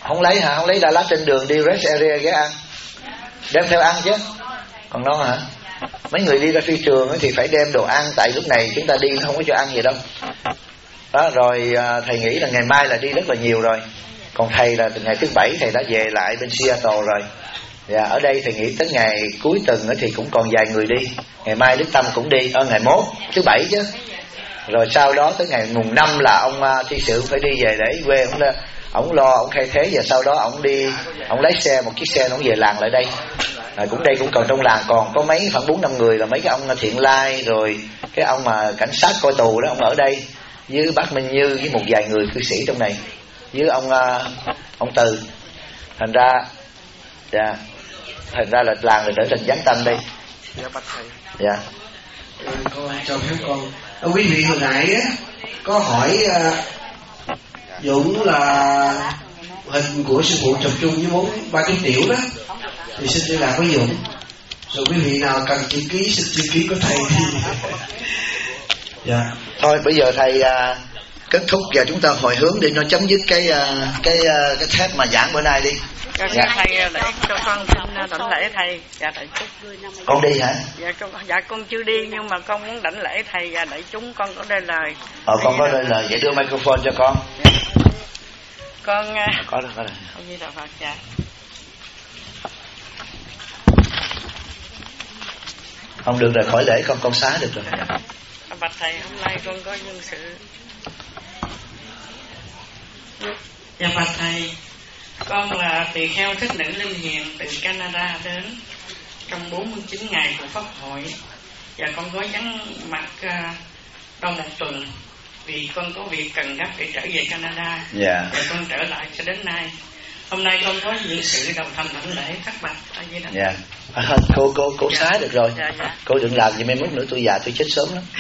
S1: Không lấy hả? Không lấy Đà Lạt trên đường đi rest area ghé ăn, đem theo ăn chứ. Còn nó hả? Mấy người đi ra phi trường thì phải đem đồ ăn, tại lúc này chúng ta đi nó không có cho ăn gì đâu. Đó rồi thầy nghĩ là ngày mai là đi rất là nhiều rồi. Còn thầy là từ ngày thứ Bảy thầy đã về lại bên Seattle rồi. Dạ, ở đây thầy nghĩ tới ngày cuối tuần thì cũng còn vài người đi. Ngày mai Đức Tâm cũng đi, ngày mốt thứ Bảy chứ. Rồi sau đó tới ngày mùng 5 là ông thi sự phải đi về để quê ông lo, ông khai thế. Và sau đó ông đi, ông lái xe, một chiếc xe ông về làng lại đây. Cũng đây cũng còn trong làng còn có mấy khoảng 4-5 người là mấy cái ông Thiện Lai, rồi cái ông mà cảnh sát coi tù đó, ông ở đây với bác Minh Như với một vài người cư sĩ trong này với ông Từ. Thành ra thành ra là làng là trở thành Giáng Tâm đây. Dạ.
S2: Con cho phép con. Quý vị hồi nãy á có hỏi Dũng là hình của sư phụ chụp chung với 30 triệu đó, thì xin liên lạc với Dũng. Rồi quý vị nào cần chữ ký xin chữ ký của thầy thì dạ.
S1: Thôi bây giờ thầy kết thúc và chúng ta hồi hướng để nó chấm dứt cái thép mà giảng bữa nay đi.
S5: Dạ thầy, để cho con xin đảnh lễ thầy. Dạ thầy chúc.
S1: Con đi hả?
S5: Dạ con chưa đi nhưng mà con muốn đảnh lễ thầy và đại chúng, con có đôi lời.
S1: Con có đôi lời, vậy đưa microphone cho con.
S5: Dạ. Con
S1: có rồi.
S5: Ông Di Đà Phật. Dạ.
S1: Không được rồi, khỏi lễ con xá được rồi.
S5: Bạch thầy, hôm nay con có nhân sự. Dạ bạch thầy, con là tỳ kheo Thích Nữ Linh Hiền từ Canada đến trong 49 ngày của Pháp hội. Và con có vắng mặt trong 1 tuần vì con có việc cần gấp để trở về Canada.
S1: Dạ.
S5: Và con trở lại cho đến nay. Hôm nay con có những sự đồng thành đảnh lễ thắc bạch.
S1: Dạ. Cô xá được rồi.
S5: Dạ.
S1: Cô đừng làm gì mai mốt nữa tôi già tôi chết sớm lắm.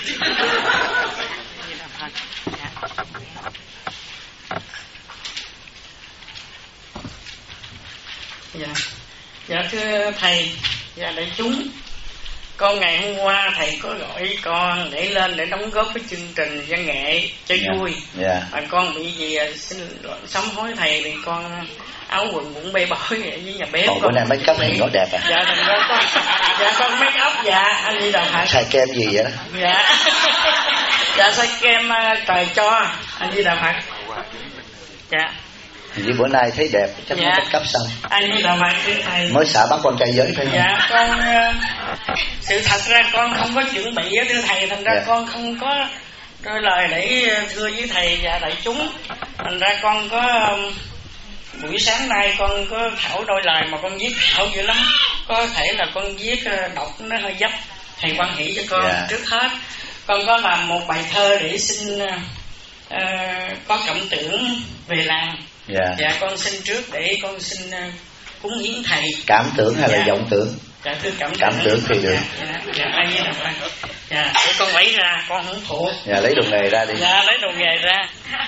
S5: Dạ thưa thầy và đại chúng, con ngày hôm qua thầy có gọi con để lên để đóng góp cái chương trình văn nghệ cho vui. Mà con bị gì xin sám hối thầy vì con áo quần cũng bê bối vậy với nhà bếp.
S1: Còn bữa nay make up này nó đẹp à?
S5: Dạ thành ra con con make up. Dạ anh Di Đà Phật.
S1: Xài kem gì vậy đó?
S5: Dạ xài kem trời cho anh Di Đà Phật. Dạ.
S1: Vì bữa nay thấy đẹp chắc nó make up xong.
S5: Anh Di Đà Phật thầy.
S1: Mới xả bắt con trai giới phải không?
S5: Dạ con sự thật ra con không có chuẩn bị thưa thầy, thành ra con không có đôi lời để thưa với thầy và đại chúng. Thành ra con có buổi sáng nay con có thảo đôi lời mà con viết thảo dữ lắm. Có thể là con viết đọc nó hơi dấp, thầy quan hỷ cho con. Trước hết con có làm một bài thơ để xin có cảm tưởng về làng. Dạ con xin trước để con xin cúng hiến thầy.
S1: Cảm tưởng hay là vọng tưởng?
S5: Dạ thưa
S1: cảm tưởng thì được.
S5: Dạ anh với đồng dạ để con lấy ra, con không thuộc.
S1: Dạ lấy đồ nghề ra đi.
S5: Dạ lấy đồ nghề ra.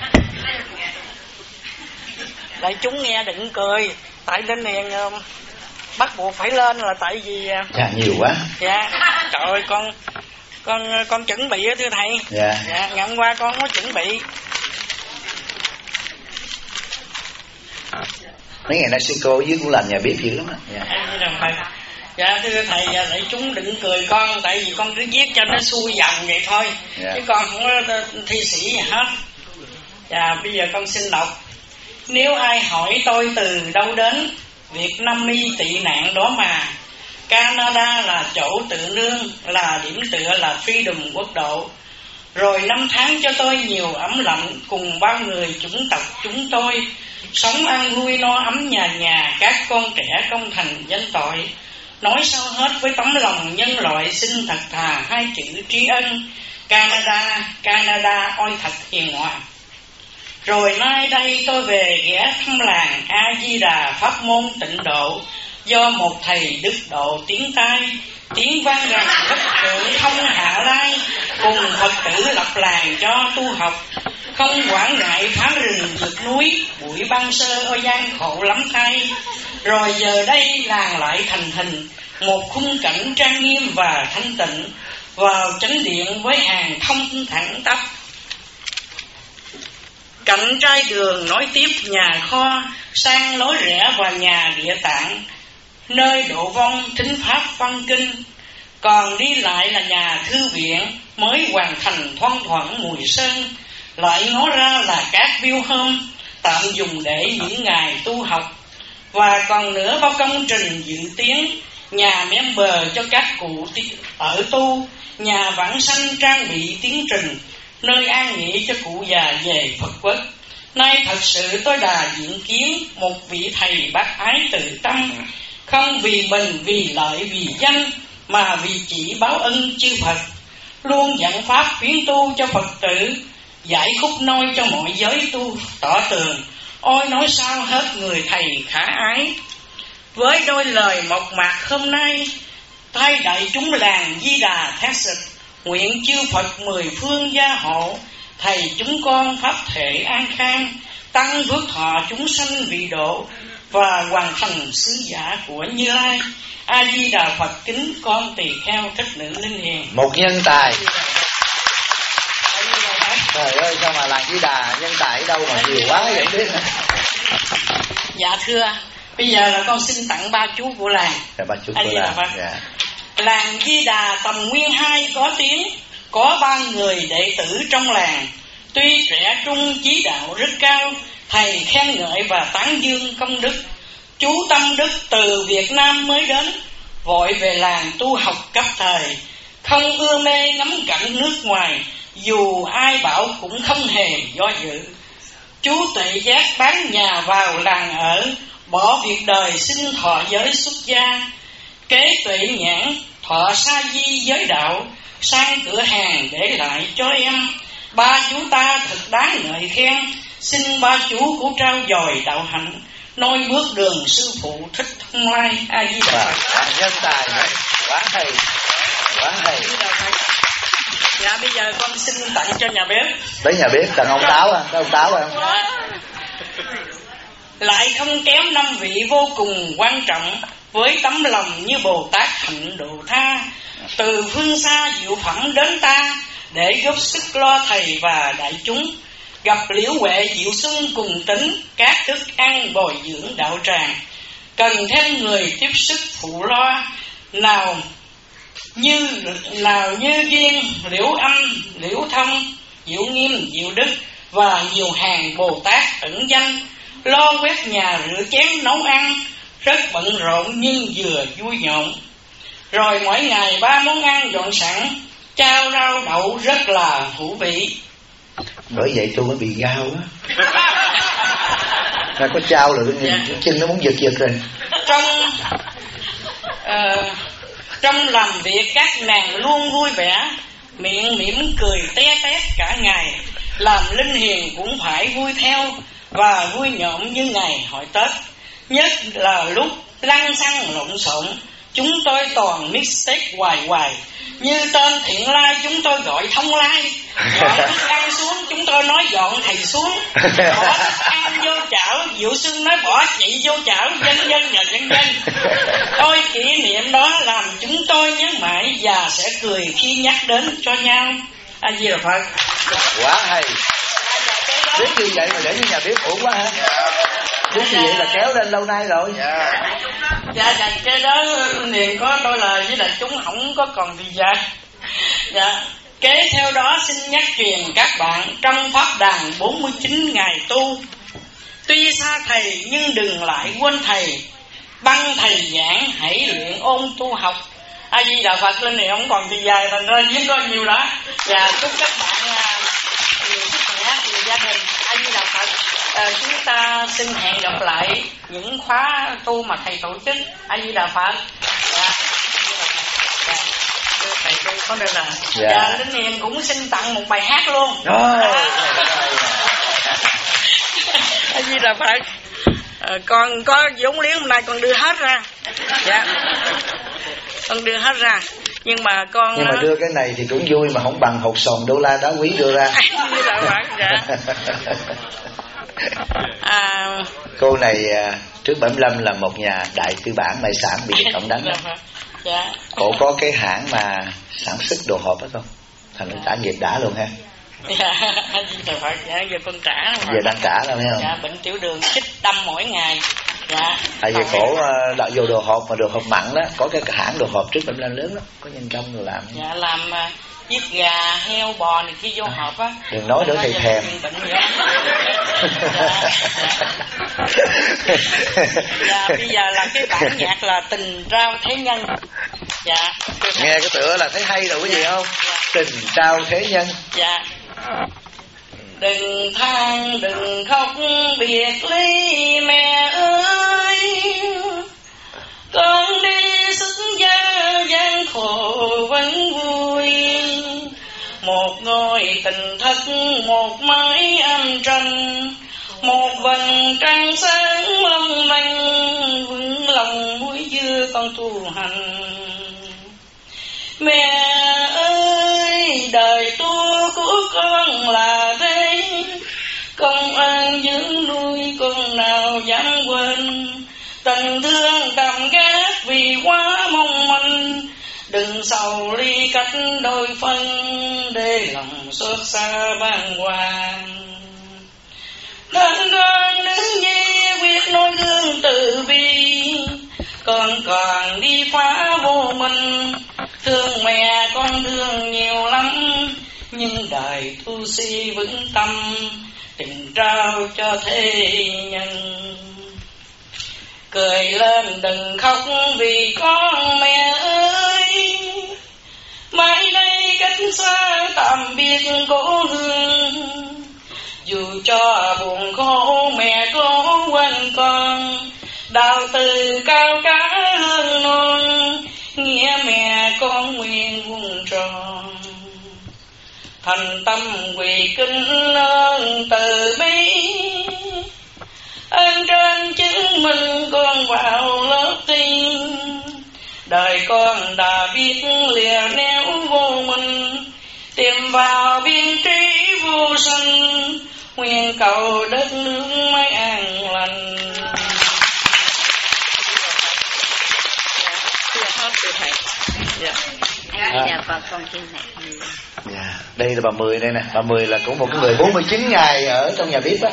S5: Đại chúng nghe đừng cười, tại lên này bắt buộc phải lên là tại vì
S1: dạ nhiều quá.
S5: Dạ trời ơi con chuẩn bị á thưa thầy.
S1: Dạ
S5: ngày hôm qua con có chuẩn bị.
S1: Mấy ngày nay sư cô với cũng làm nhà bếp dữ lắm á.
S5: Dạ thưa thầy và đại chúng đừng cười con, tại vì con cứ viết cho nó xuôi dòng vậy thôi. Chứ con không có thi sĩ gì hết. Dạ bây giờ con xin đọc. Nếu ai hỏi tôi từ đâu đến, Việt Nam mi tị nạn đó mà. Canada là chỗ tự nương, là điểm tựa, là freedom quốc độ. Rồi năm tháng cho tôi nhiều ấm lạnh, cùng bao người chủng tộc chúng tôi. Sống ăn vui no ấm nhà, các con trẻ công thành danh tội. Nói sao hết với tấm lòng nhân loại, xin thật thà 2 chữ tri ân. Canada ôi thật hiền hòa. Rồi nay đây tôi về ghé thăm làng A Di Đà pháp môn tịnh độ, do một thầy đức độ tiếng tai, tiếng vang rằng Phật tử thông Hạ Lai, cùng Phật tử lập làng cho tu học. Không quản ngại phá rừng vượt núi, bụi băng sơ ôi gian khổ lắm thay. Rồi giờ đây làng lại thành hình, một khung cảnh trang nghiêm và thanh tịnh. Vào chánh điện với hàng thông thẳng tắp, Cạnh trai đường nối tiếp nhà kho, sang lối rẽ và nhà địa tạng, nơi độ vong thính pháp văn kinh. Còn đi lại là nhà thư viện mới hoàn thành thoăn thoảng mùi sơn. Lại ngó ra là các biêu hôm tạm dùng để những ngày tu học. Và còn nữa bao công trình dự tiến, nhà member cho các cụ ở tu, nhà vãng sanh trang bị tiến trình, nơi an nghỉ cho cụ già về Phật quốc. Nay thật sự tôi đà diện kiến một vị thầy bác ái từ tâm, không vì mình, vì lợi, vì danh, mà vì chỉ báo ân chư Phật. Luôn dặn pháp khuyến tu cho Phật tử, giải khúc nôi cho mọi giới tu tỏ tường. Ôi nói sao hết người thầy khả ái. Với đôi lời mộc mạc hôm nay, thay đại chúng làng Di Đà thét sịch, nguyện chư Phật mười phương gia hộ, thầy chúng con pháp thể an khang, tăng phước thọ chúng sanh vị độ, và hoàn thành sứ giả của Như Lai. A Di Đà Phật. Kính con tỳ kheo thích nữ linh hiền.
S1: Một nhân tài. Trời ơi, sao mà làng Di Đà nhân tài ở đâu mà nhiều quá vậy biết.
S5: Dạ thưa, bây giờ là con xin tặng ba chú của làng.
S1: Dạ, ba chú của làng. Dạ.
S5: Làng Di Đà Tầm Nguyên 2 có tiếng, có 3 người đệ tử trong làng. Tuy trẻ trung chí đạo rất cao, thầy khen ngợi và tán dương công đức. Chú Tâm Đức từ Việt Nam mới đến, vội về làng tu học cấp thời, không ưa mê ngắm cảnh nước ngoài, dù ai bảo cũng không hề do dự. Chú tuệ giác bán nhà vào làng ở, bỏ việc đời xin thọ giới xuất gia. Kế tuệ nhãn thọ sa di giới đạo, sang cửa hàng để lại cho em. Ba chú ta thật đáng ngợi khen, xin ba chú cũng trao dồi đạo hạnh, noi bước đường sư phụ Thích Thông Lai. A Di Đà Phật.
S1: Nhân tài quá thầy, quá thầy.
S5: Dạ bây giờ con xin tặng cho nhà bếp.
S1: Tới nhà bếp tặng ông Táo à, ông Táo à.
S5: Lại không kém 5 vị vô cùng quan trọng, với tấm lòng như Bồ Tát hạnh độ tha, từ phương xa diệu phẩm đến ta, để góp sức lo thầy và đại chúng. Gặp Liễu Huệ Diệu Xuân cùng tính, các thức ăn bồi dưỡng đạo tràng, cần thêm người tiếp sức phụ lo. Nào như Duyên, Liễu Âm, Liễu Thông, Diệu Nghiêm, Diệu Đức và nhiều hàng Bồ Tát ẩn danh, lo quét nhà rửa chén nấu ăn, rất bận rộn nhưng vừa vui nhộn. Rồi mỗi ngày 3 món ăn dọn sẵn, chao rau đậu rất là hữu vị.
S1: Bởi vậy tôi mới bị gao á. Ra có chao rồi chân nó muốn giật rồi.
S5: Trong làm việc các nàng luôn vui vẻ, miệng mỉm cười té tét cả ngày, làm linh hiền cũng phải vui theo và vui nhộn như ngày hội Tết. Nhất là lúc lăng xăng lộn xộn, chúng tôi toàn mistake hoài. Như tên Thiện Lai chúng tôi gọi Thông Lai, dọn thức ăn xuống chúng tôi nói dọn thầy xuống, bỏ thức ăn vô chảo Diệu Xuân nói bỏ chị vô chảo, vân vân và vân vân. Thôi kỷ niệm đó làm chúng tôi nhớ mãi và sẽ cười khi nhắc đến cho nhau. A Di Đà Phật.
S1: Quá hay. Biết như vậy mà để như nhà bếp ổn quá ha. Biết như vậy là kéo lên lâu nay rồi.
S5: Dạ cái đó liền có tôi là với đại chúng không có còn gì dạ. Dạ. Kế theo đó xin nhắc truyền các bạn trong pháp đàn 49 ngày tu. Tuy xa thầy nhưng đừng lại quên thầy, băng thầy giảng hãy luyện ôn tu học. A Di Đà Phật. Lên này không còn gì dài thành ra viết có nhiều đó. Và chúc các bạn nhiều sức khỏe, nhiều gia đình. A Di Đà Phật. Chúng ta xin hẹn gặp lại những khóa tu mà thầy tổ chức. A Di Đà Phật. Thầy có đây là dạ. Linh Hiền cũng xin tặng một bài hát luôn. A Di Đà Phật. Con có vốn liếng hôm nay con đưa hết ra. Dạ. Con đưa hết ra. Nhưng mà
S1: đưa cái này thì cũng vui mà không bằng hột sòn đô la đá quý đưa ra.
S5: A Di Đà Phật. Dạ.
S1: Cô này trước 75 là một nhà đại tư bản mại sản bị Việt Cộng đánh.
S5: Dạ.
S1: Cổ có cái hãng mà sản xuất đồ hộp đó không? Thành trả nghiệp đã luôn ha.
S5: Dạ, Thầy Phật, dạ, giờ con trả.
S1: Giờ đang trả rồi thấy không?
S5: Dạ, bệnh tiểu đường chích đâm mỗi ngày. Dạ.
S1: Tại vì cổ đợi vô đồ hộp, mà đồ hộp mặn đó, có cái hãng đồ hộp trước bệnh lên lớn lắm, có nhân công rồi làm.
S5: Dạ, làm giết gà, heo, bò này khi vô hộp á.
S1: Đừng nói nữa thì thèm.
S5: Dạ, bây giờ là cái bản nhạc là Tình Trao Thế Nhân. Dạ.
S1: Nghe cái tựa là thấy hay rồi quý vị không? Tình trao thế nhân.
S5: Dạ. Đừng than đừng khóc biệt ly mẹ ơi, con đi xuất gia gian khổ vẫn vui. Một ngôi tình thất, một mái âm tranh, một vầng trăng sáng long lanh, vững lòng muối dưa con tu hành. Mẹ ơi, đời tu của con là thế, công ơn dưỡng nuôi con nào dám quên. Tình thương tạm gác vì quá mong manh, đừng sầu ly cách đôi phân, để lòng xót xa bàng hoàng. Nên con đứng nhi quyết nói gương từ bi, con còn đi phá vô minh. Thương mẹ con thương nhiều lắm, nhưng đời tu si vững tâm, tình trao cho thế nhân. Cười lên đừng khóc vì con mẹ ơi, mai đây cách xa tạm biệt cố hương. Dù cho buồn khổ mẹ cố quên con, đạo từ cao cả hơn non, nghĩa mẹ con nguyện vuông tròn. Thành tâm quỳ kính ơn từ bi, ơn trên chứng minh con vào lớp tin. Đời con đã biết lìa néo vô minh, tìm vào biên trí vô sanh, nguyện cầu đất nước mãi an lành.
S4: Dạ Phật, con xin thầy.
S1: Dạ, đây là bà Mười đây nè. Bà Mười là cũng một cái người 49 ngày ở trong nhà bếp á.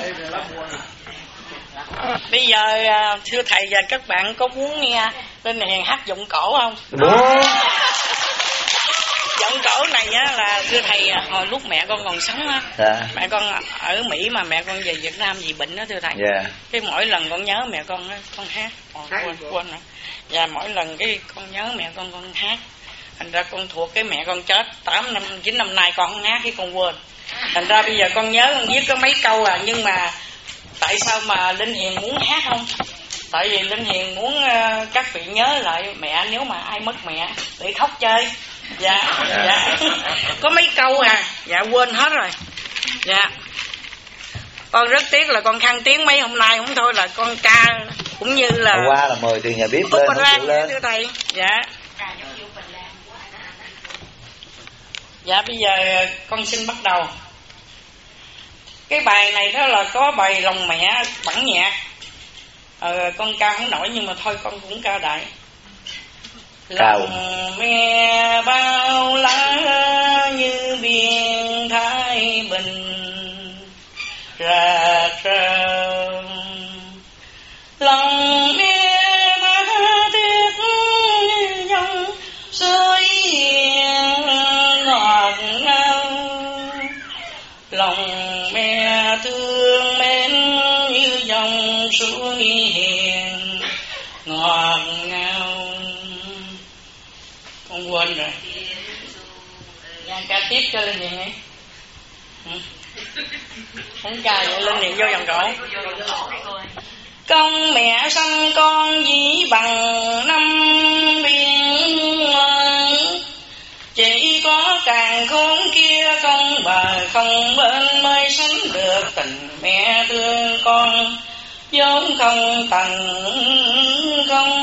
S5: Bây giờ thưa thầy và các bạn có muốn nghe bên này hát giọng cổ không?
S1: Đúng.
S5: Giọng cổ này á là thưa thầy, hồi lúc mẹ con còn sống á, mẹ con ở Mỹ mà mẹ con về Việt Nam vì bệnh đó thưa thầy. Cái mỗi lần con nhớ mẹ con á, con hát, quên rồi. Và mỗi lần cái con nhớ mẹ con hát. Thành ra con thuộc cái mẹ con chết 8 năm 9 năm nay con không hát cái con quên. Thành ra bây giờ con nhớ con viết có mấy câu nhưng mà tại sao mà Linh Hiền muốn hát không? Tại vì Linh Hiền muốn các vị nhớ lại mẹ, nếu mà ai mất mẹ để khóc chơi. Dạ. Có mấy câu dạ quên hết rồi. Dạ. Con rất tiếc là con khăn tiếng mấy hôm nay không thôi là con ca cũng như là
S1: hôm qua là mời từ nhà bếp lên, không chịu lên.
S5: Thưa thầy. Dạ. Dạ bây giờ con xin bắt đầu. Cái bài này đó là có bài Lòng Mẹ bản nhạc. Con ca không nổi nhưng mà thôi con cũng ca đại. Lòng mẹ bao la như biển Thái Bình rạc rỡ. Lòng mẹ tha thiết như dòng suối ngọt ngào. Lòng mẹ thương mến như dòng suối hiền ngọt ngào. Con quên rồi. Dạ ca tiếp cho Linh Hiền ấy. Không ca vậy Linh Hiền vô dòng cổ. Công mẹ sanh con dĩ bằng năm biên, chỉ có càng khốn kia công bà không bên mới sánh được tình mẹ thương con, vốn không tầng không.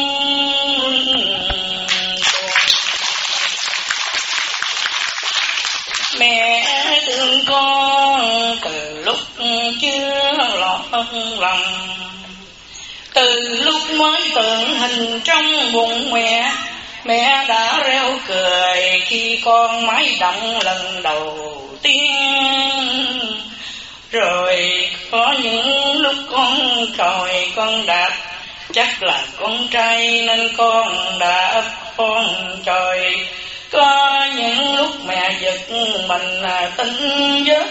S5: Mẹ thương con từ lúc chưa lọt lòng, từ lúc mới tượng hình trong bụng mẹ, mẹ đã reo cười khi con mái động lần đầu tiên. Rồi có những lúc con còi con đạp, chắc là con trai nên con đạp con trời. Có những lúc mẹ giật mình tỉnh giấc,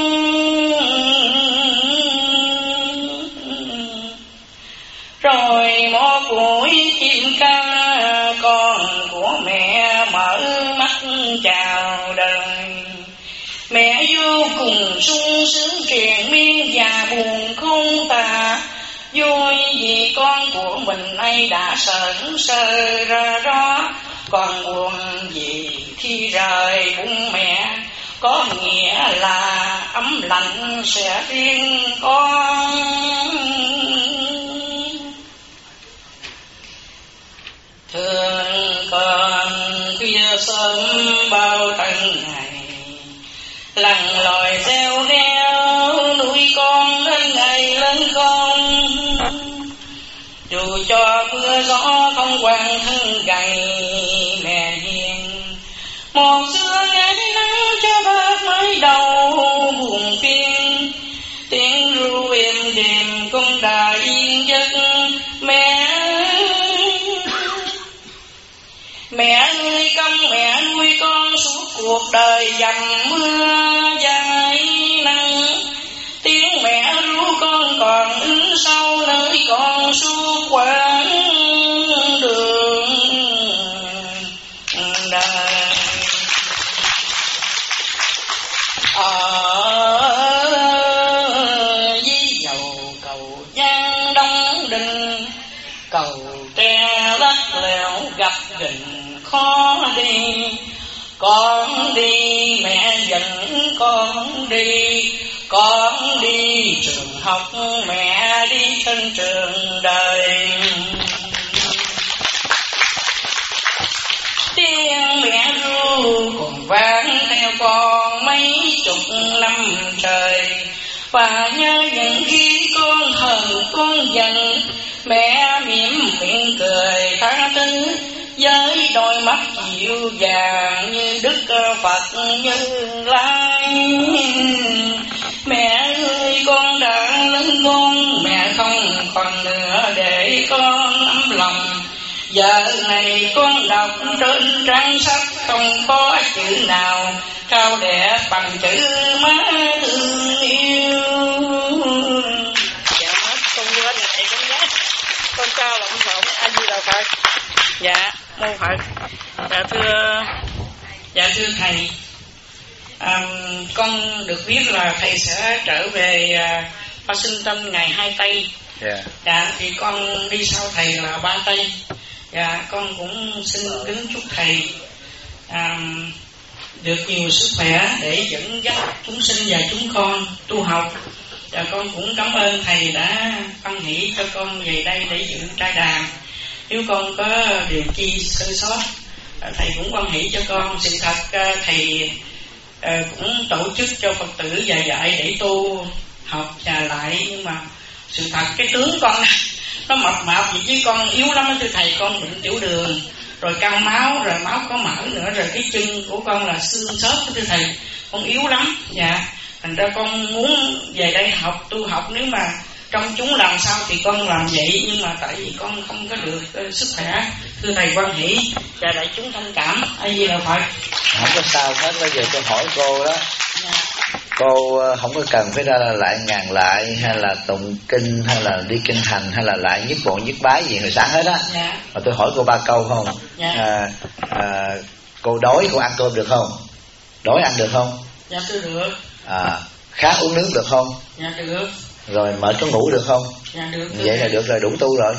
S5: rồi một buổi chim ca con của mẹ mở mắt chào đời. Mẹ vô cùng sung sướng triền miên và buồn không tả, vui vì con của mình nay đã sởn sơ ra đó. Còn buồn vì khi rời bụng mẹ, có nghĩa là ấm lạnh sẽ riêng con. Thường còn khuya sớm bao tận ngày, lặn lội gieo neo nuôi con đến ngày lớn con. Dù cho mưa gió không quan thân gầy mẹ hiền, một xưa ngày nắng cho bớt mới đầu buồn phiền. Tiếng ru êm đềm con đã yên giấc mẹ. Mẹ ơi công mẹ nuôi con suốt cuộc đời dầm mưa dài nắng. Tiếng mẹ ru con còn in sâu nơi con suốt quãng đường đời. Với dầu cầu Giang Đông Đình, cầu tre lắc lẻo gặp gình khó đi. Con đi mẹ dẫn con đi, con đi trường học mẹ đi trên trường đời. Tiếng mẹ ru còn vang theo con mấy chục năm trời. Và nhớ những khi con hờn con giận, mẹ mỉm miệng cười tha thứ với đôi mắt dịu dàng như Đức Phật Như Lai. Mẹ ơi con đã lớn con, mẹ không còn nữa để con ấm lòng. Giờ này con đọc trên trang sách không có chữ nào cao đẹp bằng chữ má thương yêu. Dạ hết con quên này con nhé, con cao lộng phộng A Di Đà Phật. Dạ mô Phật. Dạ thưa thầy, con được biết là thầy sẽ trở về Washington ngày 2 Tây. Dạ thì con đi sau thầy là 3 Tây. Dạ con cũng xin kính chúc thầy được nhiều sức khỏe để dẫn dắt chúng sinh và chúng con tu học. Và con cũng cảm ơn thầy đã hoan hỷ cho con về đây để dự trai đàn. Nếu con có điều chi sơ sót, thầy cũng hoan hỷ cho con. Sự thật thầy cũng tổ chức cho Phật tử và dạy để tu học và lại, nhưng mà sự thật cái tướng con nó mập mạp vậy chứ con yếu lắm thưa thầy. Con bệnh tiểu đường, rồi cao máu, rồi máu có mỡ nữa, rồi cái chân của con là xương xốp thưa thầy, con yếu lắm. Dạ thành ra con muốn về đây học tu học, nếu mà trong chúng làm sao thì con làm vậy, nhưng mà tại vì con không có được sức khỏe. Thưa thầy quan hỷ và đại chúng thông cảm. A Di Đà Phật.
S1: Không có sao hết. Bây giờ tôi hỏi cô đó, cô không có cần phải ra lại ngàn lại hay là tụng kinh hay là đi kinh hành hay là lại nhất bộ nhất bái gì người sáng hết á. Mà tôi hỏi cô 3 câu không? Cô đói cô ăn cơm được không? Đói ăn được không?
S5: Dạ tôi được.
S1: Khát uống nước được không?
S5: Dạ được.
S1: Rồi mệt có ngủ được không?
S5: Dạ được.
S1: Vậy là được rồi, đủ tu rồi.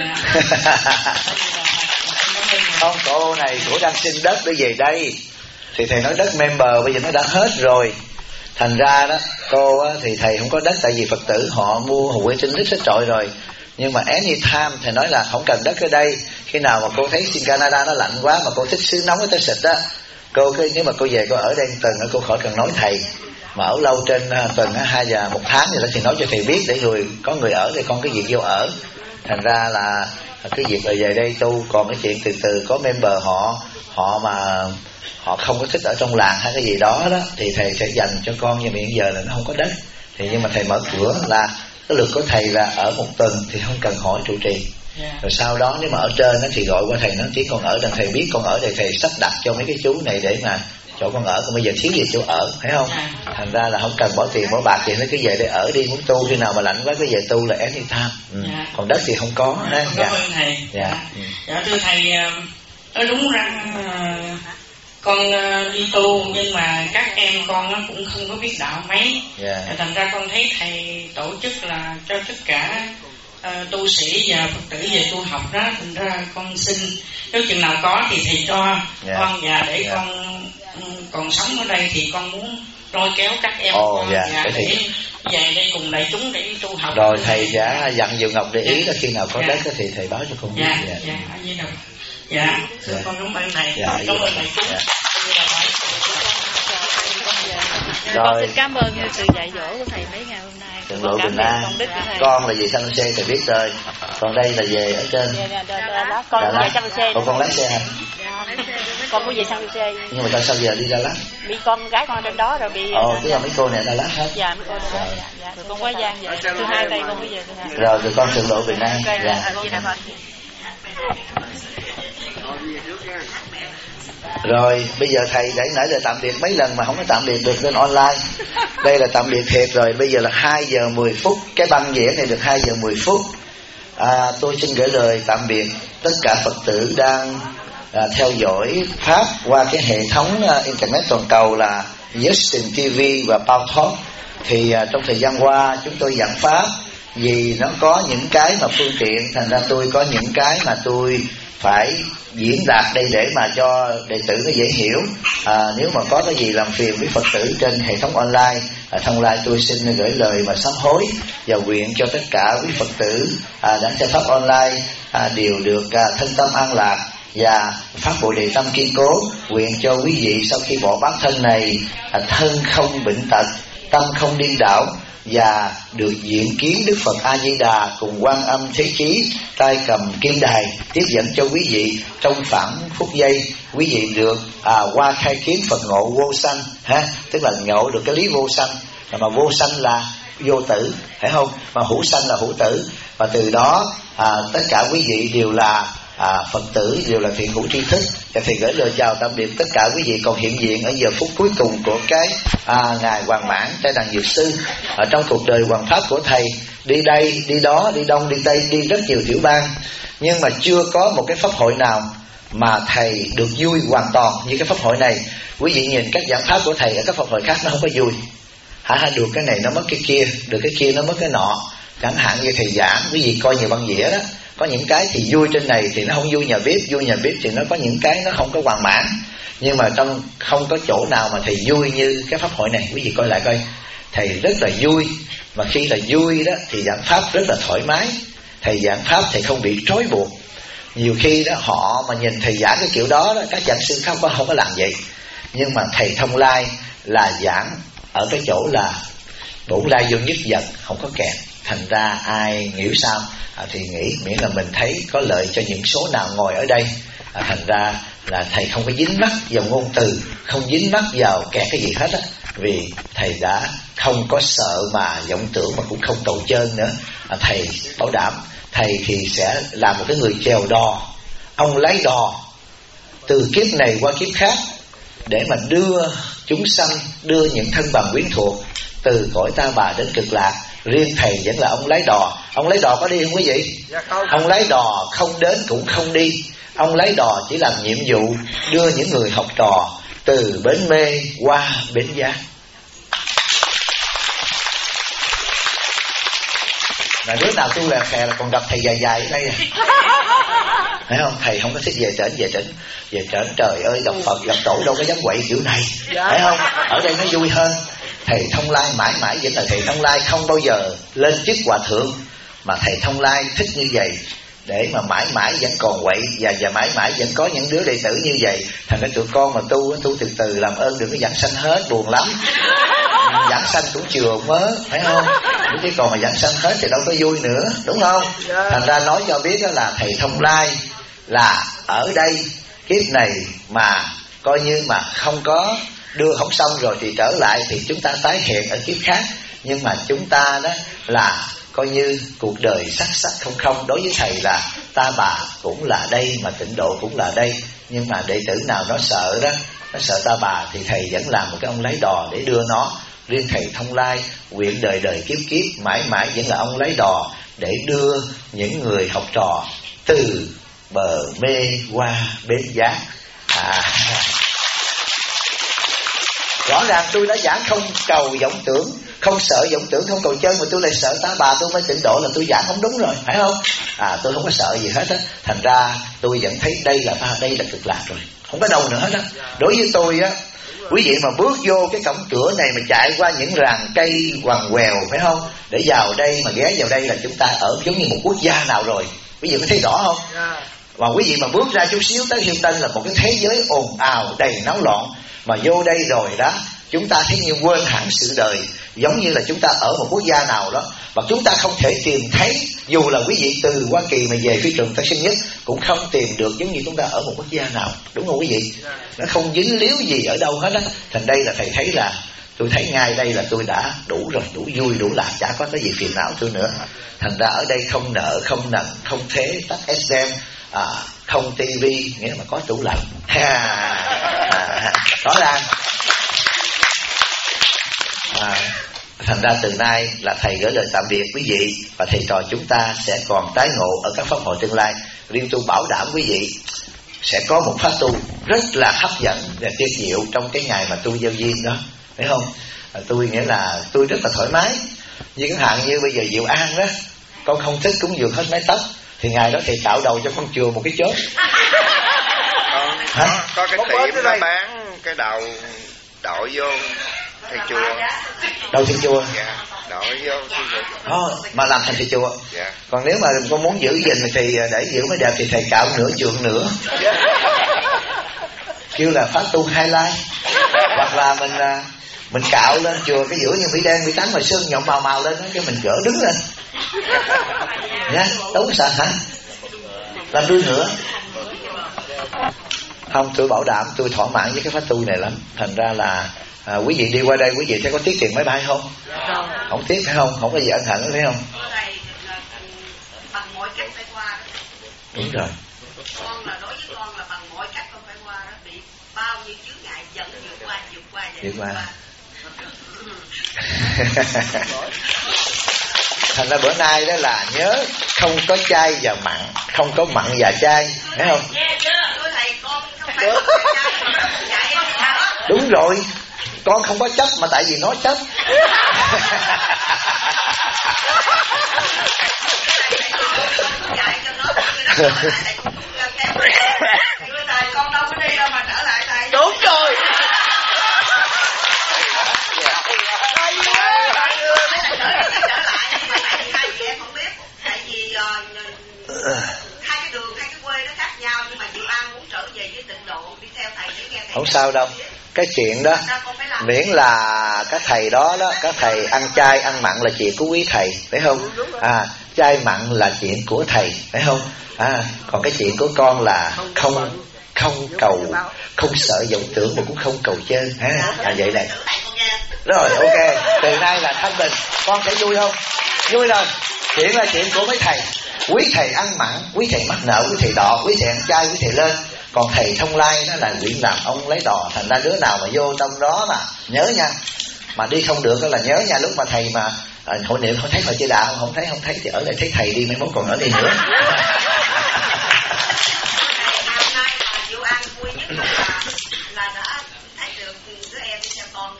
S1: Không, cô này cổ đang xin đất để về đây, thì thầy nói đất member bây giờ nó đã hết rồi. Thành ra đó cô thì thầy không có đất, tại vì Phật tử họ mua Hồ Quế Trinh rất trội rồi. Nhưng mà anytime thầy nói là không cần đất ở đây. Khi nào mà cô thấy xin Canada nó lạnh quá mà cô thích xứ nóng tới xịt á, cô nếu mà cô về cô ở đây tuần cô khỏi cần nói thầy. Mà ở lâu trên tuần 2 và 1 tháng gì đó thì nói cho thầy biết, để rồi có người ở thì con cái việc vô ở. Thành ra là cái việc là về đây tu, còn cái chuyện từ từ có member họ mà họ không có thích ở trong làng hay cái gì đó đó thì thầy sẽ dành cho con. Nhưng mà hiện giờ là nó không có đất thì nhưng mà thầy mở cửa là cái lượt của thầy là ở một tuần thì không cần hỏi trụ trì. Rồi sau đó nếu mà ở trên đó thì gọi qua thầy nói tí con ở đây, thầy biết con ở đây thầy sắp đặt cho mấy cái chú này để mà chỗ con ở, còn bây giờ thiếu gì chỗ ở, thấy không? Thành ra là không cần bỏ tiền bỏ bạc gì, nó cứ về để ở đi, muốn tu khi nào mà lạnh quá cứ về tu là anytime. Còn đất thì không có.
S5: Cảm ơn thầy. Thưa thầy, nói đúng rằng con đi tu nhưng mà các em con nó cũng không có biết đạo mấy. Thành ra con thấy thầy tổ chức là cho tất cả tu sĩ và Phật tử về tu học đó. Thành ra con xin nếu chừng nào có thì thầy cho con, và để con còn sống ở đây thì con muốn lôi kéo các em con và để về đây cùng đại chúng để tu học.
S1: Rồi thầy sẽ dặn Diệu Ngọc để ý là khi nào có đất thì thầy báo cho con biết.
S5: Thưa con cảm ơn thầy. Cảm ơn đại chúng.
S8: Con xin cảm ơn sự dạy dỗ của thầy mấy ngày hôm nay.
S1: Thượng Lộ Bình An. Con là về San Jose thầy biết rồi. Còn đây là về ở trên.
S8: Con về San Jose.
S1: Con lái xe hả?
S8: Con có về San Jose.
S1: Nhưng mà sao giờ đi Đà Lạt?
S8: Bị con gái con trên đó rồi bị.
S1: Tức là mấy cô này Đà Lạt hết.
S8: Dạ mấy cô Đà Lạt. Dạ. Rồi con quá Giang vậy. Thứ hai đây con mới về thứ hai.
S1: Rồi con Thượng Lộ Bình An. Rồi bây giờ thầy đã nãy giờ tạm biệt mấy lần mà không có tạm biệt được lên online. Đây là tạm biệt thiệt rồi. Bây giờ là 2 giờ 10 phút. Cái băng vẽ này được 2 giờ 10 phút. Tôi xin gửi lời tạm biệt tất cả Phật tử đang theo dõi Pháp qua cái hệ thống Internet toàn cầu là Justin TV và Bao Talk. Thì trong thời gian qua chúng tôi giảng Pháp vì nó có những cái mà phương tiện, thành ra tôi có những cái mà tôi phải diễn đạt đây để mà cho đệ tử nó dễ hiểu. Nếu mà có cái gì làm phiền với Phật tử trên hệ thống online, thông lai tôi xin gửi lời mà sám hối và nguyện cho tất cả quý Phật tử đã theo Pháp online đều được thân tâm an lạc và pháp Bồ Đề tâm kiên cố. Nguyện cho quý vị sau khi bỏ bán thân này, thân không bệnh tật, tâm không điên đảo, và được diện kiến Đức Phật A Di Đà cùng Quan Âm Thế Chí tay cầm kim đài tiếp dẫn cho quý vị trong phản phút giây. Quý vị được qua khai kiến Phật ngộ vô sanh, tức là ngộ được cái lý vô sanh, mà vô sanh là vô tử, phải không? Mà hữu sanh là hữu tử, và từ đó tất cả quý vị đều là Phật tử, đều là thiện hữu tri thức. Và thầy gửi lời chào tạm biệt tất cả quý vị còn hiện diện ở giờ phút cuối cùng của cái ngày Hoàng Mãn Trai Đàn Dược Sư. Ở trong cuộc đời hoàng pháp của thầy, đi đây đi đó, đi đông đi tây, đi rất nhiều tiểu bang, nhưng mà chưa có một cái pháp hội nào mà thầy được vui hoàn toàn như cái pháp hội này. Quý vị nhìn các giảng pháp của thầy ở các pháp hội khác nó không có vui. Được cái này nó mất cái kia, được cái kia nó mất cái nọ. Chẳng hạn như thầy giảng, quý vị coi nhiều băng vẽ đó, có những cái thì vui trên này thì nó không vui nhà bếp, vui nhà bếp thì nó có những cái nó không có hoàn mãn. Nhưng mà trong không có chỗ nào mà thầy vui như cái pháp hội này. Quý vị coi lại coi, thầy rất là vui. Mà khi là vui đó thì giảng pháp rất là thoải mái. Thầy giảng pháp thầy không bị trói buộc. Nhiều khi đó họ mà nhìn thầy giảng cái kiểu đó, các giảng sư khác không có làm vậy. Nhưng mà thầy Thông Lai là giảng ở cái chỗ là bổn lai vô nhất vật, không có kẹt. Thành ra ai nghĩ sao thì nghĩ, miễn là mình thấy có lợi cho những số nào ngồi ở đây. Thành ra là thầy không có dính mắc vào ngôn từ, không dính mắc vào kẹt cái gì hết á. Vì thầy đã không có sợ mà vọng tưởng, mà cũng không cầu chân nữa. Thầy bảo đảm thầy thì sẽ là một cái người chèo đò. Ông lấy đò từ kiếp này qua kiếp khác để mà đưa chúng sanh, đưa những thân bằng quyến thuộc từ cõi ta bà đến cực lạc. Riêng thầy vẫn là ông lái đò. Ông lái đò có đi không quý vị? Ông lái đò không đến cũng không đi. Ông lái đò chỉ làm nhiệm vụ đưa những người học trò từ bến mê qua bến giác. Là đứa nào tu lè khè là còn gặp thầy dài dài ở đây. Thấy không? Thầy không có thích về trển trời ơi, gặp Phật gặp tổ đâu có dám quậy kiểu này. Thấy không? Ở đây nó vui hơn. Thầy Thông Lai mãi mãi vẫn là thầy Thông Lai, không bao giờ lên chức hòa thượng. Mà thầy Thông Lai thích như vậy để mà mãi mãi vẫn còn quậy, và mãi mãi vẫn có những đứa đệ tử như vậy. Thành ra tụi con mà tu từ từ, làm ơn đừng có giảng sanh hết, buồn lắm. giảng sanh cũng chừa mớ, phải không? Chứ còn mà giảng sanh hết thì đâu có vui nữa, đúng không? Thành ra nói cho biết đó là thầy Thông Lai là ở đây kiếp này mà coi như mà không có đưa không xong rồi thì trở lại thì chúng ta tái hiện ở kiếp khác. Nhưng mà chúng ta đó là coi như cuộc đời sắc sắc không không. Đối với thầy là ta bà cũng là đây mà tịnh độ cũng là đây. Nhưng mà đệ tử nào nó sợ đó, nó sợ ta bà thì thầy vẫn làm một cái ông lái đò để đưa nó. Riêng thầy Thông Lai nguyện đời đời kiếp kiếp mãi mãi vẫn là ông lái đò để đưa những người học trò từ bờ mê qua bến giác. Rõ ràng tôi đã giảng không cầu vọng tưởng, không sợ vọng tưởng, không cầu chân, mà tôi lại sợ ta bà tôi mới tịnh độ, là tôi giảng không đúng rồi, phải không? Tôi không có sợ gì hết á. Thành ra tôi vẫn thấy đây là cực lạc rồi, không có đâu nữa hết á. Đối với tôi á, quý vị mà bước vô cái cổng cửa này mà chạy qua những ràng cây quằn quèo, phải không, để vào đây mà ghé vào đây là chúng ta ở giống như một quốc gia nào rồi. Quý vị có thấy rõ không? Và quý vị mà bước ra chút xíu tới Hilton là một cái thế giới ồn ào đầy náo loạn. Mà vô đây rồi đó, chúng ta thấy như quên hẳn sự đời, giống như là chúng ta ở một quốc gia nào đó mà chúng ta không thể tìm thấy. Dù là quý vị từ Hoa Kỳ mà về phi trường Tân Sơn Nhất cũng không tìm được giống như chúng ta ở một quốc gia nào, đúng không quý vị? Nó không dính líu gì ở đâu hết á. Thành đây là thầy thấy là, tôi thấy ngay đây là tôi đã đủ rồi, đủ vui, đủ lạc, chả có cái gì phiền não tôi nữa. Thành ra ở đây không nợ, không nần, không thế, tắt SM, không tivi, nghĩa mà có tủ lạnh. Rõ ràng. Thành ra từ nay là thầy gửi lời tạm biệt quý vị, và thầy trò chúng ta sẽ còn tái ngộ ở các pháp hội tương lai. Riêng tôi bảo đảm quý vị sẽ có một pháp tu rất là hấp dẫn và tuyệt diệu trong cái ngày mà tu giao duyên đó, phải không? Tôi nghĩa là tôi rất là thoải mái. Như chẳng hạn như bây giờ Diệu An đó, con không thích cúng dường hết mái tóc, thì ngày đó thầy cạo đầu cho con chừa một cái chốt.
S7: Có cái tiệm nó bán cái đầu đội vô thầy chùa.
S1: Đầu thầy chùa?
S7: Dạ, đội vô thầy chùa.
S1: Mà làm thành thầy chùa?
S7: Dạ.
S1: Còn nếu mà con muốn giữ gìn thì để giữ mới đẹp thì thầy cạo nửa chượng nữa. Kêu là pháp tu highlight. Hoặc là mình cạo lên chùa cái giữa như Mỹ đen, Mỹ trắng mà sơn nhộn màu màu lên đó, cái mình gỡ đứng lên. Nha, đâu có sợ hả? Làm đuôi nữa. Không, tôi bảo đảm tôi thỏa mãn với cái pháp tu này lắm. Thành ra là quý vị đi qua đây quý vị thấy có tiếc tiền máy bay không? Không tiếc phải không? Không có gì ân hận phải không?
S3: Bằng mọi cách phải qua.
S1: Đúng rồi.
S3: Con là đối với con là bằng mọi cách con phải qua đó, bị bao nhiêu chướng ngại dẫn vượt qua.
S1: Thành ra bữa nay đó là nhớ không có chay và mặn, không có mặn và chay, thấy không? Đúng rồi, con không có chấp mà tại vì nó chấp.
S3: Con đâu có đi đâu mà trở lại thầy.
S5: Đúng rồi.
S3: Hai cái đường, hai cái quê nó khác nhau, nhưng mà Diệu An muốn trở về với tịnh độ, đi theo thầy để nghe thầy.
S1: Không sao đâu. Cái chuyện đó miễn là các thầy đó các thầy ăn chay ăn mặn là chuyện của quý thầy, phải không? Chay mặn là chuyện của thầy, phải không? Còn cái chuyện của con là không cầu, không sợ vọng tưởng mà cũng không cầu chơi ha. Vậy này. Rồi, ok. Từ nay là thanh bình, con sẽ vui không? Vui rồi. Chuyện là chuyện của mấy thầy. Quý thầy ăn mặn, quý thầy mắc nợ, quý thầy đọ, quý thầy ăn chay, quý thầy lên. Còn thầy Thông Lai nó là nguyện làm ông lấy đò. Thành ra đứa nào mà vô trong đó mà nhớ nha, mà đi không được đó là nhớ nha. Lúc mà thầy mà hội niệm không thấy Phật Di Đà, không thấy thì ở lại thấy thầy đi, mấy mốt còn ở đây nữa.
S3: Là đã thấy được đứa em đi theo con.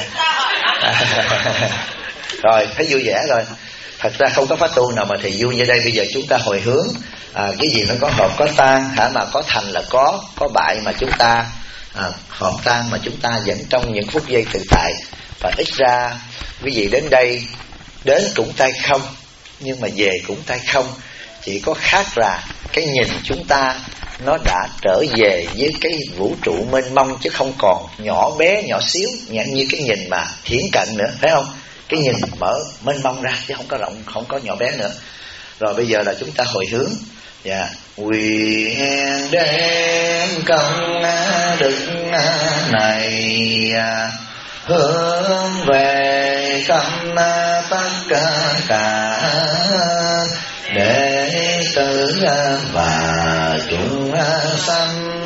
S1: Rồi, thấy vui vẻ rồi. Thật ra không có pháp tu nào mà thầy vui như đây. Bây giờ chúng ta hồi hướng, cái gì nó có hợp có tan, mà có thành là có bại mà chúng ta hợp tan mà chúng ta vẫn trong những phút giây tự tại. Và ít ra quý vị đến đây, đến cũng tay không nhưng mà về cũng tay không. Chỉ có khác là cái nhìn chúng ta nó đã trở về với cái vũ trụ mênh mông, chứ không còn nhỏ bé nhỏ xíu như cái nhìn mà thiển cận nữa, phải không? Cái nhìn mở mênh mông ra chứ không có rộng, không có nhỏ bé nữa. Rồi bây giờ là chúng ta hồi hướng. Dạ, nguyện đem công đức này hướng về khắp tất cả đệ tử và chúng sanh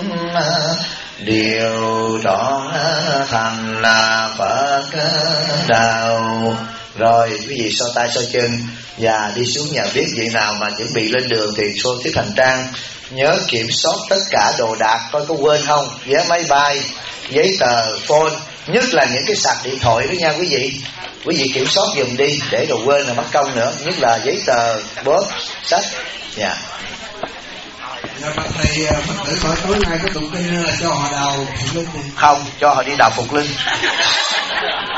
S1: đều trọn thành Phật đạo. Rồi quý vị so tay so chân và đi xuống nhà bếp. Vị nào mà chuẩn bị lên đường thì xô tiếp hành trang, nhớ kiểm soát tất cả đồ đạc coi có quên không, vé máy bay, giấy tờ, phone, nhất là những cái sạc điện thoại đó nha quý vị. Quý vị kiểm soát dùm đi, để đồ quên là mất công nữa, nhất là giấy tờ, bóp, sách. Dạ.
S2: Thầy Phật tử hỏi tối nay có tụng kinh là cho họ đào Phục Linh?
S1: Không, cho họ đi đào Phục Linh.